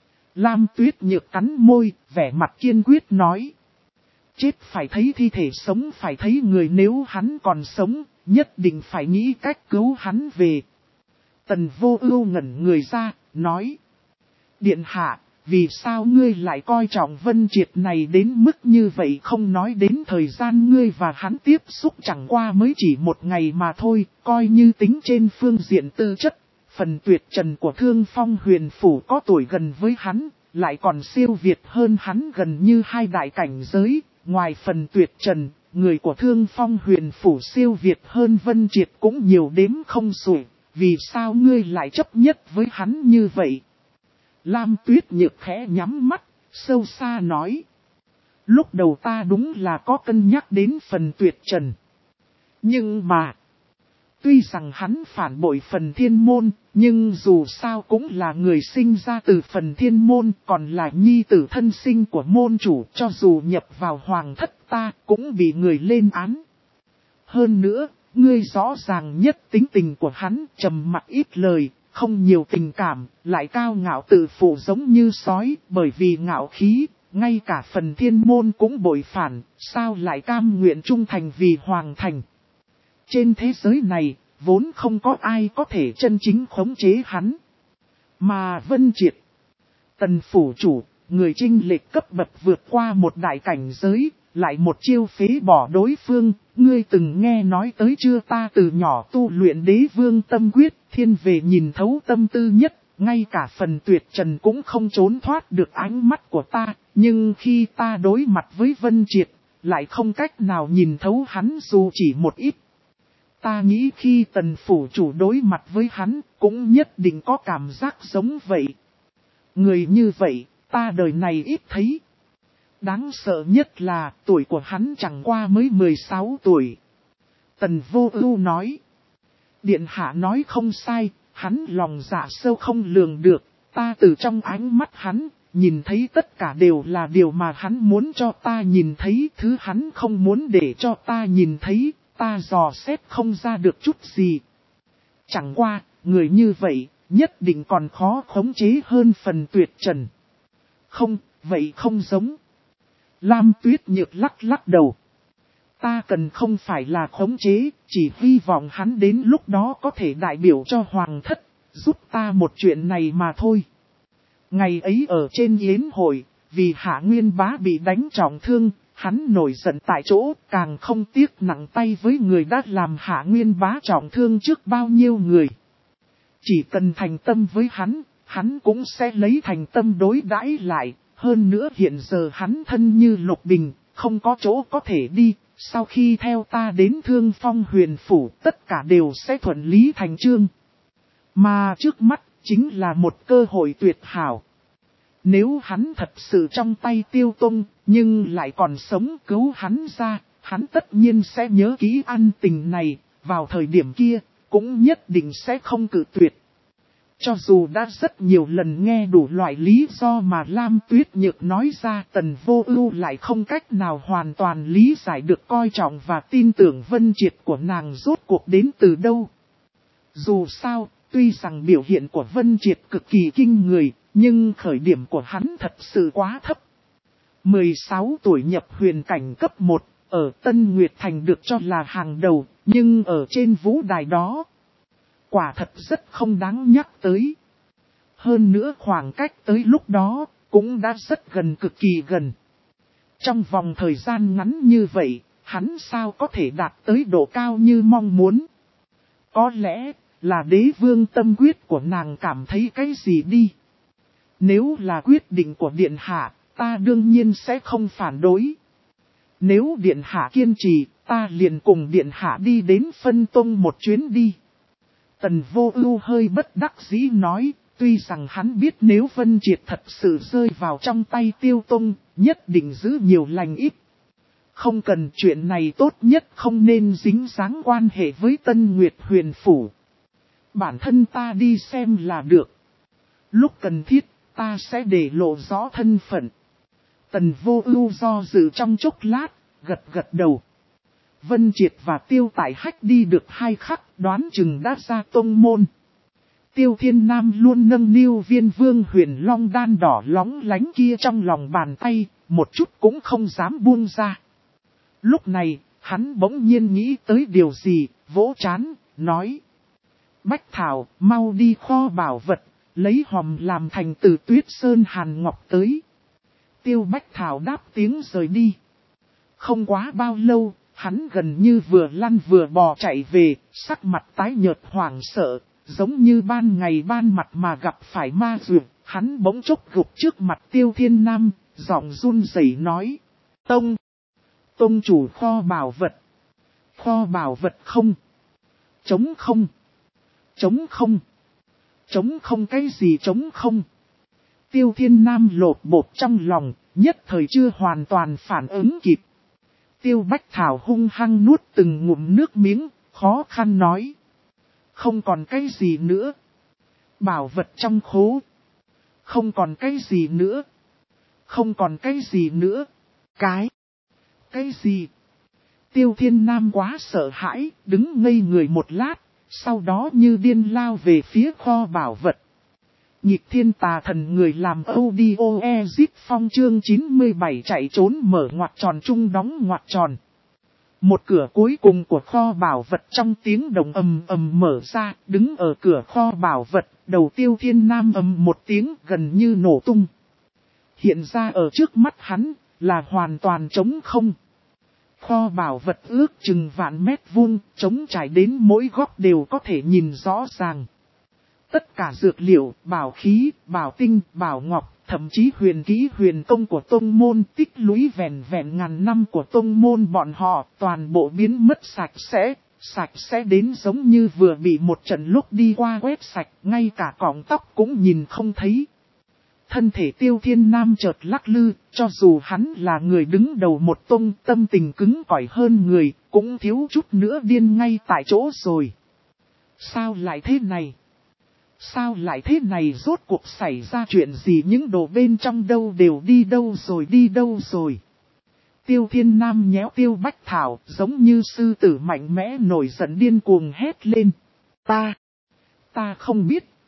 Lam Tuyết Nhược cắn môi, vẻ mặt kiên quyết nói. Chết phải thấy thi thể, sống phải thấy người, nếu hắn còn sống, nhất định phải nghĩ cách cứu hắn về. Tần Vô Ưu ngẩn người ra, nói. Điện hạ, vì sao ngươi lại coi trọng Vân Triệt này đến mức như vậy, không nói đến thời gian ngươi và hắn tiếp xúc chẳng qua mới chỉ một ngày mà thôi, coi như tính trên phương diện tư chất. Phần Tuyệt Trần của Thương Phong Huyền Phủ có tuổi gần với hắn, lại còn siêu việt hơn hắn gần như 2 đại cảnh giới. Ngoài Phần Tuyệt Trần, người của Thương Phong Huyền Phủ siêu việt hơn Vân Triệt cũng nhiều đếm không xuể. Vì sao ngươi lại chấp nhất với hắn như vậy? Lam Tuyết Nhược khẽ nhắm mắt, sâu xa nói. Lúc đầu ta đúng là có cân nhắc đến Phần Tuyệt Trần. Nhưng mà, tuy rằng hắn phản bội Phần Thiên Môn, nhưng dù sao cũng là người sinh ra từ Phần Thiên Môn, còn là nhi tử thân sinh của môn chủ, cho dù nhập vào hoàng thất ta cũng bị người lên án. Hơn nữa, ngươi rõ ràng nhất tính tình của hắn, trầm mặc ít lời, không nhiều tình cảm, lại cao ngạo tự phụ giống như sói, bởi vì ngạo khí, ngay cả phần thiên môn cũng bội phản, sao lại cam nguyện trung thành vì hoàng thành. Trên thế giới này, vốn không có ai có thể chân chính khống chế hắn. Mà Vân Triệt, Tần phủ chủ, người chênh lệch cấp bậc vượt qua một đại cảnh giới, lại một chiêu phế bỏ đối phương, ngươi từng nghe nói tới chưa? Ta từ nhỏ tu luyện Đế Vương Tâm Quyết, thiên về nhìn thấu tâm tư nhất, ngay cả phần tuyệt trần cũng không trốn thoát được ánh mắt của ta, nhưng khi ta đối mặt với Vân Triệt, lại không cách nào nhìn thấu hắn dù chỉ một ít. Ta nghĩ khi Tần phủ chủ đối mặt với hắn, cũng nhất định có cảm giác giống vậy. Người như vậy, ta đời này ít thấy. Đáng sợ nhất là tuổi của hắn chẳng qua mới 16 tuổi. Tần Vô Ưu nói. Điện hạ nói không sai, hắn lòng dạ sâu không lường được. Ta từ trong ánh mắt hắn, nhìn thấy tất cả đều là điều mà hắn muốn cho ta nhìn thấy. Thứ hắn không muốn để cho ta nhìn thấy, ta dò xét không ra được chút gì. Chẳng qua, người như vậy, nhất định còn khó khống chế hơn phần tuyệt trần. Không, vậy không giống. Lam Tuyết Nhược lắc lắc đầu. Ta cần không phải là khống chế, chỉ hy vọng hắn đến lúc đó có thể đại biểu cho hoàng thất, giúp ta một chuyện này mà thôi. Ngày ấy ở trên yến hội, vì Hạ Nguyên Bá bị đánh trọng thương, hắn nổi giận tại chỗ, càng không tiếc nặng tay với người đã làm Hạ Nguyên Bá trọng thương trước bao nhiêu người. Chỉ cần thành tâm với hắn cũng sẽ lấy thành tâm đối đãi lại. Hơn nữa hiện giờ hắn thân như lục bình, không có chỗ có thể đi. Sau khi theo ta đến Thương Phong Huyền Phủ, tất cả đều sẽ thuận lý thành chương. Mà trước mắt, chính là một cơ hội tuyệt hảo. Nếu hắn thật sự trong tay Tiêu Tông, nhưng lại còn sống cứu hắn ra, hắn tất nhiên sẽ nhớ kỹ ân tình này, vào thời điểm kia, cũng nhất định sẽ không cự tuyệt. Cho dù đã rất nhiều lần nghe đủ loại lý do mà Lam Tuyết Nhược nói ra, Tần Vô Ưu lại không cách nào hoàn toàn lý giải được coi trọng và tin tưởng Vân Triệt của nàng rốt cuộc đến từ đâu. Dù sao, tuy rằng biểu hiện của Vân Triệt cực kỳ kinh người, nhưng khởi điểm của hắn thật sự quá thấp. 16 tuổi nhập huyền cảnh cấp 1, ở Tân Nguyệt Thành được cho là hàng đầu, nhưng ở trên vũ đài đó, quả thật rất không đáng nhắc tới. Hơn nữa khoảng cách tới lúc đó, cũng đã rất gần, cực kỳ gần. Trong vòng thời gian ngắn như vậy, hắn sao có thể đạt tới độ cao như mong muốn. Có lẽ là Đế Vương Tâm Quyết của nàng cảm thấy cái gì đi. Nếu là quyết định của Điện Hạ, ta đương nhiên sẽ không phản đối. Nếu Điện Hạ kiên trì, ta liền cùng Điện Hạ đi đến Phân Tông một chuyến đi. Tần Vô Ưu hơi bất đắc dĩ nói, tuy rằng hắn biết nếu Vân Triệt thật sự rơi vào trong tay Tiêu Tông, nhất định giữ nhiều lành ít. Không cần, chuyện này tốt nhất không nên dính dáng quan hệ với Tân Nguyệt Huyền Phủ. Bản thân ta đi xem là được. Lúc cần thiết, ta sẽ để lộ rõ thân phận. Tần Vô Ưu do dự trong chốc lát, gật gật đầu. Vân Triệt và Tiêu Tại Hách đi được 2 khắc, đoán chừng đã ra tông môn. Tiêu Thiên Nam luôn nâng niu viên vương huyền long đan đỏ lóng lánh kia trong lòng bàn tay, một chút cũng không dám buông ra. Lúc này, hắn bỗng nhiên nghĩ tới điều gì, vỗ trán, nói. Bách Thảo, mau đi kho bảo vật, lấy hòm làm thành từ Tuyết Sơn hàn ngọc tới. Tiêu Bách Thảo đáp tiếng rời đi. Không quá bao lâu, hắn gần như vừa lăn vừa bò chạy về, sắc mặt tái nhợt hoảng sợ, giống như ban ngày ban mặt mà gặp phải ma dược. Hắn bỗng chốc gục trước mặt Tiêu Thiên Nam, giọng run rẩy nói. Tông chủ kho bảo vật. Kho bảo vật không? Trống không? Trống không? Trống không, cái gì trống không? Tiêu Thiên Nam lột bột trong lòng, nhất thời chưa hoàn toàn phản ứng kịp. Tiêu Bách Thảo hung hăng nuốt từng ngụm nước miếng, khó khăn nói. Không còn cái gì nữa. Bảo vật trong khố. Không còn cái gì nữa. Không còn cái gì nữa. Cái gì? Tiêu Thiên Nam quá sợ hãi, đứng ngây người một lát, sau đó như điên lao về phía kho bảo vật. Nhịp thiên tà thần người làm audio exit phong chương 97 chạy trốn mở ngoặc tròn trung đóng ngoặc tròn. Một cửa cuối cùng của kho bảo vật trong tiếng động ầm ầm mở ra, đứng ở cửa kho bảo vật, đầu Tiêu Thiên Nam ầm một tiếng gần như nổ tung. Hiện ra ở trước mắt hắn, là hoàn toàn trống không. Kho bảo vật ước chừng vạn mét vuông, trống trải đến mỗi góc đều có thể nhìn rõ ràng. Tất cả dược liệu, bảo khí, bảo tinh, bảo ngọc, thậm chí huyền kỹ huyền công của tông môn tích lũy vẹn ngàn năm của tông môn bọn họ, toàn bộ biến mất sạch sẽ đến giống như vừa bị một trận lúc đi qua quét sạch, ngay cả cọng tóc cũng nhìn không thấy. Thân thể Tiêu Thiên Nam chợt lắc lư, cho dù hắn là người đứng đầu một tông, tâm tình cứng cỏi hơn người, cũng thiếu chút nữa điên ngay tại chỗ rồi. Sao lại thế này? Sao lại thế này, rốt cuộc xảy ra chuyện gì, những đồ bên trong đâu đều đi đâu rồi. Tiêu Thiên Nam nhéo Tiêu Bách Thảo, giống như sư tử mạnh mẽ nổi giận điên cuồng hét lên. Ta không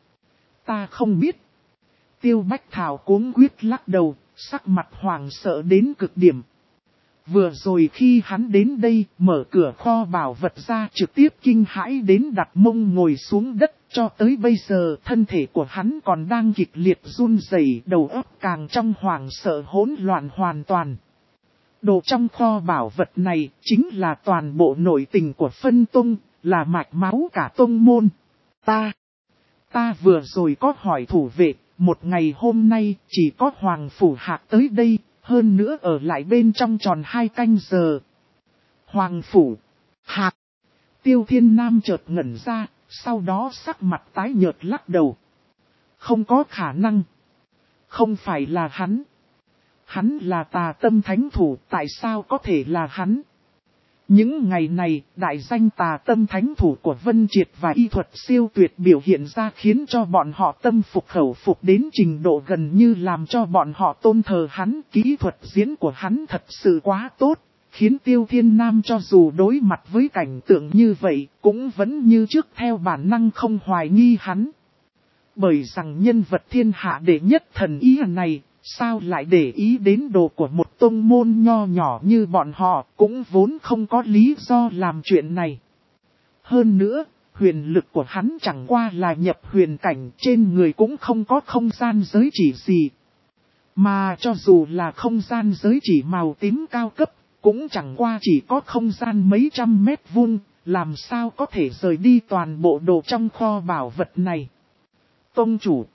biết. Tiêu Bách Thảo cuống quýt lắc đầu, sắc mặt hoảng sợ đến cực điểm. Vừa rồi khi hắn đến đây, mở cửa kho bảo vật ra trực tiếp kinh hãi đến đặt mông ngồi xuống đất, cho tới bây giờ thân thể của hắn còn đang kịch liệt run rẩy, đầu óc càng trong hoảng sợ hỗn loạn hoàn toàn. Đồ trong kho bảo vật này chính là toàn bộ nội tình của phân tông, là mạch máu cả tông môn. Ta vừa rồi có hỏi thủ vệ, một ngày hôm nay chỉ có Hoàng Phủ Hạc tới đây, hơn nữa ở lại bên trong tròn 2 canh giờ. Hoàng Phủ Hạc. Tiêu Thiên Nam chợt ngẩn ra, sau đó sắc mặt tái nhợt lắc đầu. Không có khả năng. Không phải là hắn. Hắn là Tà Tâm Thánh Thủ, tại sao có thể là hắn? Những ngày này, đại danh Tà Tâm Thánh Thủ của Vân Triệt và y thuật siêu tuyệt biểu hiện ra khiến cho bọn họ tâm phục khẩu phục đến trình độ gần như làm cho bọn họ tôn thờ hắn. Kỹ thuật diễn của hắn thật sự quá tốt, khiến Tiêu Thiên Nam cho dù đối mặt với cảnh tượng như vậy, cũng vẫn như trước theo bản năng không hoài nghi hắn. Bởi rằng nhân vật thiên hạ đệ nhất thần ý này, sao lại để ý đến đồ của một tông môn nho nhỏ như bọn họ, cũng vốn không có lý do làm chuyện này. Hơn nữa, huyền lực của hắn chẳng qua là nhập huyền cảnh, trên người cũng không có không gian giới chỉ gì. Mà cho dù là không gian giới chỉ màu tím cao cấp, cũng chẳng qua chỉ có không gian mấy trăm mét vuông, làm sao có thể rời đi toàn bộ đồ trong kho bảo vật này. Tông chủ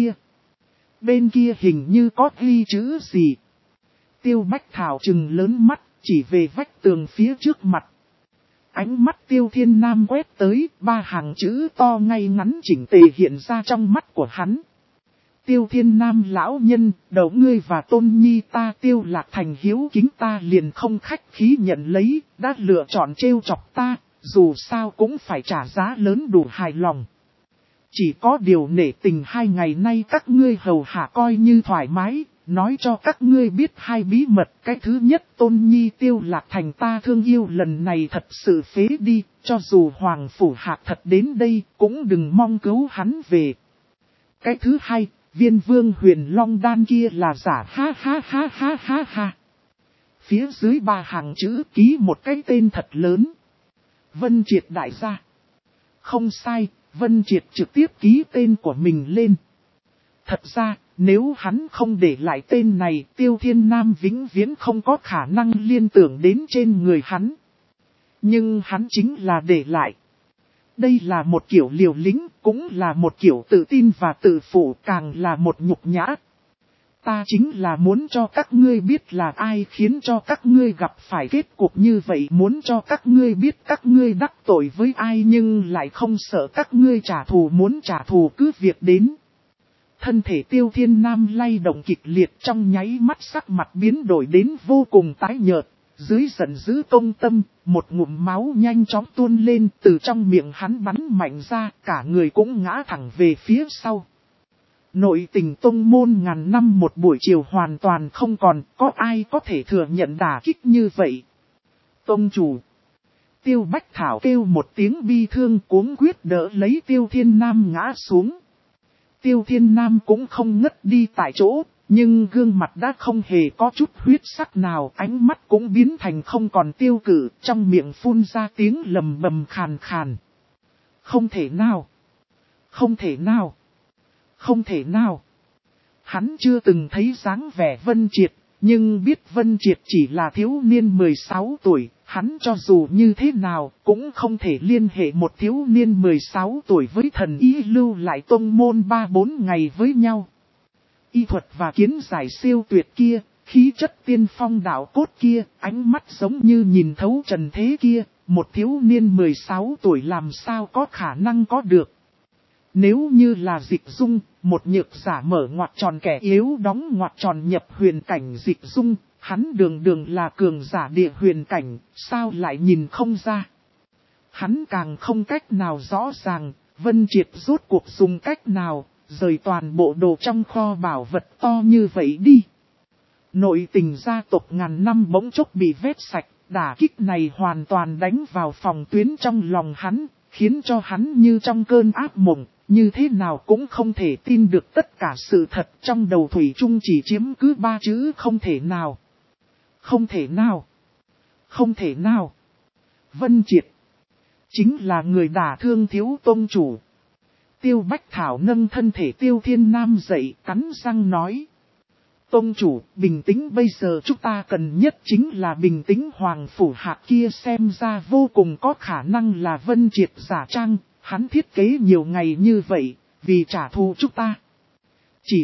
bên kia hình như có ghi chữ gì. Tiêu Bách Thảo trừng lớn mắt, chỉ về vách tường phía trước mặt. Ánh mắt Tiêu Thiên Nam quét tới, 3 hàng chữ to ngay ngắn chỉnh tề hiện ra trong mắt của hắn. Tiêu Thiên Nam lão nhân, đầu ngươi và Tôn Nhi ta Tiêu Lạc Thành hiếu kính ta liền không khách khí nhận lấy, đã lựa chọn trêu chọc ta, dù sao cũng phải trả giá lớn đủ hài lòng. Chỉ có điều nể tình 2 ngày nay các ngươi hầu hạ coi như thoải mái, nói cho các ngươi biết 2 bí mật. Cái thứ nhất, Tôn Nhi Tiêu Lạc Thành ta thương yêu lần này thật sự phế đi, cho dù Hoàng Phủ Hạc thật đến đây, cũng đừng mong cứu hắn về. Cái thứ hai, viên vương huyền long đan kia là giả ha. Phía dưới 3 hàng chữ ký một cái tên thật lớn. Vân Triệt đại gia. Không sai. Vân Triệt trực tiếp ký tên của mình lên. Thật ra, nếu hắn không để lại tên này, Tiêu Thiên Nam vĩnh viễn không có khả năng liên tưởng đến trên người hắn. Nhưng hắn chính là để lại. Đây là một kiểu liều lĩnh, cũng là một kiểu tự tin và tự phụ, càng là một nhục nhã. Ta chính là muốn cho các ngươi biết là ai khiến cho các ngươi gặp phải kết cục như vậy, muốn cho các ngươi biết các ngươi đắc tội với ai nhưng lại không sợ các ngươi trả thù, muốn trả thù cứ việc đến. Thân thể Tiêu Thiên Nam lay động kịch liệt, trong nháy mắt sắc mặt biến đổi đến vô cùng tái nhợt, dưới giận dữ công tâm, một ngụm máu nhanh chóng tuôn lên từ trong miệng hắn bắn mạnh ra, cả người cũng ngã thẳng về phía sau. Nội tình tông môn ngàn năm một buổi chiều hoàn toàn không còn, có ai có thể thừa nhận đả kích như vậy. Tông chủ. Tiêu Bách Thảo kêu một tiếng bi thương cuống quyết đỡ lấy Tiêu Thiên Nam ngã xuống. Tiêu Thiên Nam cũng không ngất đi tại chỗ, nhưng gương mặt đã không hề có chút huyết sắc nào, ánh mắt cũng biến thành không còn tiêu cự, trong miệng phun ra tiếng lầm bầm khàn khàn. Không thể nào! Không thể nào! Không thể nào! Hắn chưa từng thấy dáng vẻ Vân Triệt, nhưng biết Vân Triệt chỉ là thiếu niên 16 tuổi, hắn cho dù như thế nào cũng không thể liên hệ một thiếu niên 16 tuổi với thần ý lưu lại tông môn 3-4 ngày với nhau. Y thuật và kiến giải siêu tuyệt kia, khí chất tiên phong đạo cốt kia, ánh mắt giống như nhìn thấu trần thế kia, một thiếu niên 16 tuổi làm sao có khả năng có được. Nếu như là Dịch Dung, một nhược giả mở ngoặc tròn kẻ yếu đóng ngoặc tròn nhập huyền cảnh Dịch Dung, hắn đường đường là cường giả địa huyền cảnh, sao lại nhìn không ra. Hắn càng không cách nào rõ ràng, Vân Triệt rốt cuộc dùng cách nào, rời toàn bộ đồ trong kho bảo vật to như vậy đi. Nội tình gia tộc ngàn năm bỗng chốc bị vét sạch, đả kích này hoàn toàn đánh vào phòng tuyến trong lòng hắn, khiến cho hắn như trong cơn ác mộng, như thế nào cũng không thể tin được tất cả sự thật trong đầu thủy chung chỉ chiếm cứ 3 chữ không thể nào. Không thể nào. Không thể nào. Vân Triệt. Chính là người đả thương thiếu tông chủ. Tiêu Bách Thảo nâng thân thể Tiêu Thiên Nam dậy cắn răng nói. Tông chủ, bình tĩnh bây giờ chúng ta cần nhất chính là bình tĩnh Hoàng Phủ Hạc kia xem ra vô cùng có khả năng là Vân Triệt giả trang, hắn thiết kế nhiều ngày như vậy, vì trả thù chúng ta. Chỉ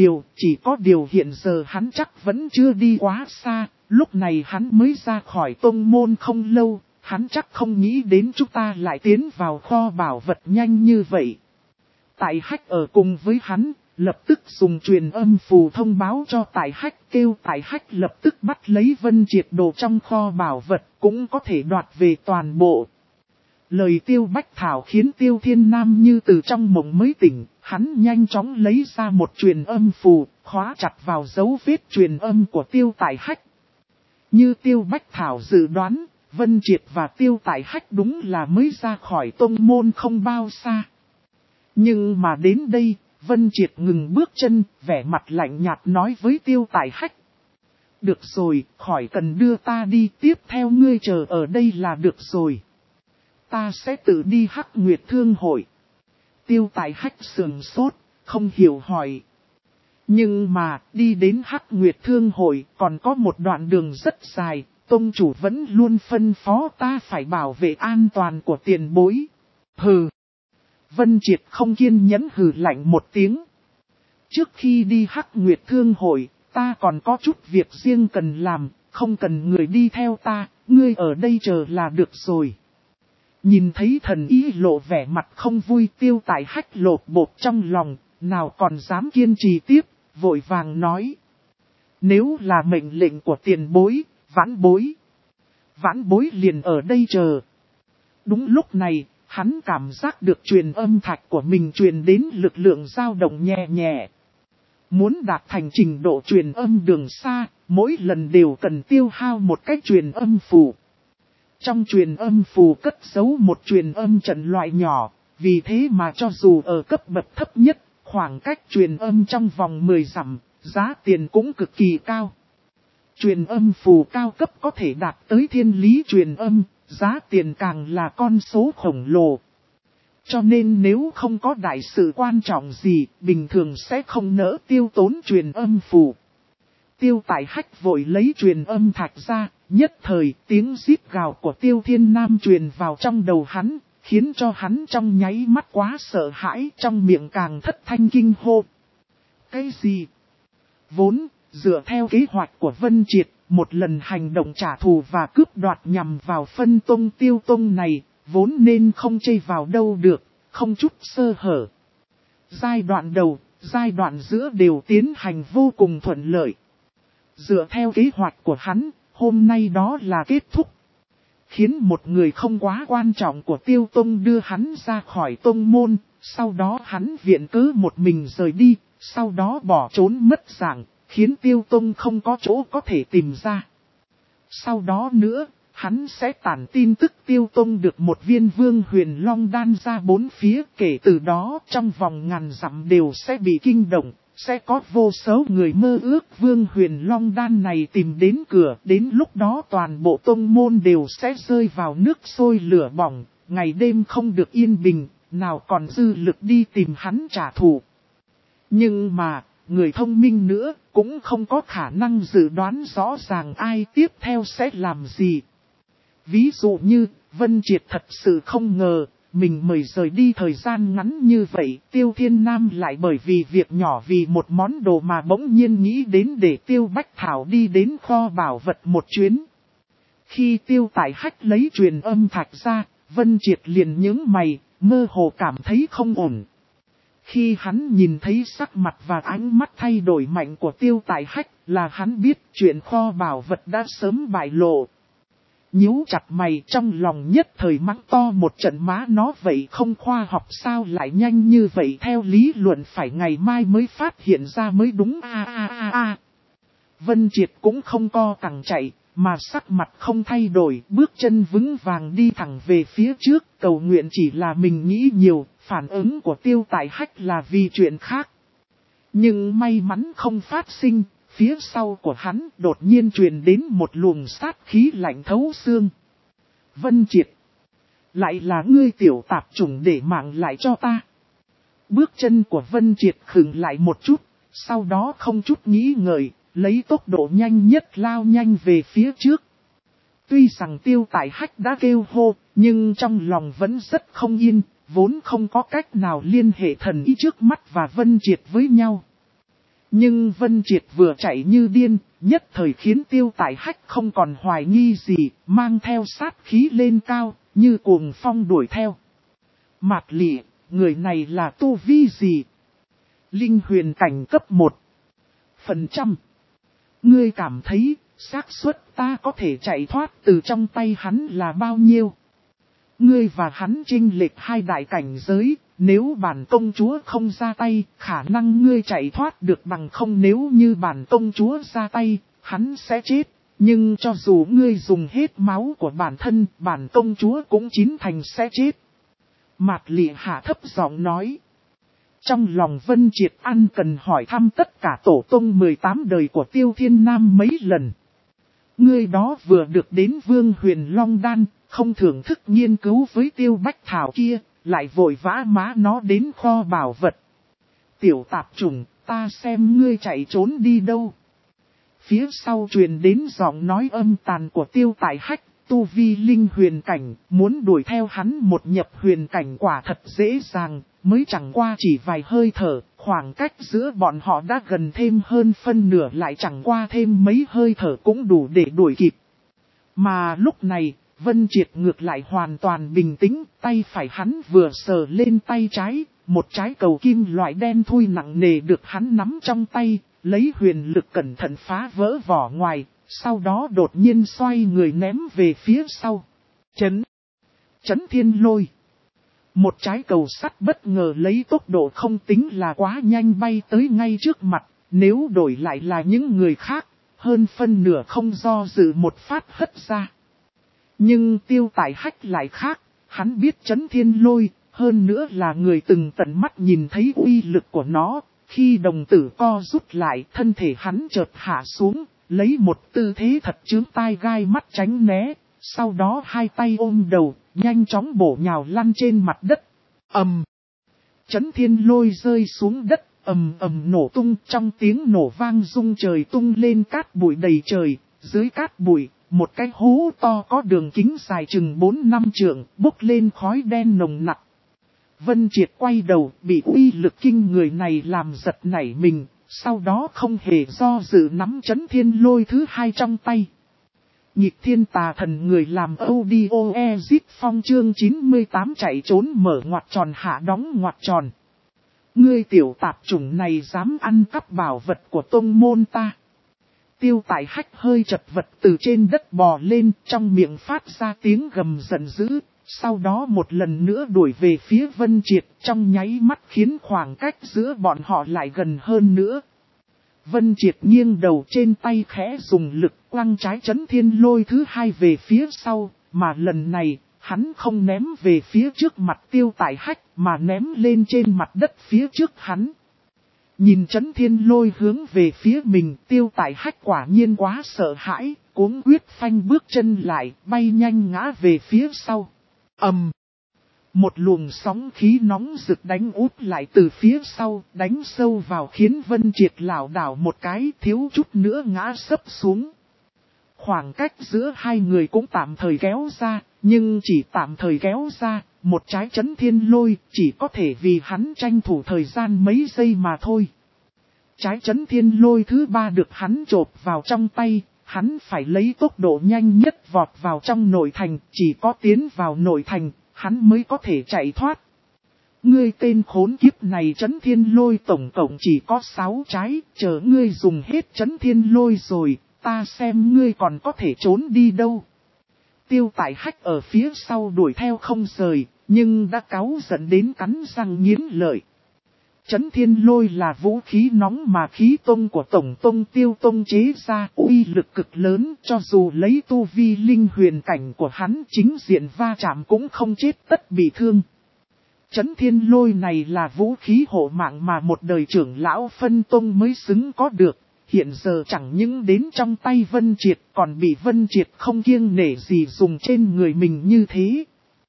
có điều hiện giờ hắn chắc vẫn chưa đi quá xa, lúc này hắn mới ra khỏi tông môn không lâu, hắn chắc không nghĩ đến chúng ta lại tiến vào kho bảo vật nhanh như vậy. Tại Hách ở cùng với hắn, lập tức dùng truyền âm phù thông báo cho Tại Hách, kêu Tại Hách lập tức bắt lấy Vân Triệt đồ trong kho bảo vật, cũng có thể đoạt về toàn bộ. Lời Tiêu Bách Thảo khiến Tiêu Thiên Nam như từ trong mộng mới tỉnh, hắn nhanh chóng lấy ra một truyền âm phù, khóa chặt vào dấu vết truyền âm của Tiêu Tại Hách. Như Tiêu Bách Thảo dự đoán, Vân Triệt và Tiêu Tại Hách đúng là mới ra khỏi tông môn không bao xa. Nhưng mà đến đây, Vân Triệt ngừng bước chân, vẻ mặt lạnh nhạt nói với Tiêu Tại Hách. Được rồi, khỏi cần đưa ta đi, tiếp theo ngươi chờ ở đây là được rồi. Ta sẽ tự đi Hắc Nguyệt Thương hội. Tiêu Tại Hách sườn sốt, không hiểu hỏi. Nhưng mà, đi đến Hắc Nguyệt Thương hội còn có một đoạn đường rất dài, tông chủ vẫn luôn phân phó ta phải bảo vệ an toàn của tiền bối. Hừ. Vân Triệt không kiên nhẫn hừ lạnh một tiếng. Trước khi đi Hắc Nguyệt Thương hội, ta còn có chút việc riêng cần làm, không cần người đi theo ta, ngươi ở đây chờ là được rồi. Nhìn thấy thần ý lộ vẻ mặt không vui, Tiêu Tại Hách lột bột trong lòng, nào còn dám kiên trì tiếp, vội vàng nói. Nếu là mệnh lệnh của tiền bối, vãn bối liền ở đây chờ. Đúng lúc này, hắn cảm giác được truyền âm thạch của mình truyền đến lực lượng dao động nhẹ nhẹ. Muốn đạt thành trình độ truyền âm đường xa, mỗi lần đều cần tiêu hao một cách truyền âm phù. Trong truyền âm phù cất giấu một truyền âm trận loại nhỏ, vì thế mà cho dù ở cấp bậc thấp nhất, khoảng cách truyền âm trong vòng 10 dặm, giá tiền cũng cực kỳ cao. Truyền âm phù cao cấp có thể đạt tới thiên lý truyền âm, giá tiền càng là con số khổng lồ. Cho nên nếu không có đại sự quan trọng gì, bình thường sẽ không nỡ tiêu tốn truyền âm phù. Tiêu Tại Hách vội lấy truyền âm thạch ra, nhất thời tiếng rít gào của Tiêu Thiên Nam truyền vào trong đầu hắn, khiến cho hắn trong nháy mắt quá sợ hãi, trong miệng càng thất thanh kinh hô. Cái gì? Vốn, dựa theo kế hoạch của Vân Triệt, một lần hành động trả thù và cướp đoạt nhằm vào phân tông Tiêu tông này, vốn nên không chây vào đâu được, không chút sơ hở. Giai đoạn đầu, giai đoạn giữa đều tiến hành vô cùng thuận lợi. Dựa theo kế hoạch của hắn, hôm nay đó là kết thúc. Khiến một người không quá quan trọng của Tiêu tông đưa hắn ra khỏi tông môn, sau đó hắn viện cớ một mình rời đi, sau đó bỏ trốn mất dạng, khiến Tiêu tông không có chỗ có thể tìm ra. Sau đó nữa, hắn sẽ tản tin tức Tiêu Tông được một viên Vương Huyền Long đan ra bốn phía. Kể từ đó trong vòng ngàn dặm đều sẽ bị kinh động, sẽ có vô số người mơ ước Vương Huyền Long đan này tìm đến cửa. Đến lúc đó toàn bộ tông môn đều sẽ rơi vào nước sôi lửa bỏng, ngày đêm không được yên bình, nào còn dư lực đi tìm hắn trả thù. Nhưng mà, người thông minh nữa cũng không có khả năng dự đoán rõ ràng ai tiếp theo sẽ làm gì. Ví dụ như, Vân Triệt thật sự không ngờ, mình mời rời đi thời gian ngắn như vậy, Tiêu Thiên Nam lại bởi vì việc nhỏ vì một món đồ mà bỗng nhiên nghĩ đến để Tiêu Bách Thảo đi đến kho bảo vật một chuyến. Khi Tiêu Tại Hách lấy truyền âm thạch ra, Vân Triệt liền nhướng mày, mơ hồ cảm thấy không ổn. Khi hắn nhìn thấy sắc mặt và ánh mắt thay đổi mạnh của Tiêu Tại Hách là hắn biết chuyện kho bảo vật đã sớm bại lộ. Nhíu chặt mày trong lòng nhất thời mắng to một trận, má nó vậy không khoa học sao lại nhanh như vậy, theo lý luận phải ngày mai mới phát hiện ra mới đúng a. Vân Triệt cũng không co cẳng chạy, mà sắc mặt không thay đổi, bước chân vững vàng đi thẳng về phía trước, cầu nguyện chỉ là mình nghĩ nhiều, phản ứng của Tiêu Tại Hách là vì chuyện khác. Nhưng may mắn không phát sinh. Phía sau của hắn đột nhiên truyền đến một luồng sát khí lạnh thấu xương. Vân Triệt, lại là ngươi tiểu tạp chủng, để mạng lại cho ta. Bước chân của Vân Triệt khựng lại một chút, sau đó không chút nghĩ ngợi, lấy tốc độ nhanh nhất lao nhanh về phía trước. Tuy rằng Tiêu Tại Hách đã kêu hô, nhưng trong lòng vẫn rất không yên, vốn không có cách nào liên hệ thần ý trước mắt và Vân Triệt với nhau. Nhưng Vân Triệt vừa chạy như điên, nhất thời khiến Tiêu Tại Hách không còn hoài nghi gì, mang theo sát khí lên cao, như cuồng phong đuổi theo. Mạc Lị, người này là tu vi gì? Linh huyền cảnh cấp 1%. Ngươi cảm thấy, xác suất ta có thể chạy thoát từ trong tay hắn là bao nhiêu? Ngươi và hắn chênh lệch hai đại cảnh giới. Nếu bản công chúa không ra tay, khả năng ngươi chạy thoát được bằng không, nếu như bản công chúa ra tay, hắn sẽ chết. Nhưng cho dù ngươi dùng hết máu của bản thân, bản công chúa cũng chín thành sẽ chết. Mạc Lị hạ thấp giọng nói. Trong lòng Vân Triệt ăn cần hỏi thăm tất cả tổ tông 18 đời của Tiêu Thiên Nam mấy lần. Ngươi đó vừa được đến Vương Huyền Long Đan, không thưởng thức nghiên cứu với Tiêu Bách Thảo kia. Lại vội vã má nó đến kho bảo vật. Tiểu tạp chủng, ta xem ngươi chạy trốn đi đâu. Phía sau truyền đến giọng nói âm tàn của Tiêu Tại Hách, tu vi linh huyền cảnh, muốn đuổi theo hắn một nhập huyền cảnh quả thật dễ dàng, mới chẳng qua chỉ vài hơi thở, khoảng cách giữa bọn họ đã gần thêm hơn phân nửa, lại chẳng qua thêm mấy hơi thở cũng đủ để đuổi kịp. Mà lúc này, Vân Triệt ngược lại hoàn toàn bình tĩnh, tay phải hắn vừa sờ lên tay trái, một trái cầu kim loại đen thui nặng nề được hắn nắm trong tay, lấy huyền lực cẩn thận phá vỡ vỏ ngoài, sau đó đột nhiên xoay người ném về phía sau. Chấn thiên lôi. Một trái cầu sắt bất ngờ lấy tốc độ không tính là quá nhanh bay tới ngay trước mặt, nếu đổi lại là những người khác, hơn phân nửa không do dự một phát hất ra. Nhưng Tiêu Tại Hách lại khác, hắn biết chấn thiên lôi, hơn nữa là người từng tận mắt nhìn thấy uy lực của nó. Khi đồng tử co rút lại, thân thể hắn chợt hạ xuống, lấy một tư thế thật chướng tai gai mắt tránh né, sau đó hai tay ôm đầu, nhanh chóng bổ nhào lăn trên mặt đất. Chấn thiên lôi rơi xuống đất, nổ tung, trong tiếng nổ vang rung trời tung lên cát bụi đầy trời, dưới cát bụi. Một cái hố to có đường kính dài chừng 4-5 trượng, bốc lên khói đen nồng nặc. Vân Triệt quay đầu, bị uy lực kinh người này làm giật nảy mình, sau đó không hề do dự nắm chấn thiên lôi thứ hai trong tay. Nhịp thiên tà thần người làm audio exit phong chương 98 chạy trốn mở ngoặc tròn hạ đóng ngoặc tròn. Ngươi tiểu tạp chủng này dám ăn cắp bảo vật của tông môn ta. Tiêu Tại Hách hơi chật vật từ trên đất bò lên, trong miệng phát ra tiếng gầm giận dữ, sau đó một lần nữa đuổi về phía Vân Triệt, trong nháy mắt khiến khoảng cách giữa bọn họ lại gần hơn nữa. Vân Triệt nghiêng đầu trên tay khẽ dùng lực quăng trái chấn thiên lôi thứ hai về phía sau, mà lần này, hắn không ném về phía trước mặt Tiêu Tại Hách mà ném lên trên mặt đất phía trước hắn. Nhìn chấn thiên lôi hướng về phía mình, Tiêu Tại Hách quả nhiên quá sợ hãi, cuống quyết phanh bước chân lại, bay nhanh ngã về phía sau. Ầm! Một luồng sóng khí nóng rực đánh úp lại từ phía sau, đánh sâu vào khiến Vân Triệt lảo đảo một cái, thiếu chút nữa ngã sấp xuống. Khoảng cách giữa hai người cũng tạm thời kéo ra, nhưng chỉ tạm thời kéo ra, một trái chấn thiên lôi chỉ có thể vì hắn tranh thủ thời gian mấy giây mà thôi. Trái chấn thiên lôi thứ ba được hắn chộp vào trong tay, hắn phải lấy tốc độ nhanh nhất vọt vào trong nội thành, chỉ có tiến vào nội thành, hắn mới có thể chạy thoát. Ngươi tên khốn kiếp này chấn thiên lôi tổng cộng chỉ có 6 trái, chờ ngươi dùng hết chấn thiên lôi rồi, ta xem ngươi còn có thể trốn đi đâu. Tiêu Tại Hách ở phía sau đuổi theo không rời, nhưng đã cáu giận đến cắn răng nghiến lợi. Chấn thiên lôi là vũ khí nóng mà khí tông của Tổng Tông Tiêu Tông chế ra, uy lực cực lớn, cho dù lấy tu vi linh huyền cảnh của hắn chính diện va chạm cũng không chết tất bị thương. Chấn thiên lôi này là vũ khí hộ mạng mà một đời trưởng lão phân tông mới xứng có được, hiện giờ chẳng những đến trong tay Vân Triệt còn bị Vân Triệt không kiêng nể gì dùng trên người mình như thế.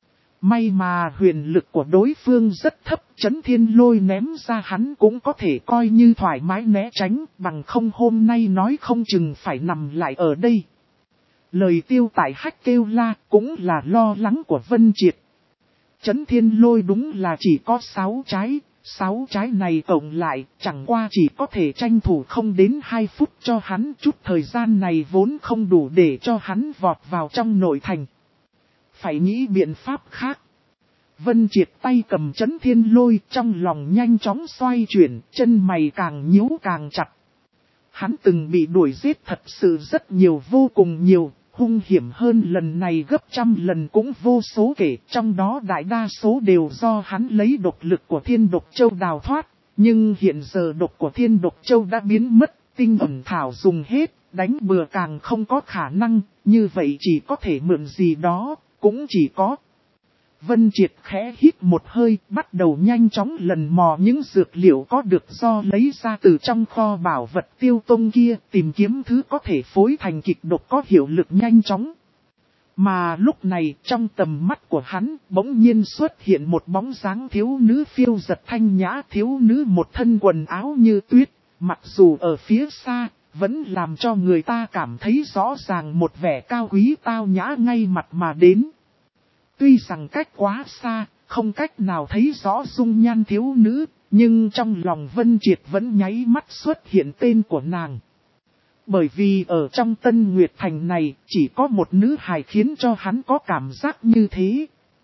May mà huyền lực của đối phương rất thấp, chấn thiên lôi ném ra hắn cũng có thể coi như thoải mái né tránh, bằng không hôm nay nói không chừng phải nằm lại ở đây. Lời Tiêu Tại Hách kêu la cũng là lo lắng của Vân Triệt. Chấn thiên lôi đúng là chỉ có 6 trái, 6 trái này cộng lại chẳng qua chỉ có thể tranh thủ không đến 2 phút cho hắn, chút thời gian này vốn không đủ để cho hắn vọt vào trong nội thành. Phải nghĩ biện pháp khác. Vân Triệt tay cầm chấn thiên lôi trong lòng nhanh chóng xoay chuyển, chân mày càng nhíu càng chặt. Hắn từng bị đuổi giết thật sự rất nhiều, vô cùng nhiều, hung hiểm hơn lần này gấp trăm lần cũng vô số kể, trong đó đại đa số đều do hắn lấy độc lực của Thiên Độc Châu đào thoát. Nhưng hiện giờ độc của Thiên Độc Châu đã biến mất, tinh ẩn thảo dùng hết, đánh bừa càng không có khả năng, như vậy chỉ có thể mượn gì đó. Cũng chỉ có. Vân Triệt khẽ hít một hơi, bắt đầu nhanh chóng lần mò những dược liệu có được do lấy ra từ trong kho bảo vật Tiêu Tông kia, tìm kiếm thứ có thể phối thành kịch độc có hiệu lực nhanh chóng. Mà lúc này trong tầm mắt của hắn bỗng nhiên xuất hiện một bóng dáng thiếu nữ phiêu giật thanh nhã, thiếu nữ một thân quần áo như tuyết, mặc dù ở phía xa. Vẫn làm cho người ta cảm thấy rõ ràng một vẻ cao quý tao nhã ngay mặt mà đến. Tuy rằng cách quá xa, không cách nào thấy rõ dung nhan thiếu nữ, nhưng trong lòng Vân Triệt vẫn nháy mắt xuất hiện tên của nàng. Bởi vì ở trong Tân Nguyệt Thành này, chỉ có một nữ hài khiến cho hắn có cảm giác như thế.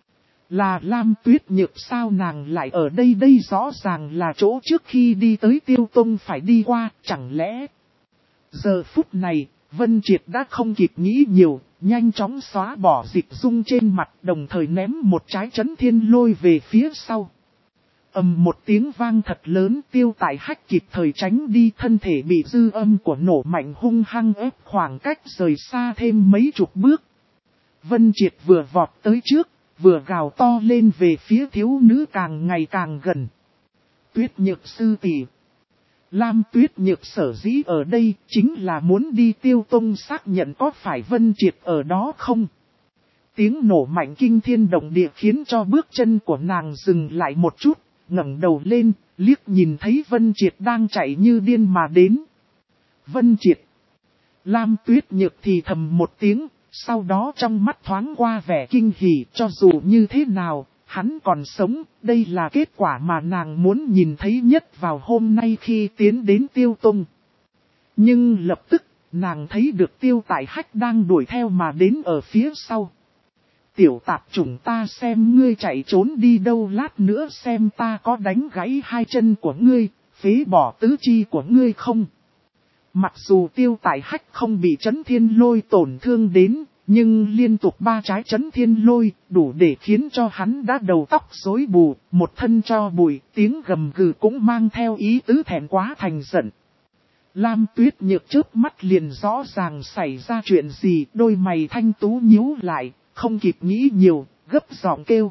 Là Lam Tuyết Nhược sao nàng lại ở đây, đây rõ ràng là chỗ trước khi đi tới Tiêu Tông phải đi qua, chẳng lẽ... Giờ phút này, Vân Triệt đã không kịp nghĩ nhiều, nhanh chóng xóa bỏ dịch dung trên mặt, đồng thời ném một trái chấn thiên lôi về phía sau. Ầm một tiếng vang thật lớn, Tiêu Tại Hách kịp thời tránh đi, thân thể bị dư âm của nổ mạnh hung hăng ép khoảng cách rời xa thêm mấy chục bước. Vân Triệt vừa vọt tới trước, vừa gào to lên về phía thiếu nữ càng ngày càng gần. Tuyết Nhược sư tỷ. Lam Tuyết Nhược sở dĩ ở đây chính là muốn đi Tiêu Tông xác nhận có phải Vân Triệt ở đó không. Tiếng nổ mạnh kinh thiên động địa khiến cho bước chân của nàng dừng lại một chút, ngẩng đầu lên, liếc nhìn thấy Vân Triệt đang chạy như điên mà đến. Vân Triệt. Lam Tuyết Nhược thì thầm một tiếng, sau đó trong mắt thoáng qua vẻ kinh hỉ, cho dù như thế nào. Hắn còn sống, đây là kết quả mà nàng muốn nhìn thấy nhất vào hôm nay khi tiến đến Tiêu Tông. Nhưng lập tức, nàng thấy được Tiêu Tại Hách đang đuổi theo mà đến ở phía sau. Tiểu tạp chủng, ta xem ngươi chạy trốn đi đâu, lát nữa xem ta có đánh gãy hai chân của ngươi, phế bỏ tứ chi của ngươi không. Mặc dù Tiêu Tại Hách không bị chấn thiên lôi tổn thương đến, nhưng liên tục 3 trái chấn thiên lôi đủ để khiến cho hắn đã đầu tóc rối bù, một thân cho bụi, tiếng gầm gừ cũng mang theo ý tứ thẹn quá thành giận. Lam Tuyết Nhược chớp mắt liền rõ ràng xảy ra chuyện gì, đôi mày thanh tú nhíu lại, không kịp nghĩ nhiều, gấp giọng kêu.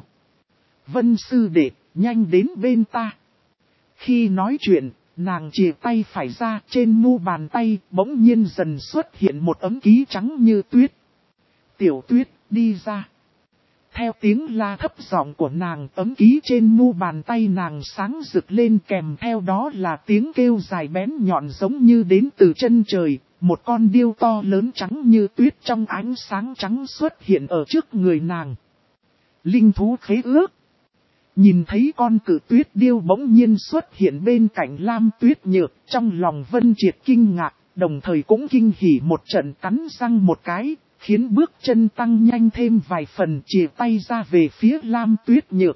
Vân sư đệ, nhanh đến bên ta. Khi nói chuyện, nàng chìa tay phải ra, trên mu bàn tay bỗng nhiên dần xuất hiện một ấm ký trắng như tuyết. Tiểu Tuyết, đi ra. Theo tiếng la thấp giọng của nàng, ấm ký trên mu bàn tay nàng sáng rực lên, kèm theo đó là tiếng kêu dài bén nhọn giống như đến từ chân trời. Một con điêu to lớn trắng như tuyết trong ánh sáng trắng xuất hiện ở trước người nàng. Linh thú khế ước. Nhìn thấy con cự tuyết điêu bỗng nhiên xuất hiện bên cạnh Lam Tuyết Nhược, trong lòng Vân Triệt kinh ngạc, đồng thời cũng kinh hỉ một trận, cắn răng một cái, khiến bước chân tăng nhanh thêm vài phần, chìa tay ra về phía Lam Tuyết Nhược.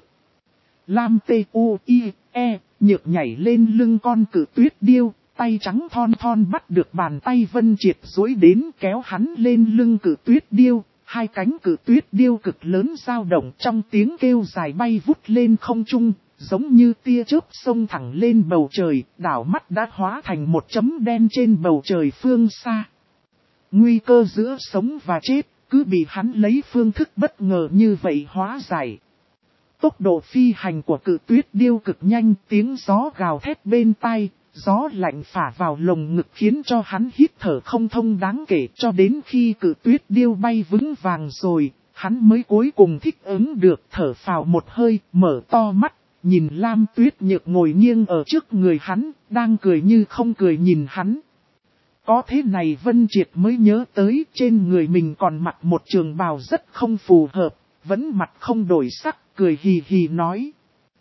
Lam T-U-I-E, Nhược nhảy lên lưng con cự tuyết điêu, tay trắng thon thon bắt được bàn tay Vân Triệt duỗi đến, kéo hắn lên lưng cự tuyết điêu. Hai cánh cự tuyết điêu cực lớn dao động, trong tiếng kêu dài bay vút lên không trung, giống như tia chớp xông thẳng lên bầu trời, đảo mắt đã hóa thành một chấm đen trên bầu trời phương xa. Nguy cơ giữa sống và chết, cứ bị hắn lấy phương thức bất ngờ như vậy hóa giải. Tốc độ phi hành của cự tuyết điêu cực nhanh, tiếng gió gào thét bên tai, gió lạnh phả vào lồng ngực khiến cho hắn hít thở không thông đáng kể, cho đến khi cự tuyết điêu bay vững vàng rồi, hắn mới cuối cùng thích ứng được, thở phào một hơi, mở to mắt, nhìn Lam Tuyết Nhược ngồi nghiêng ở trước người hắn, đang cười như không cười nhìn hắn. Có thế này Vân Triệt mới nhớ tới, trên người mình còn mặc một trường bào rất không phù hợp, vẫn mặt không đổi sắc, cười hì hì nói.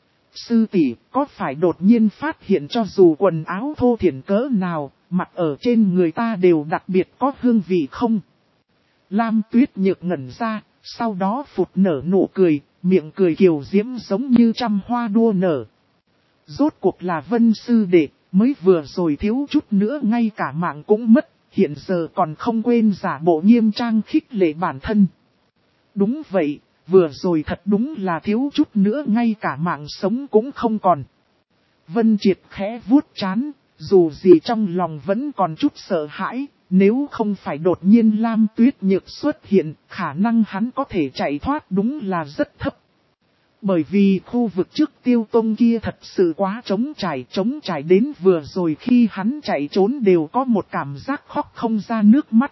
Sư tỷ, có phải đột nhiên phát hiện cho dù quần áo thô thiển cỡ nào, mặc ở trên người ta đều đặc biệt có hương vị không? Lam Tuyết Nhược ngẩn ra, sau đó phụt nở nụ cười, miệng cười kiều diễm giống như trăm hoa đua nở. Rốt cuộc là Vân sư đệ, mới vừa rồi thiếu chút nữa ngay cả mạng cũng mất, hiện giờ còn không quên giả bộ nghiêm trang khích lệ bản thân. Đúng vậy. Vừa rồi thật đúng là thiếu chút nữa ngay cả mạng sống cũng không còn. Vân Triệt khẽ vuốt trán, dù gì trong lòng vẫn còn chút sợ hãi, nếu không phải đột nhiên Lam Tuyết Nhược xuất hiện, khả năng hắn có thể chạy thoát đúng là rất thấp. Bởi vì khu vực trước Tiêu Tông kia thật sự quá trống trải đến vừa rồi khi hắn chạy trốn đều có một cảm giác khóc không ra nước mắt.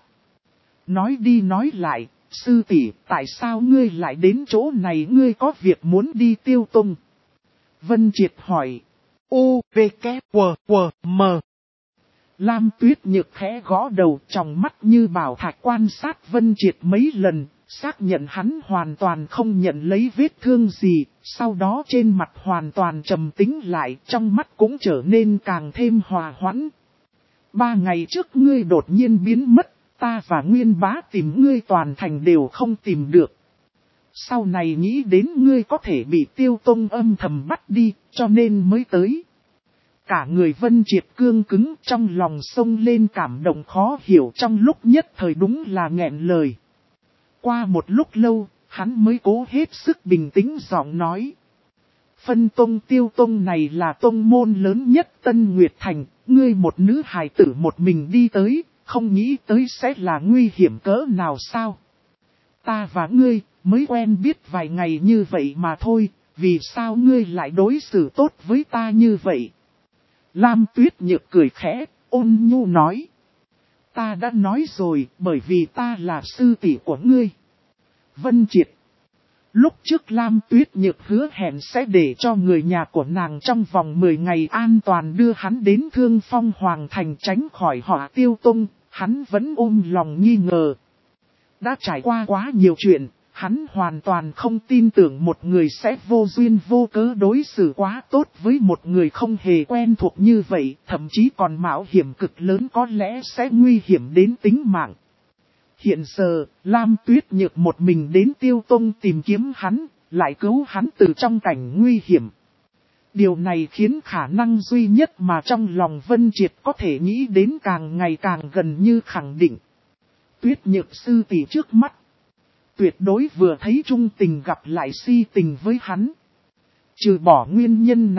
Nói đi nói lại. Sư tỷ, tại sao ngươi lại đến chỗ này, ngươi có việc muốn đi Tiêu Tông? Vân Triệt hỏi. U, V, K, W, W, M. Lam Tuyết Nhược khẽ gõ đầu, trong mắt như bảo thạch quan sát Vân Triệt mấy lần, xác nhận hắn hoàn toàn không nhận lấy vết thương gì, sau đó trên mặt hoàn toàn trầm tĩnh lại, trong mắt cũng trở nên càng thêm hòa hoãn. 3 ngày trước ngươi đột nhiên biến mất. Ta và Nguyên Bá tìm ngươi toàn thành đều không tìm được. Sau này nghĩ đến ngươi có thể bị Tiêu Tông âm thầm bắt đi, cho nên mới tới. Cả người Vân Triệt cương cứng, trong lòng sông lên cảm động khó hiểu, trong lúc nhất thời đúng là nghẹn lời. Qua một lúc lâu, hắn mới cố hết sức bình tĩnh giọng nói. Phân tông Tiêu Tông này là tông môn lớn nhất Tân Nguyệt Thành, ngươi một nữ hài tử một mình đi tới. Không nghĩ tới sẽ là nguy hiểm cỡ nào sao? Ta và ngươi mới quen biết vài ngày như vậy mà thôi, vì sao ngươi lại đối xử tốt với ta như vậy? Lam Tuyết Nhược cười khẽ, ôn nhu nói. Ta đã nói rồi, bởi vì ta là sư tỷ của ngươi. Vân Triệt. Lúc trước Lam Tuyết Nhược hứa hẹn sẽ để cho người nhà của nàng trong vòng 10 ngày an toàn đưa hắn đến Thương Phong Hoàng Thành tránh khỏi họa Tiêu Tông, hắn vẫn ôm lòng nghi ngờ. Đã trải qua quá nhiều chuyện, hắn hoàn toàn không tin tưởng một người sẽ vô duyên vô cớ đối xử quá tốt với một người không hề quen thuộc như vậy, thậm chí còn mạo hiểm cực lớn có lẽ sẽ nguy hiểm đến tính mạng. Hiện giờ, Lam Tuyết Nhược một mình đến Tiêu Tông tìm kiếm hắn, lại cứu hắn từ trong cảnh nguy hiểm. Điều này khiến khả năng duy nhất mà trong lòng Vân Triệt có thể nghĩ đến càng ngày càng gần như khẳng định. Tuyết Nhược sư tỷ trước mắt. Tuyệt đối vừa thấy trung tình gặp lại si tình với hắn. Trừ bỏ nguyên nhân này,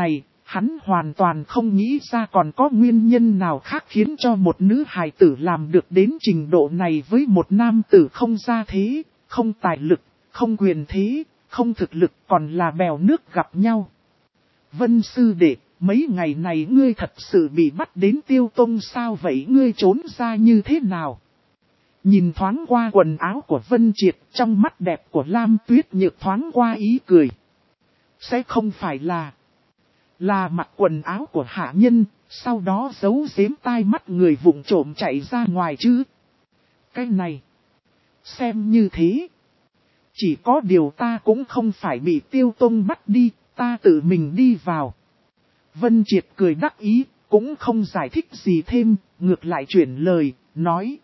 Hắn hoàn toàn không nghĩ ra còn có nguyên nhân nào khác khiến cho một nữ hài tử làm được đến trình độ này với một nam tử không gia thế, không tài lực, không quyền thế, không thực lực, còn là bèo nước gặp nhau. Vân sư đệ, mấy ngày này ngươi thật sự bị bắt đến Tiêu Tông sao vậy, ngươi trốn ra như thế nào? Nhìn thoáng qua quần áo của Vân Triệt, trong mắt đẹp của Lam Tuyết Nhược thoáng qua ý cười. Sẽ không phải là mặc quần áo của hạ nhân, sau đó giấu giếm tai mắt người vụng trộm chạy ra ngoài chứ? Cái này, xem như thế. Chỉ có điều ta cũng không phải bị Tiêu Tông bắt đi, ta tự mình đi vào. Vân Triệt cười đắc ý, cũng không giải thích gì thêm, ngược lại chuyển lời, nói.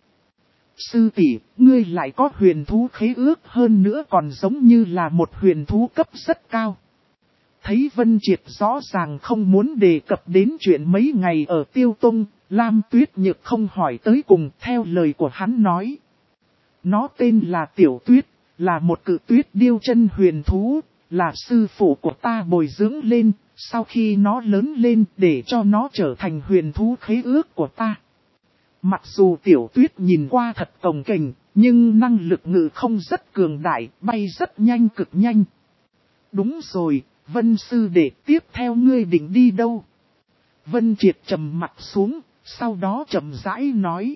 Sư tỷ, ngươi lại có huyền thú khế ước, hơn nữa còn giống như là một huyền thú cấp rất cao. Thấy Vân Triệt rõ ràng không muốn đề cập đến chuyện mấy ngày ở Tiêu Tông, Lam Tuyết Nhược không hỏi tới cùng, theo lời của hắn nói. Nó tên là Tiểu Tuyết, là một cự tuyết điêu chân huyền thú, là sư phụ của ta bồi dưỡng lên, sau khi nó lớn lên để cho nó trở thành huyền thú khế ước của ta. Mặc dù Tiểu Tuyết nhìn qua thật cồng kềnh, nhưng năng lực ngự không rất cường đại, bay rất nhanh, cực nhanh. Đúng rồi, Vân sư đệ, tiếp theo ngươi định đi đâu? Vân Triệt trầm mặt xuống, sau đó chậm rãi nói.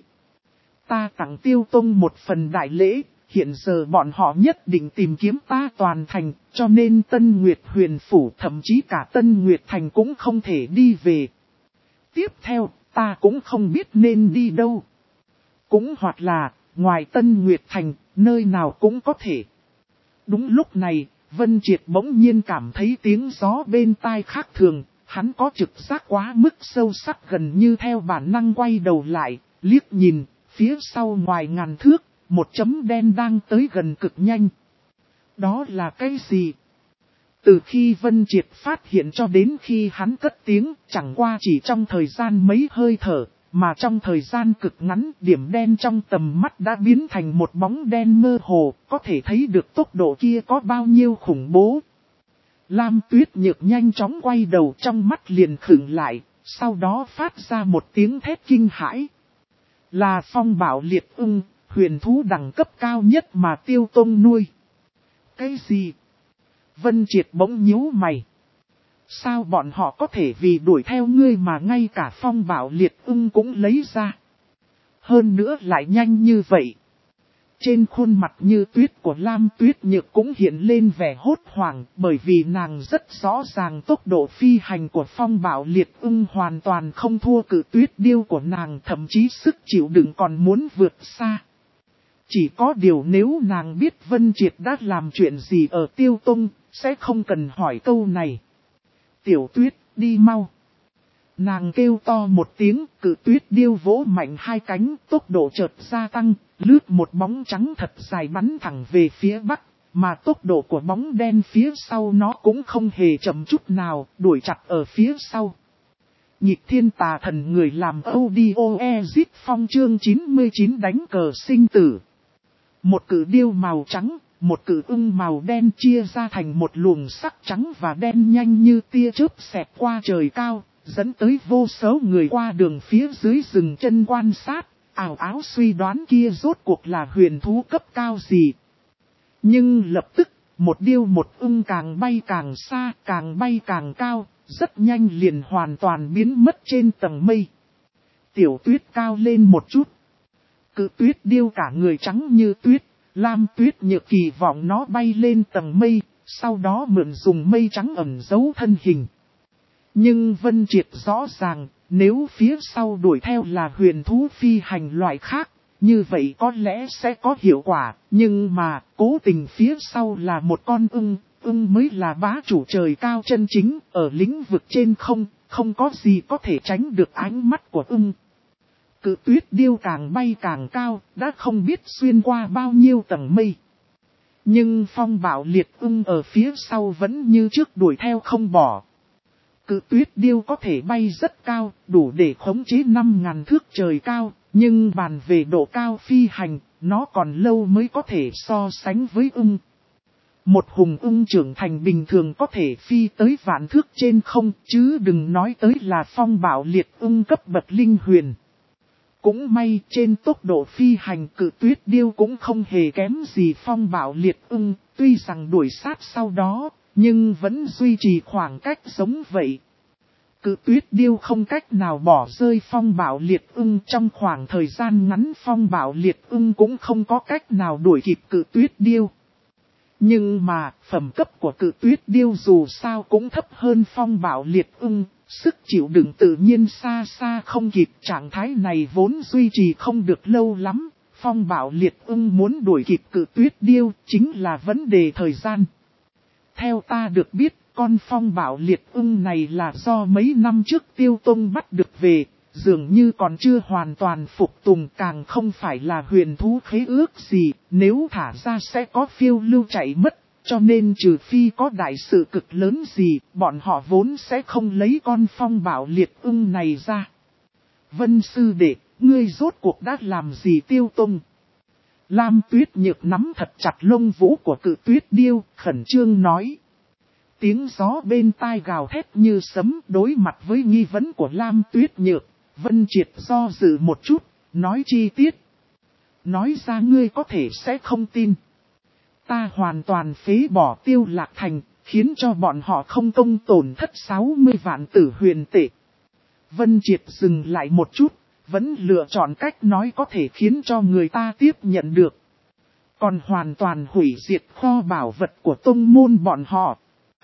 Ta tặng Tiêu Tông một phần đại lễ, hiện giờ bọn họ nhất định tìm kiếm ta toàn thành, cho nên Tân Nguyệt Huyền Phủ thậm chí cả Tân Nguyệt Thành cũng không thể đi về. Tiếp theo, ta cũng không biết nên đi đâu. Cũng hoặc là, ngoài Tân Nguyệt Thành, nơi nào cũng có thể. Đúng lúc này, Vân Triệt bỗng nhiên cảm thấy tiếng gió bên tai khác thường, hắn có trực giác quá mức sâu sắc, gần như theo bản năng quay đầu lại, liếc nhìn, phía sau ngoài ngàn thước, một chấm đen đang tới gần cực nhanh. Đó là cái gì? Từ khi Vân Triệt phát hiện cho đến khi hắn cất tiếng, chẳng qua chỉ trong thời gian mấy hơi thở, mà trong thời gian cực ngắn, điểm đen trong tầm mắt đã biến thành một bóng đen mơ hồ, có thể thấy được tốc độ kia có bao nhiêu khủng bố. Lam Tuyết Nhược nhanh chóng quay đầu, trong mắt liền khựng lại, sau đó phát ra một tiếng thét kinh hãi. Là Phong Bảo Liệt Ưng, huyền thú đẳng cấp cao nhất mà Tiêu Tông nuôi. Cái gì? Vân Triệt bỗng nhíu mày. Sao bọn họ có thể vì đuổi theo ngươi mà ngay cả Phong Bảo Liệt Ưng cũng lấy ra? Hơn nữa lại nhanh như vậy. Trên khuôn mặt như tuyết của Lam Tuyết Nhược cũng hiện lên vẻ hốt hoảng, bởi vì nàng rất rõ ràng tốc độ phi hành của Phong Bảo Liệt Ưng hoàn toàn không thua cự tuyết điêu của nàng, thậm chí sức chịu đựng còn muốn vượt xa. Chỉ có điều nếu nàng biết Vân Triệt đã làm chuyện gì ở Tiêu Tông, sẽ không cần hỏi câu này. Tiểu Tuyết, đi mau. Nàng kêu to một tiếng, cự tuyết điêu vỗ mạnh hai cánh, tốc độ chợt gia tăng, lướt một bóng trắng thật dài bắn thẳng về phía bắc, mà tốc độ của bóng đen phía sau nó cũng không hề chậm chút nào, đuổi chặt ở phía sau. Nhịp thiên tà thần người làm audio exit phong chương 99 đánh cờ sinh tử. Một cự điêu màu trắng, một cự ưng màu đen chia ra thành một luồng sắc trắng và đen nhanh như tia chớp xẹt qua trời cao, dẫn tới vô số người qua đường phía dưới rừng chân quan sát, ảo áo suy đoán kia rốt cuộc là huyền thú cấp cao gì. Nhưng lập tức, một điêu một ưng càng bay càng xa, càng bay càng cao, rất nhanh liền hoàn toàn biến mất trên tầng mây. Tiểu Tuyết cao lên một chút. Cự tuyết điêu cả người trắng như tuyết, Lam Tuyết Nhược kỳ vọng nó bay lên tầng mây, sau đó mượn dùng mây trắng ẩn giấu thân hình. Nhưng Vân Triệt rõ ràng, nếu phía sau đuổi theo là huyền thú phi hành loại khác, như vậy có lẽ sẽ có hiệu quả, nhưng mà cố tình phía sau là một con ưng mới là bá chủ trời cao chân chính, ở lĩnh vực trên không có gì có thể tránh được ánh mắt của ưng. Cự tuyết điêu càng bay càng cao, đã không biết xuyên qua bao nhiêu tầng mây. Nhưng Phong Bảo Liệt Ưng ở phía sau vẫn như trước đuổi theo không bỏ. Cự tuyết điêu có thể bay rất cao, đủ để khống chế 5.000 thước trời cao, nhưng bàn về độ cao phi hành, nó còn lâu mới có thể so sánh với ưng. Một hùng ưng trưởng thành bình thường có thể phi tới vạn thước trên không, chứ đừng nói tới là phong bảo liệt ưng cấp bậc linh huyền. Cũng may trên tốc độ phi hành Cự Tuyết Điêu cũng không hề kém gì phong bảo liệt ưng, tuy rằng đuổi sát sau đó, nhưng vẫn duy trì khoảng cách giống vậy. Cự Tuyết Điêu không cách nào bỏ rơi phong bảo liệt ưng trong khoảng thời gian ngắn, phong bảo liệt ưng cũng không có cách nào đuổi kịp Cự Tuyết Điêu. Nhưng mà, phẩm cấp của Cự Tuyết Điêu dù sao cũng thấp hơn phong bảo liệt ưng, sức chịu đựng tự nhiên xa xa không kịp, trạng thái này vốn duy trì không được lâu lắm. Phong bảo liệt ưng muốn đuổi kịp Cự Tuyết Điêu chính là vấn đề thời gian. Theo ta được biết, con phong bảo liệt ưng này là do mấy năm trước Tiêu Tông bắt được về, dường như còn chưa hoàn toàn phục tùng, càng không phải là huyền thú khế ước gì, nếu thả ra sẽ có phiêu lưu chạy mất, cho nên trừ phi có đại sự cực lớn gì, bọn họ vốn sẽ không lấy con phong bảo liệt ưng này ra. Vân sư đệ, ngươi rốt cuộc đã làm gì Tiêu Tông? Lam Tuyết Nhược nắm thật chặt lông vũ của Cự Tuyết Điêu, khẩn trương nói. Tiếng gió bên tai gào thét như sấm, đối mặt với nghi vấn của Lam Tuyết Nhược, Vân Triệt do dự một chút, nói chi tiết. Nói ra ngươi có thể sẽ không tin. Ta hoàn toàn phế bỏ Tiêu Lạc Thành, khiến cho bọn họ không công tổn thất 60 vạn tử huyền tệ. Vân Triệt dừng lại một chút, vẫn lựa chọn cách nói có thể khiến cho người ta tiếp nhận được. Còn hoàn toàn hủy diệt kho bảo vật của tông môn bọn họ.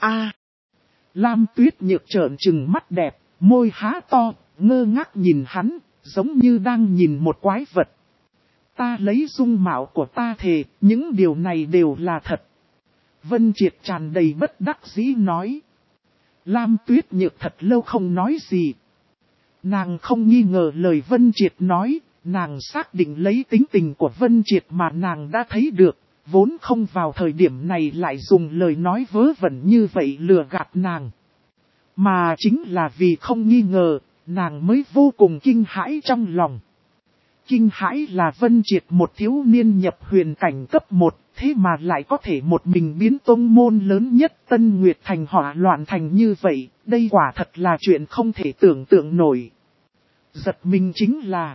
Lam Tuyết Nhược trợn trừng mắt đẹp, môi há to, ngơ ngác nhìn hắn, giống như đang nhìn một quái vật. Ta lấy dung mạo của ta thề, những điều này đều là thật. Vân Triệt tràn đầy bất đắc dĩ nói. Lam Tuyết Nhược thật lâu không nói gì. Nàng không nghi ngờ lời Vân Triệt nói, nàng xác định lấy tính tình của Vân Triệt mà nàng đã thấy được, vốn không vào thời điểm này lại dùng lời nói vớ vẩn như vậy lừa gạt nàng. Mà chính là vì không nghi ngờ, nàng mới vô cùng kinh hãi trong lòng. Kinh hãi là Vân Triệt một thiếu niên nhập huyền cảnh cấp 1, thế mà lại có thể một mình biến tông môn lớn nhất Tân Nguyệt Thành hỏa loạn thành như vậy, đây quả thật là chuyện không thể tưởng tượng nổi. Giật mình chính là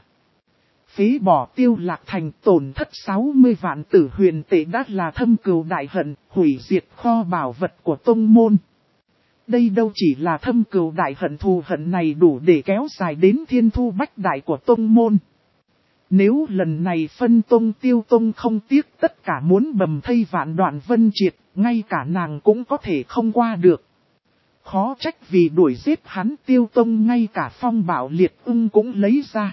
phế bỏ Tiêu Lạc Thành, tổn thất 60 vạn tử huyền tệ đã là thâm cừu đại hận, hủy diệt kho bảo vật của tông môn. Đây đâu chỉ là thâm cừu đại hận, thù hận này đủ để kéo dài đến thiên thu bách đại của tông môn. Nếu lần này phân tông Tiêu Tông không tiếc tất cả muốn bầm thây vạn đoạn Vân Triệt, ngay cả nàng cũng có thể không qua được. Khó trách vì đuổi giết hắn Tiêu Tông ngay cả phong bảo liệt ưng cũng lấy ra.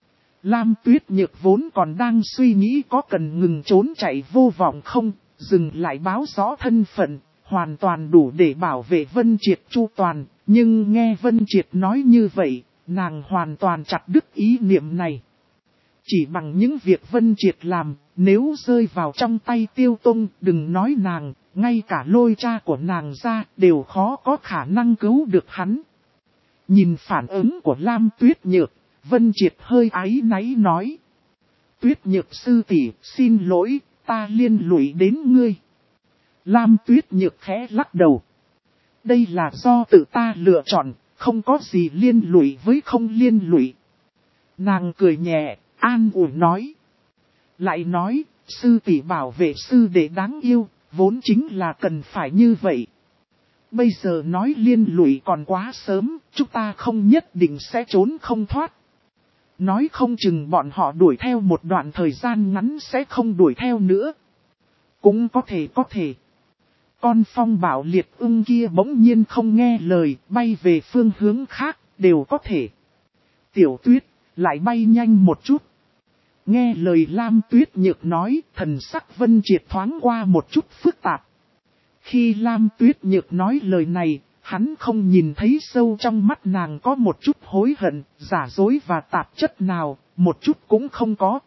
Lam Tuyết Nhược vốn còn đang suy nghĩ có cần ngừng trốn chạy vô vọng không, dừng lại báo rõ thân phận, hoàn toàn đủ để bảo vệ Vân Triệt chu toàn, nhưng nghe Vân Triệt nói như vậy, nàng hoàn toàn chặt đứt ý niệm này. Chỉ bằng những việc Vân Triệt làm, nếu rơi vào trong tay Tiêu Tông, đừng nói nàng, ngay cả lôi cha của nàng ra đều khó có khả năng cứu được hắn. Nhìn phản ứng của Lam Tuyết Nhược, Vân Triệt hơi áy náy nói. Tuyết Nhược sư tỷ, xin lỗi, ta liên lụy đến ngươi. Lam Tuyết Nhược khẽ lắc đầu. Đây là do tự ta lựa chọn, không có gì liên lụy với không liên lụy. Nàng cười nhẹ, an ủi nói. Lại nói, sư tỷ bảo vệ sư đệ đáng yêu, vốn chính là cần phải như vậy. Bây giờ nói liên lụy còn quá sớm, chúng ta không nhất định sẽ trốn không thoát. Nói không chừng bọn họ đuổi theo một đoạn thời gian ngắn sẽ không đuổi theo nữa. Cũng có thể. Con phong bảo liệt ưng kia bỗng nhiên không nghe lời, bay về phương hướng khác, đều có thể. Tiểu Tuyết, lại bay nhanh một chút. Nghe lời Lam Tuyết Nhược nói, thần sắc Vân Triệt thoáng qua một chút phức tạp. Khi Lam Tuyết Nhược nói lời này, hắn không nhìn thấy sâu trong mắt nàng có một chút hối hận, giả dối và tạp chất nào, một chút cũng không có.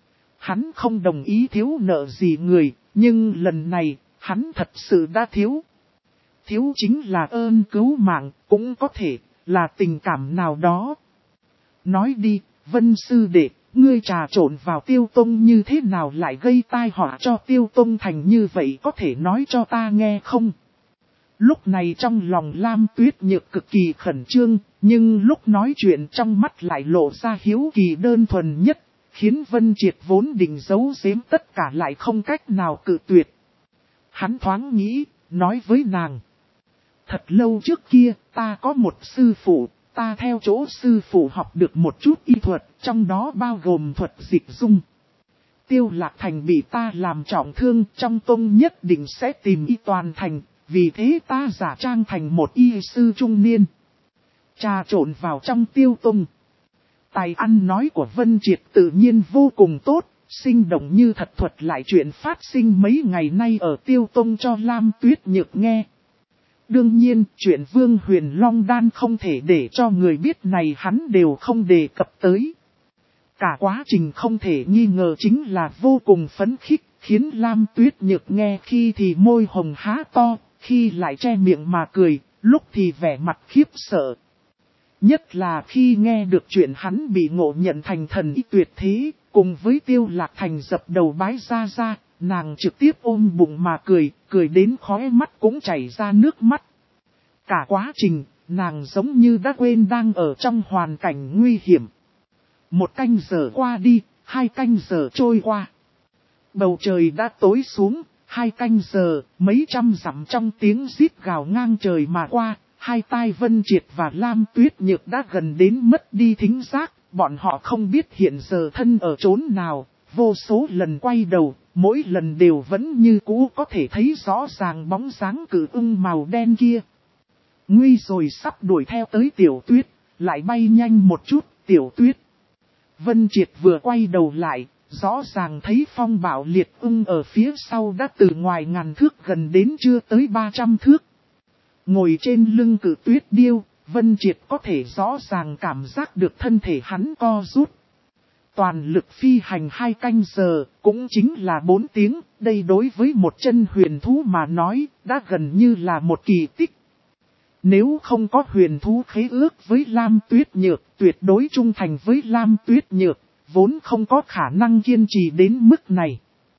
Hắn không đồng ý thiếu nợ gì người, nhưng lần này, hắn thật sự đã thiếu. Thiếu chính là ơn cứu mạng, cũng có thể là tình cảm nào đó. Nói đi, Vân sư đệ, ngươi trà trộn vào Tiêu Tông như thế nào lại gây tai họa cho Tiêu Tông thành như vậy, có thể nói cho ta nghe không? Lúc này trong lòng Lam Tuyết Nhược cực kỳ khẩn trương, nhưng lúc nói chuyện trong mắt lại lộ ra hiếu kỳ đơn thuần nhất, khiến Vân Triệt vốn định giấu giếm tất cả lại không cách nào cự tuyệt. Hắn thoáng nghĩ, nói với nàng. Thật lâu trước kia, ta có một sư phụ, ta theo chỗ sư phụ học được một chút y thuật, trong đó bao gồm thuật dịch dung. Tiêu Lạc Thành bị ta làm trọng thương, trong tông nhất định sẽ tìm y toàn thành, vì thế ta giả trang thành một y sư trung niên. Trà trộn vào trong Tiêu Tông. Tài ăn nói của Vân Triệt tự nhiên vô cùng tốt, sinh động như thật thuật lại chuyện phát sinh mấy ngày nay ở Tiêu Tông cho Lam Tuyết Nhược nghe. Đương nhiên, chuyện Vương Huyền Long Đan không thể để cho người biết này hắn đều không đề cập tới. Cả quá trình không thể nghi ngờ chính là vô cùng phấn khích, khiến Lam Tuyết Nhược nghe khi thì môi hồng há to, khi lại che miệng mà cười, lúc thì vẻ mặt khiếp sợ. Nhất là khi nghe được chuyện hắn bị ngộ nhận thành thần y tuyệt thế, cùng với Tiêu Lạc Thành dập đầu bái ra, nàng trực tiếp ôm bụng mà cười, cười đến khóe mắt cũng chảy ra nước mắt. Cả quá trình, nàng giống như đã quên đang ở trong hoàn cảnh nguy hiểm. 1 canh giờ qua đi, 2 canh giờ trôi qua. Bầu trời đã tối xuống, 2 canh giờ, mấy trăm dặm trong tiếng rít gào ngang trời mà qua, hai tai Vân Triệt và Lam Tuyết Nhược đã gần đến mất đi thính giác, bọn họ không biết hiện giờ thân ở chốn nào, vô số lần quay đầu, mỗi lần đều vẫn như cũ có thể thấy rõ ràng bóng dáng cự ưng màu đen kia. Nguy rồi sắp đuổi theo tới Tiểu Tuyết, lại bay nhanh một chút, Tiểu Tuyết. Vân Triệt vừa quay đầu lại, rõ ràng thấy phong bạo liệt ưng ở phía sau đã từ ngoài ngàn thước gần đến chưa tới 300 thước. Ngồi trên lưng cự tuyết điêu, Vân Triệt có thể rõ ràng cảm giác được thân thể hắn co rút. Toàn lực phi hành 2 canh giờ, cũng chính là 4 tiếng, đây đối với một chân huyền thú mà nói, đã gần như là một kỳ tích. Nếu không có huyền thú khế ước với Lam Tuyết Nhược, tuyệt đối trung thành với Lam Tuyết Nhược, vốn không có khả năng kiên trì đến mức này.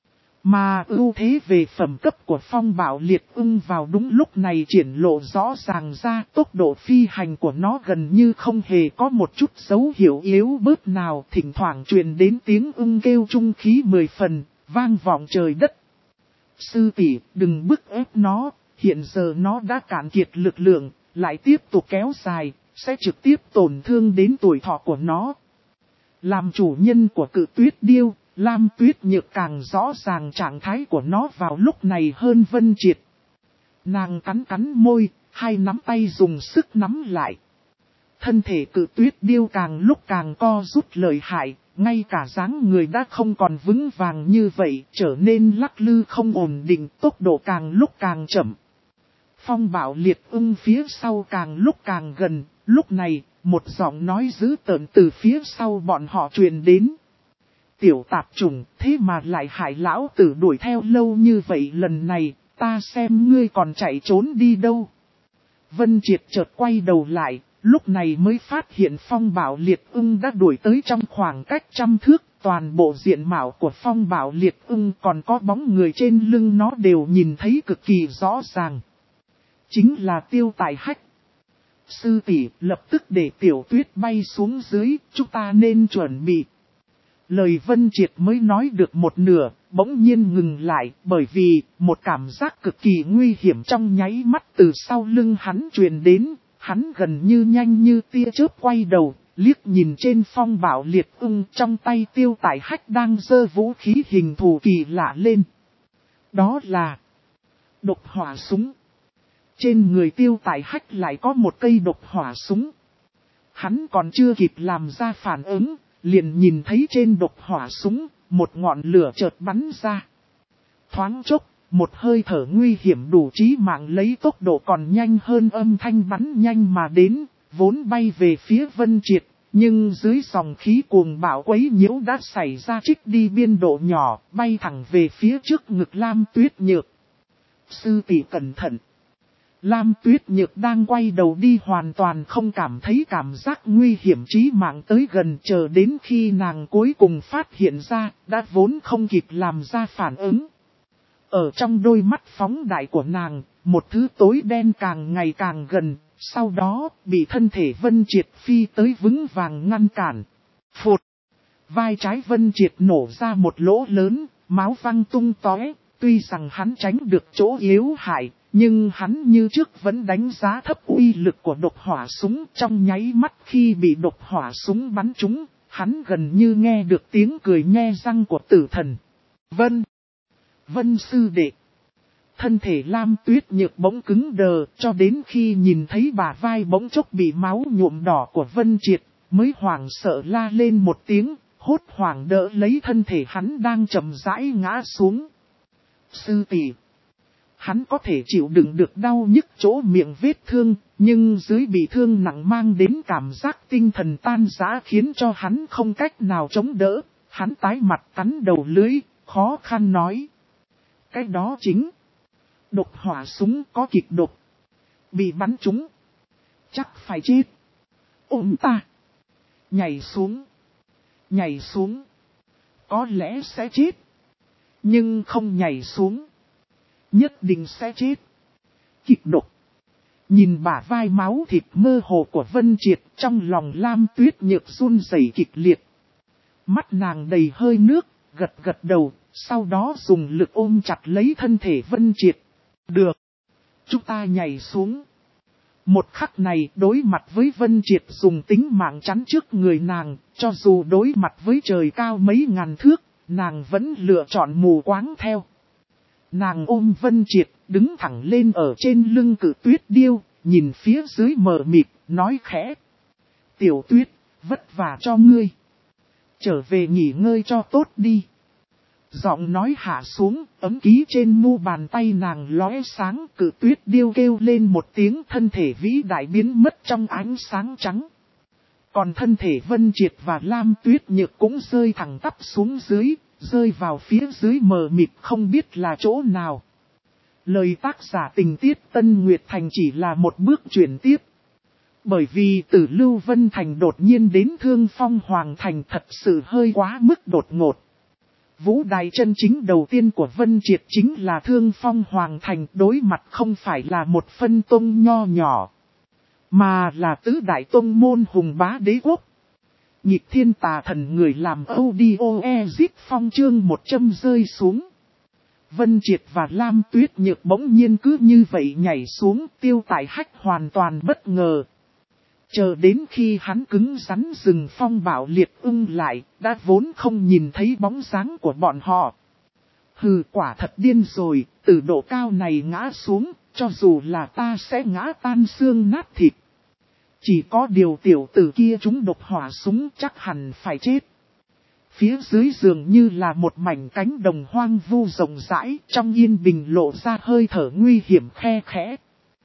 Mà ưu thế về phẩm cấp của phong bạo liệt ưng vào đúng lúc này triển lộ rõ ràng ra, tốc độ phi hành của nó gần như không hề có một chút dấu hiệu yếu bớt nào, thỉnh thoảng truyền đến tiếng ưng kêu trung khí 10 phần, vang vọng trời đất. Sư tỷ, đừng bức ép nó, hiện giờ nó đã cạn kiệt lực lượng, lại tiếp tục kéo dài, sẽ trực tiếp tổn thương đến tuổi thọ của nó. Làm chủ nhân của cự tuyết điêu, Lam Tuyết Nhược càng rõ ràng trạng thái của nó vào lúc này hơn Vân Triệt. Nàng cắn môi, hai nắm tay dùng sức nắm lại. Thân thể cự tuyết điêu càng lúc càng co rút lợi hại, ngay cả dáng người đã không còn vững vàng như vậy, trở nên lắc lư không ổn định, tốc độ càng lúc càng chậm. Phong bạo liệt ưng phía sau càng lúc càng gần, lúc này, một giọng nói dữ tợn từ phía sau bọn họ truyền đến. Tiểu tạp trùng, thế mà lại hại lão tử đuổi theo lâu như vậy, lần này, ta xem ngươi còn chạy trốn đi đâu. Vân Triệt chợt quay đầu lại, lúc này mới phát hiện phong bạo liệt ưng đã đuổi tới trong khoảng cách 100 thước, toàn bộ diện mạo của phong bạo liệt ưng còn có bóng người trên lưng nó đều nhìn thấy cực kỳ rõ ràng. Chính là Tiêu Tài Hách. Sư tỷ, lập tức để Tiểu Tuyết bay xuống dưới, chúng ta nên chuẩn bị. Lời Vân Triệt mới nói được một nửa, bỗng nhiên ngừng lại, bởi vì một cảm giác cực kỳ nguy hiểm trong nháy mắt từ sau lưng hắn truyền đến, hắn gần như nhanh như tia chớp quay đầu, liếc nhìn trên phong bạo liệt ưng, trong tay Tiêu Tài Hách đang giơ vũ khí hình thù kỳ lạ lên. Đó là độc hỏa súng. Trên người Tiêu Tài Hách lại có một cây độc hỏa súng. Hắn còn chưa kịp làm ra phản ứng, liền nhìn thấy trên độc hỏa súng, một ngọn lửa chợt bắn ra. Thoáng chốc, một hơi thở nguy hiểm đủ chí mạng lấy tốc độ còn nhanh hơn âm thanh bắn nhanh mà đến, vốn bay về phía Vân Triệt, nhưng dưới dòng khí cuồng bạo quấy nhiễu đã xảy ra trích đi biên độ nhỏ, bay thẳng về phía trước ngực Lam Tuyết Nhược. Sư tỷ cẩn thận. Lam Tuyết Nhược đang quay đầu đi hoàn toàn không cảm thấy cảm giác nguy hiểm chí mạng tới gần, chờ đến khi nàng cuối cùng phát hiện ra, đã vốn không kịp làm ra phản ứng. Ở trong đôi mắt phóng đại của nàng, một thứ tối đen càng ngày càng gần, sau đó bị thân thể Vân Triệt phi tới vững vàng ngăn cản. Phụt! Vai trái Vân Triệt nổ ra một lỗ lớn, máu văng tung tóe. Tuy rằng hắn tránh được chỗ yếu hại, nhưng hắn như trước vẫn đánh giá thấp uy lực của độc hỏa súng. Trong nháy mắt khi bị độc hỏa súng bắn trúng, hắn gần như nghe được tiếng cười nhe răng của tử thần. Vân sư đệ. Thân thể Lam Tuyết Nhược bỗng cứng đờ, cho đến khi nhìn thấy bả vai bỗng chốc bị máu nhuộm đỏ của Vân Triệt, mới hoảng sợ la lên một tiếng, hốt hoảng đỡ lấy thân thể hắn đang chậm rãi ngã xuống. Sư tỷ. Hắn có thể chịu đựng được đau nhức chỗ miệng vết thương, nhưng dưới bị thương nặng mang đến cảm giác tinh thần tan rã khiến cho hắn không cách nào chống đỡ. Hắn tái mặt cắn đầu lưỡi, khó khăn nói. Cái đó chính. Độc hỏa súng có kịch độc. Bị bắn trúng. Chắc phải chết. Ôm ta. Nhảy xuống. Nhảy xuống. Có lẽ sẽ chết. Nhưng không nhảy xuống. Nhất định sẽ chết. Kịch độc. Nhìn bả vai máu thịt mơ hồ của Vân Triệt, trong lòng Lam Tuyết Nhược run rẩy kịch liệt. Mắt nàng đầy hơi nước, gật đầu, sau đó dùng lực ôm chặt lấy thân thể Vân Triệt. Được. Chúng ta nhảy xuống. Một khắc này đối mặt với Vân Triệt dùng tính mạng chắn trước người nàng, cho dù đối mặt với trời cao mấy ngàn thước, nàng vẫn lựa chọn mù quáng theo. Nàng ôm Vân Triệt, đứng thẳng lên ở trên lưng Cự Tuyết Điêu, nhìn phía dưới mờ mịt, nói khẽ. Tiểu Tuyết, vất vả cho ngươi. Trở về nghỉ ngơi cho tốt đi. Giọng nói hạ xuống, ấm ký trên mu bàn tay nàng lóe sáng. Cự Tuyết Điêu kêu lên một tiếng, thân thể vĩ đại biến mất trong ánh sáng trắng. Còn thân thể Vân Triệt và Lam Tuyết Nhược cũng rơi thẳng tắp xuống dưới, rơi vào phía dưới mờ mịt không biết là chỗ nào. Lời tác giả tình tiết Tân Nguyệt Thành chỉ là một bước chuyển tiếp. Bởi vì từ Lưu Vân Thành đột nhiên đến Thương Phong Hoàng Thành thật sự hơi quá mức đột ngột. Vũ đài chân chính đầu tiên của Vân Triệt chính là Thương Phong Hoàng Thành, đối mặt không phải là một phân tông nho nhỏ, mà là tứ đại tông môn hùng bá đế quốc. Nhịp thiên tà thần người làm audio exit phong chương 100 rơi xuống. Vân Triệt và Lam Tuyết Nhược bỗng nhiên cứ như vậy nhảy xuống, Tiêu Tại Hách hoàn toàn bất ngờ. Chờ đến khi hắn cứng rắn dừng phong bạo liệt ưng lại, đã vốn không nhìn thấy bóng dáng của bọn họ. Hừ, quả thật điên rồi, từ độ cao này ngã xuống, cho dù là ta sẽ ngã tan xương nát thịt. Chỉ có điều tiểu tử kia trúng độc hỏa súng chắc hẳn phải chết. Phía dưới giường như là một mảnh cánh đồng hoang vu rộng rãi, trong yên bình lộ ra hơi thở nguy hiểm khe khẽ.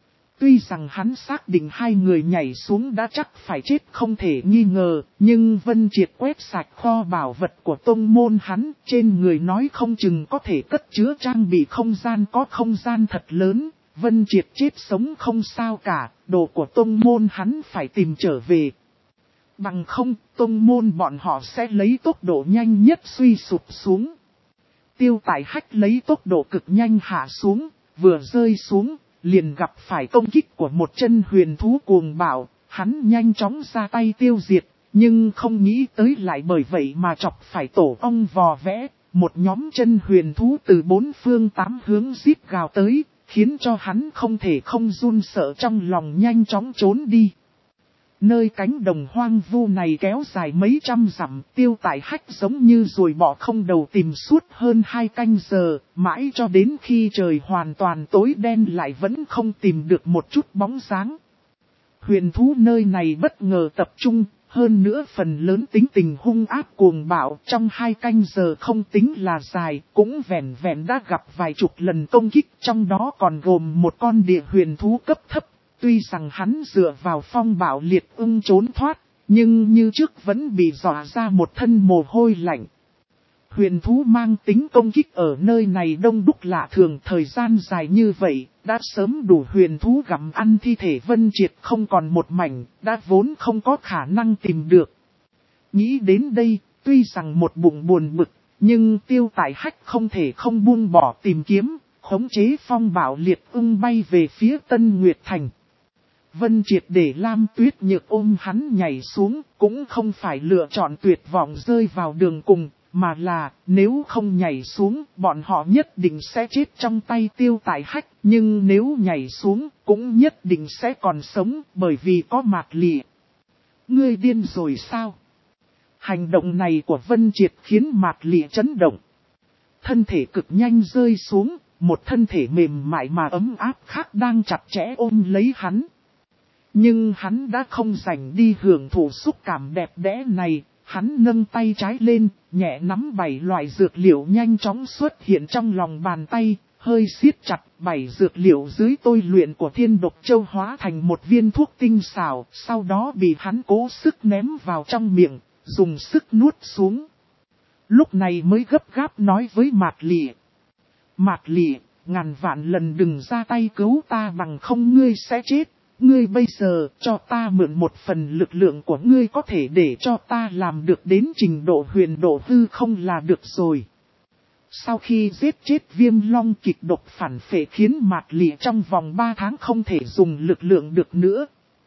Tuy rằng hắn xác định hai người nhảy xuống đã chắc phải chết không thể nghi ngờ, nhưng Vân Triệt quét sạch kho bảo vật của tông môn hắn, trên người nói không chừng có thể cất chứa trang bị không gian có không gian thật lớn. Vân Triệt chết sống không sao cả, đồ của tông môn hắn phải tìm trở về. Bằng không, tông môn bọn họ sẽ lấy tốc độ nhanh nhất suy sụp xuống. Tiêu Tại Hách lấy tốc độ cực nhanh hạ xuống, vừa rơi xuống, liền gặp phải công kích của một chân huyền thú cuồng bạo. Hắn nhanh chóng ra tay tiêu diệt, nhưng không nghĩ tới lại bởi vậy mà chọc phải tổ ong vò vẽ. Một nhóm chân huyền thú từ bốn phương tám hướng giết gào tới, khiến cho hắn không thể không run sợ trong lòng nhanh chóng trốn đi. Nơi cánh đồng hoang vu này kéo dài mấy trăm dặm, Tiêu Tại Hách giống như ruồi bọ không đầu tìm suốt hơn 2 canh giờ, mãi cho đến khi trời hoàn toàn tối đen lại vẫn không tìm được một chút bóng dáng. Huyền thú nơi này bất ngờ tập trung, hơn nữa phần lớn tính tình hung ác cuồng bạo, trong 2 canh giờ không tính là dài, cũng vẹn vẹn đã gặp vài chục lần công kích, trong đó còn gồm một con địa huyền thú cấp thấp. Tuy rằng hắn dựa vào phong bạo liệt ưng trốn thoát, nhưng như trước vẫn bị dọa ra một thân mồ hôi lạnh. Huyền thú mang tính công kích ở nơi này đông đúc lạ thường, thời gian dài như vậy, đã sớm đủ huyền thú gặm ăn thi thể Vân Triệt không còn một mảnh, đã vốn không có khả năng tìm được. Nghĩ đến đây, tuy rằng một bụng buồn bực, nhưng Tiêu Tại Hách không thể không buông bỏ tìm kiếm, khống chế phong bảo liệt ưng bay về phía Tân Nguyệt Thành. Vân Triệt để Lam Tuyết Nhược ôm hắn nhảy xuống, cũng không phải lựa chọn tuyệt vọng rơi vào đường cùng, mà là nếu không nhảy xuống, bọn họ nhất định sẽ chết trong tay Tiêu Tại Hách, nhưng nếu nhảy xuống, cũng nhất định sẽ còn sống, bởi vì có Mạc Lị. Ngươi điên rồi sao? Hành động này của Vân Triệt khiến Mạc Lị chấn động. Thân thể cực nhanh rơi xuống, một thân thể mềm mại mà ấm áp khác đang chặt chẽ ôm lấy hắn. Nhưng hắn đã không rảnh đi hưởng thụ xúc cảm đẹp đẽ này, hắn nâng tay trái lên, nhẹ nắm 7 loại dược liệu nhanh chóng xuất hiện trong lòng bàn tay, hơi siết chặt 7 dược liệu dưới tôi luyện của Thiên Độc Châu hóa thành một viên thuốc tinh xảo, sau đó bị hắn cố sức ném vào trong miệng, dùng sức nuốt xuống. Lúc này mới gấp gáp nói với Mạc Lị. Mạc Lị, ngàn vạn lần đừng ra tay cứu ta bằng không ngươi sẽ chết. Ngươi bây giờ cho ta mượn một phần lực lượng của ngươi có thể để cho ta làm được đến trình độ huyền độ hư không là được rồi. Sau khi giết chết Viêm Long kịch độc phản phệ khiến Mạc Lị trong vòng 3 tháng không thể dùng lực lượng được nữa.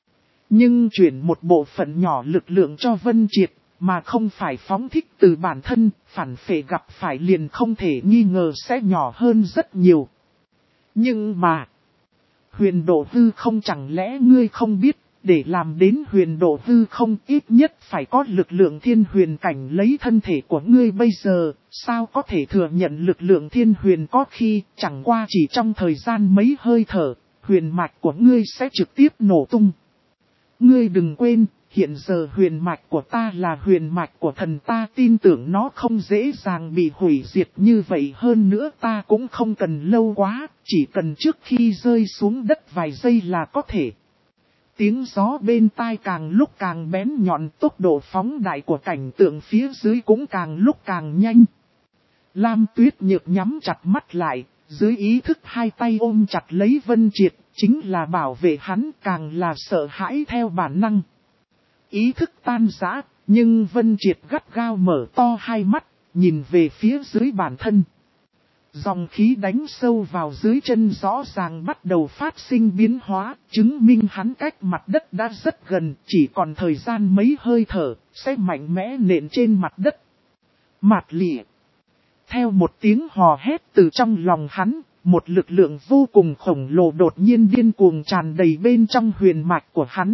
Nhưng chuyển một bộ phận nhỏ lực lượng cho Vân Triệt, mà không phải phóng thích từ bản thân, phản phệ gặp phải liền không thể nghi ngờ sẽ nhỏ hơn rất nhiều. Nhưng mà, huyền độ hư không chẳng lẽ ngươi không biết, để làm đến huyền độ hư không ít nhất phải có lực lượng thiên huyền cảnh lấy thân thể của ngươi bây giờ, sao có thể thừa nhận lực lượng thiên huyền có khi chẳng qua chỉ trong thời gian mấy hơi thở, huyền mạch của ngươi sẽ trực tiếp nổ tung. Ngươi đừng quên, hiện giờ huyền mạch của ta là huyền mạch của thần, ta tin tưởng nó không dễ dàng bị hủy diệt như vậy, hơn nữa ta cũng không cần lâu quá, chỉ cần trước khi rơi xuống đất vài giây là có thể. Tiếng gió bên tai càng lúc càng bén nhọn, tốc độ phóng đại của cảnh tượng phía dưới cũng càng lúc càng nhanh. Lam Tuyết Nhược nhắm chặt mắt lại, dưới ý thức hai tay ôm chặt lấy Vân Triệt, chính là bảo vệ hắn, càng là sợ hãi theo bản năng. Ý thức tan rã, nhưng Vân Triệt gắt gao mở to hai mắt, nhìn về phía dưới bản thân. Dòng khí đánh sâu vào dưới chân rõ ràng bắt đầu phát sinh biến hóa, chứng minh hắn cách mặt đất đã rất gần, chỉ còn thời gian mấy hơi thở, sẽ mạnh mẽ nện trên mặt đất. Mạc Lị. Theo một tiếng hò hét từ trong lòng hắn, một lực lượng vô cùng khổng lồ đột nhiên điên cuồng tràn đầy bên trong huyền mạch của hắn.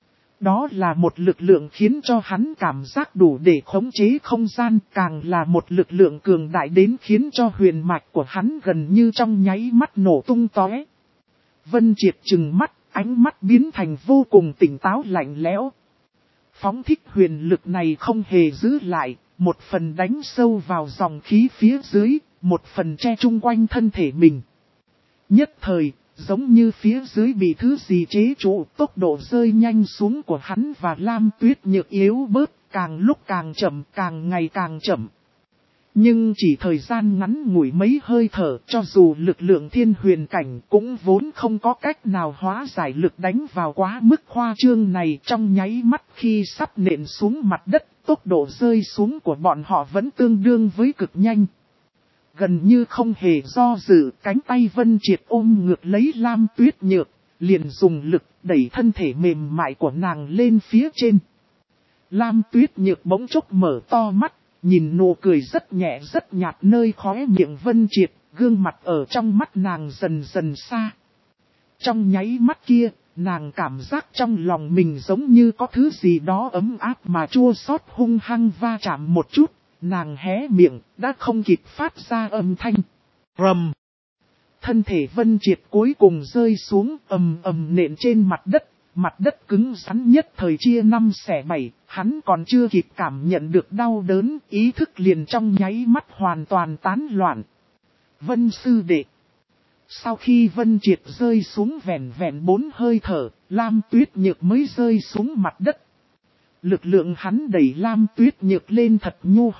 Đó là một lực lượng khiến cho hắn cảm giác đủ để khống chế không gian, càng là một lực lượng cường đại đến khiến cho huyền mạch của hắn gần như trong nháy mắt nổ tung tóe. Vân Triệt trừng mắt, ánh mắt biến thành vô cùng tỉnh táo lạnh lẽo. Phóng thích huyền lực này không hề giữ lại, một phần đánh sâu vào dòng khí phía dưới, một phần che chung quanh thân thể mình. Nhất thời, giống như phía dưới bị thứ gì chế trụ, tốc độ rơi nhanh xuống của hắn và Lam Tuyết Nhược yếu bớt, càng lúc càng chậm, càng ngày càng chậm. Nhưng chỉ thời gian ngắn ngủi mấy hơi thở, cho dù lực lượng thiên huyền cảnh cũng vốn không có cách nào hóa giải lực đánh vào quá mức khoa trương này, trong nháy mắt khi sắp nện xuống mặt đất, tốc độ rơi xuống của bọn họ vẫn tương đương với cực nhanh. Gần như không hề do dự, cánh tay Vân Triệt ôm ngược lấy Lam Tuyết Nhược, liền dùng lực đẩy thân thể mềm mại của nàng lên phía trên. Lam Tuyết Nhược bỗng chốc mở to mắt, nhìn nụ cười rất nhẹ rất nhạt nơi khóe miệng Vân Triệt, gương mặt ở trong mắt nàng dần dần xa. Trong nháy mắt kia, nàng cảm giác trong lòng mình giống như có thứ gì đó ấm áp mà chua xót hung hăng va chạm một chút. Nàng hé miệng, đã không kịp phát ra âm thanh. Rầm. Thân thể Vân Triệt cuối cùng rơi xuống ầm ầm nện trên mặt đất cứng rắn nhất thời chia 5 xẻ 7, hắn còn chưa kịp cảm nhận được đau đớn, ý thức liền trong nháy mắt hoàn toàn tán loạn. Vân sư đệ. Sau khi Vân Triệt rơi xuống vẹn vẹn 4 hơi thở, Lam Tuyết Nhược mới rơi xuống mặt đất. Lực lượng hắn đẩy Lam Tuyết Nhược lên thật nhu hòa,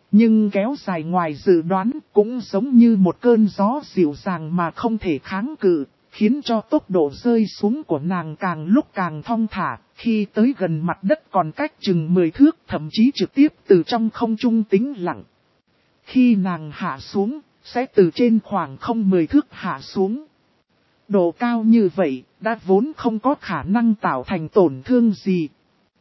Nhưng kéo dài ngoài dự đoán cũng giống như một cơn gió dịu dàng mà không thể kháng cự, khiến cho tốc độ rơi xuống của nàng càng lúc càng thong thả, khi tới gần mặt đất còn cách chừng 10 thước, thậm chí trực tiếp từ trong không trung tĩnh lặng. Khi nàng hạ xuống, sẽ từ trên khoảng không 10 thước hạ xuống. Độ cao như vậy, đã vốn không có khả năng tạo thành tổn thương gì.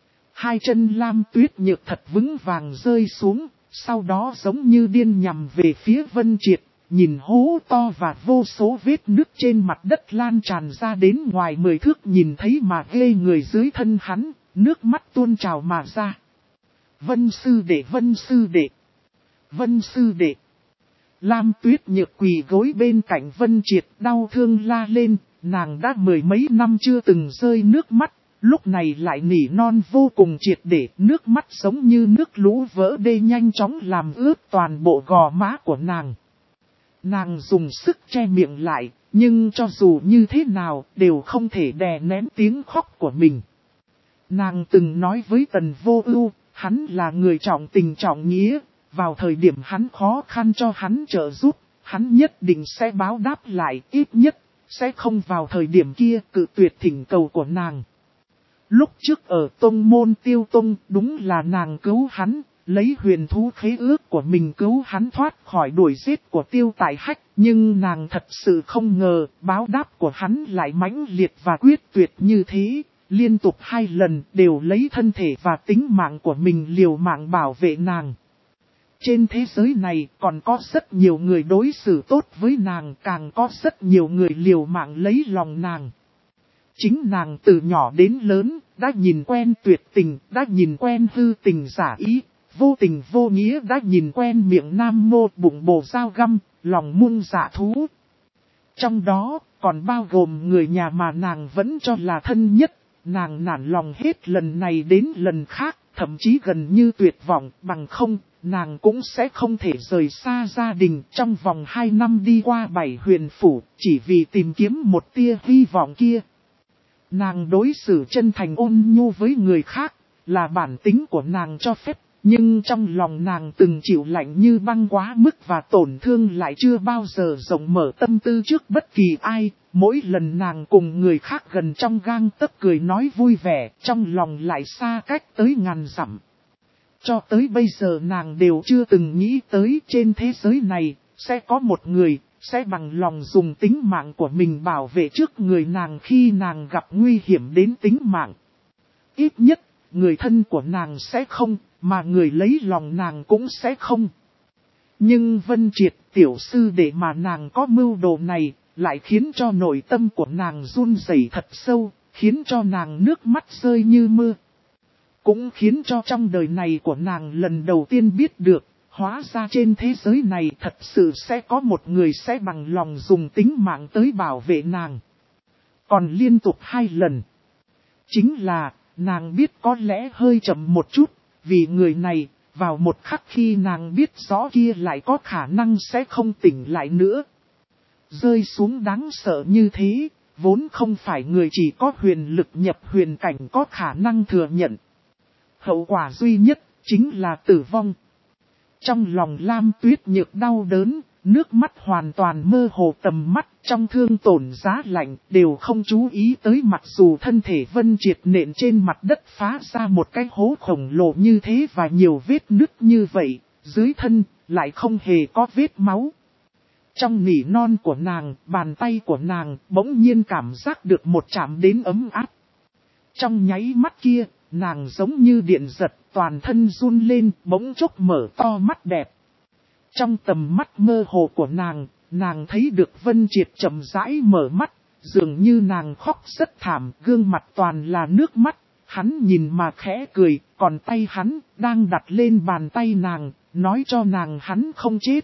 Hai chân Lam Tuyết Nhược thật vững vàng rơi xuống, sau đó giống như điên nhằm về phía Vân Triệt, nhìn hố to và vô số vết nứt trên mặt đất lan tràn ra đến ngoài 10 thước, nhìn thấy mà ghê người dưới thân hắn, nước mắt tuôn trào mà ra. Vân sư đệ, Vân sư đệ, Vân sư đệ. Lam Tuyết Nhược quỳ gối bên cạnh Vân Triệt đau thương la lên, nàng đã 10 mấy năm chưa từng rơi nước mắt, lúc này lại nỉ non vô cùng triệt để, nước mắt giống như nước lũ vỡ đê nhanh chóng làm ướt toàn bộ gò má của nàng. Nàng dùng sức che miệng lại, nhưng cho dù như thế nào đều không thể đè nén tiếng khóc của mình. Nàng từng nói với Tần Vô Ưu, hắn là người trọng tình trọng nghĩa, vào thời điểm hắn khó khăn cho hắn trợ giúp, hắn nhất định sẽ báo đáp lại, ít nhất sẽ không vào thời điểm kia cự tuyệt thỉnh cầu của nàng. Lúc trước ở tông môn Tiêu Tông, đúng là nàng cứu hắn, lấy huyền thú khế ước của mình cứu hắn thoát khỏi đuổi giết của Tiêu Tại Hách, nhưng nàng thật sự không ngờ báo đáp của hắn lại mãnh liệt và quyết tuyệt như thế, liên tục 2 lần đều lấy thân thể và tính mạng của mình liều mạng bảo vệ nàng. Trên thế giới này còn có rất nhiều người đối xử tốt với nàng, càng có rất nhiều người liều mạng lấy lòng nàng. Chính nàng từ nhỏ đến lớn, đã nhìn quen tuyệt tình, đã nhìn quen hư tình giả ý, vô tình vô nghĩa, đã nhìn quen miệng nam mô bụng bồ dao găm, lòng muôn dạ thú. Trong đó, còn bao gồm người nhà mà nàng vẫn cho là thân nhất, nàng nản lòng hết lần này đến lần khác, thậm chí gần như tuyệt vọng, bằng không, nàng cũng sẽ không thể rời xa gia đình. Trong vòng 2 năm đi qua 7 huyền phủ, chỉ vì tìm kiếm một tia hy vọng kia. Nàng đối xử chân thành ôn nhu với người khác, là bản tính của nàng cho phép, nhưng trong lòng nàng từng chịu lạnh như băng quá mức và tổn thương lại chưa bao giờ rộng mở tâm tư trước bất kỳ ai. Mỗi lần nàng cùng người khác gần trong gang tấc cười nói vui vẻ, trong lòng lại xa cách tới ngàn dặm. Cho tới bây giờ nàng đều chưa từng nghĩ tới trên thế giới này, sẽ có một người, sẽ bằng lòng dùng tính mạng của mình bảo vệ trước người nàng khi nàng gặp nguy hiểm đến tính mạng. Ít nhất, người thân của nàng sẽ không, mà người lấy lòng nàng cũng sẽ không. Nhưng Vân Triệt, tiểu sư đệ mà nàng có mưu đồ này, lại khiến cho nội tâm của nàng run rẩy thật sâu, khiến cho nàng nước mắt rơi như mưa. Cũng khiến cho trong đời này của nàng lần đầu tiên biết được, hóa ra trên thế giới này thật sự sẽ có một người sẽ bằng lòng dùng tính mạng tới bảo vệ nàng. Còn liên tục 2 lần. Chính là, nàng biết có lẽ hơi chậm một chút, vì người này, vào một khắc khi nàng biết rõ kia lại có khả năng sẽ không tỉnh lại nữa. Rơi xuống đáng sợ như thế, vốn không phải người chỉ có huyền lực nhập huyền cảnh có khả năng thừa nhận. Hậu quả duy nhất, chính là tử vong. Trong lòng Lam Tuyết Nhược đau đớn, nước mắt hoàn toàn mơ hồ tầm mắt, trong thương tổn giá lạnh, đều không chú ý tới mặc dù thân thể Vân Triệt nện trên mặt đất phá ra một cái hố khổng lồ như thế và nhiều vết nứt như vậy, dưới thân, lại không hề có vết máu. Trong nỉ non của nàng, bàn tay của nàng bỗng nhiên cảm giác được một chạm đến ấm áp. Trong nháy mắt kia, nàng giống như điện giật, toàn thân run lên, bỗng chốc mở to mắt đẹp. Trong tầm mắt mơ hồ của nàng thấy được Vân Triệt chậm rãi mở mắt, dường như nàng khóc rất thảm, gương mặt toàn là nước mắt. Hắn nhìn mà khẽ cười, còn tay hắn đang đặt lên bàn tay nàng, nói cho nàng hắn không chết.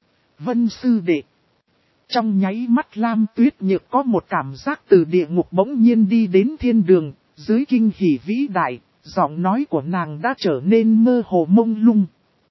Vân sư đệ. Trong nháy mắt Lam Tuyết Nhược có một cảm giác từ địa ngục bỗng nhiên đi đến thiên đường, dưới kinh hỉ vĩ đại, giọng nói của nàng đã trở nên mơ hồ mông lung.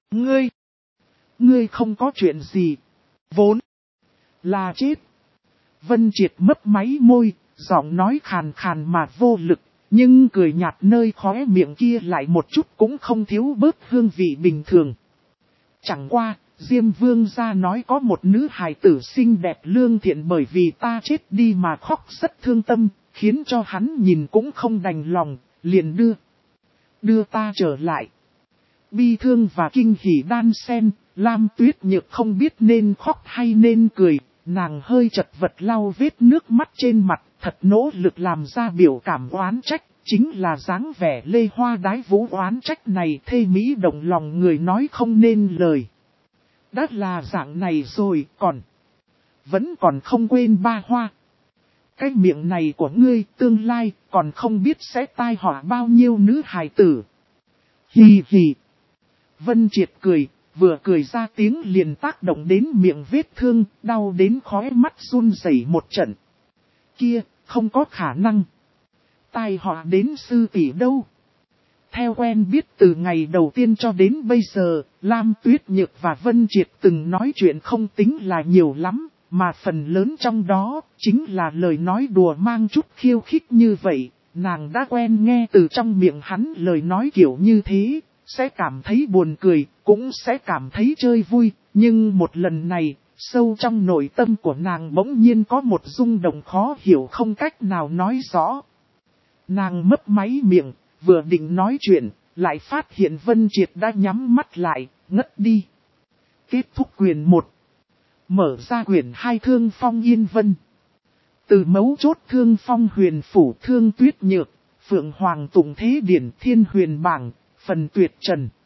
Ngươi không có chuyện gì, vốn là chết. Vân Triệt mấp máy môi, giọng nói khàn khàn mà vô lực, nhưng cười nhạt nơi khóe miệng kia lại một chút cũng không thiếu bớt hương vị bình thường. Chẳng qua, Diêm Vương gia nói có một nữ hài tử xinh đẹp lương thiện bởi vì ta chết đi mà khóc rất thương tâm, khiến cho hắn nhìn cũng không đành lòng, liền đưa ta trở lại. Bi thương và kinh hỉ đan xen, Lam Tuyết Nhược không biết nên khóc hay nên cười, nàng hơi chật vật lau vết nước mắt trên mặt, thật nỗ lực làm ra biểu cảm oán trách, chính là dáng vẻ lê hoa đái vũ oán trách này thê mỹ động lòng người nói không nên lời. Đã là dạng này rồi vẫn còn không quên ba hoa. Cái miệng này của ngươi tương lai còn không biết sẽ tai họa bao nhiêu nữ hài tử. Hì hì. Vân Triệt cười, vừa cười ra tiếng liền tác động đến miệng vết thương, đau đến khóe mắt run rẩy một trận. Kia, không có khả năng. Tai họa đến sư tỷ đâu. Theo quen biết từ ngày đầu tiên cho đến bây giờ, Lam Tuyết Nhược và Vân Triệt từng nói chuyện không tính là nhiều lắm, mà phần lớn trong đó chính là lời nói đùa mang chút khiêu khích như vậy. Nàng đã quen nghe từ trong miệng hắn lời nói kiểu như thế, sẽ cảm thấy buồn cười, cũng sẽ cảm thấy chơi vui, nhưng một lần này, sâu trong nội tâm của nàng bỗng nhiên có một rung động khó hiểu không cách nào nói rõ. Nàng mấp máy miệng, vừa định nói chuyện, lại phát hiện Vân Triệt đã nhắm mắt lại, ngất đi. Kết thúc quyển 1. Mở ra quyển 2 Thương Phong Yên Vân. Từ mấu chốt Thương Phong huyền phủ Thương Tuyết Nhược, Phượng Hoàng Tùng Thế Điển Thiên Huyền Bảng, phần tuyệt trần.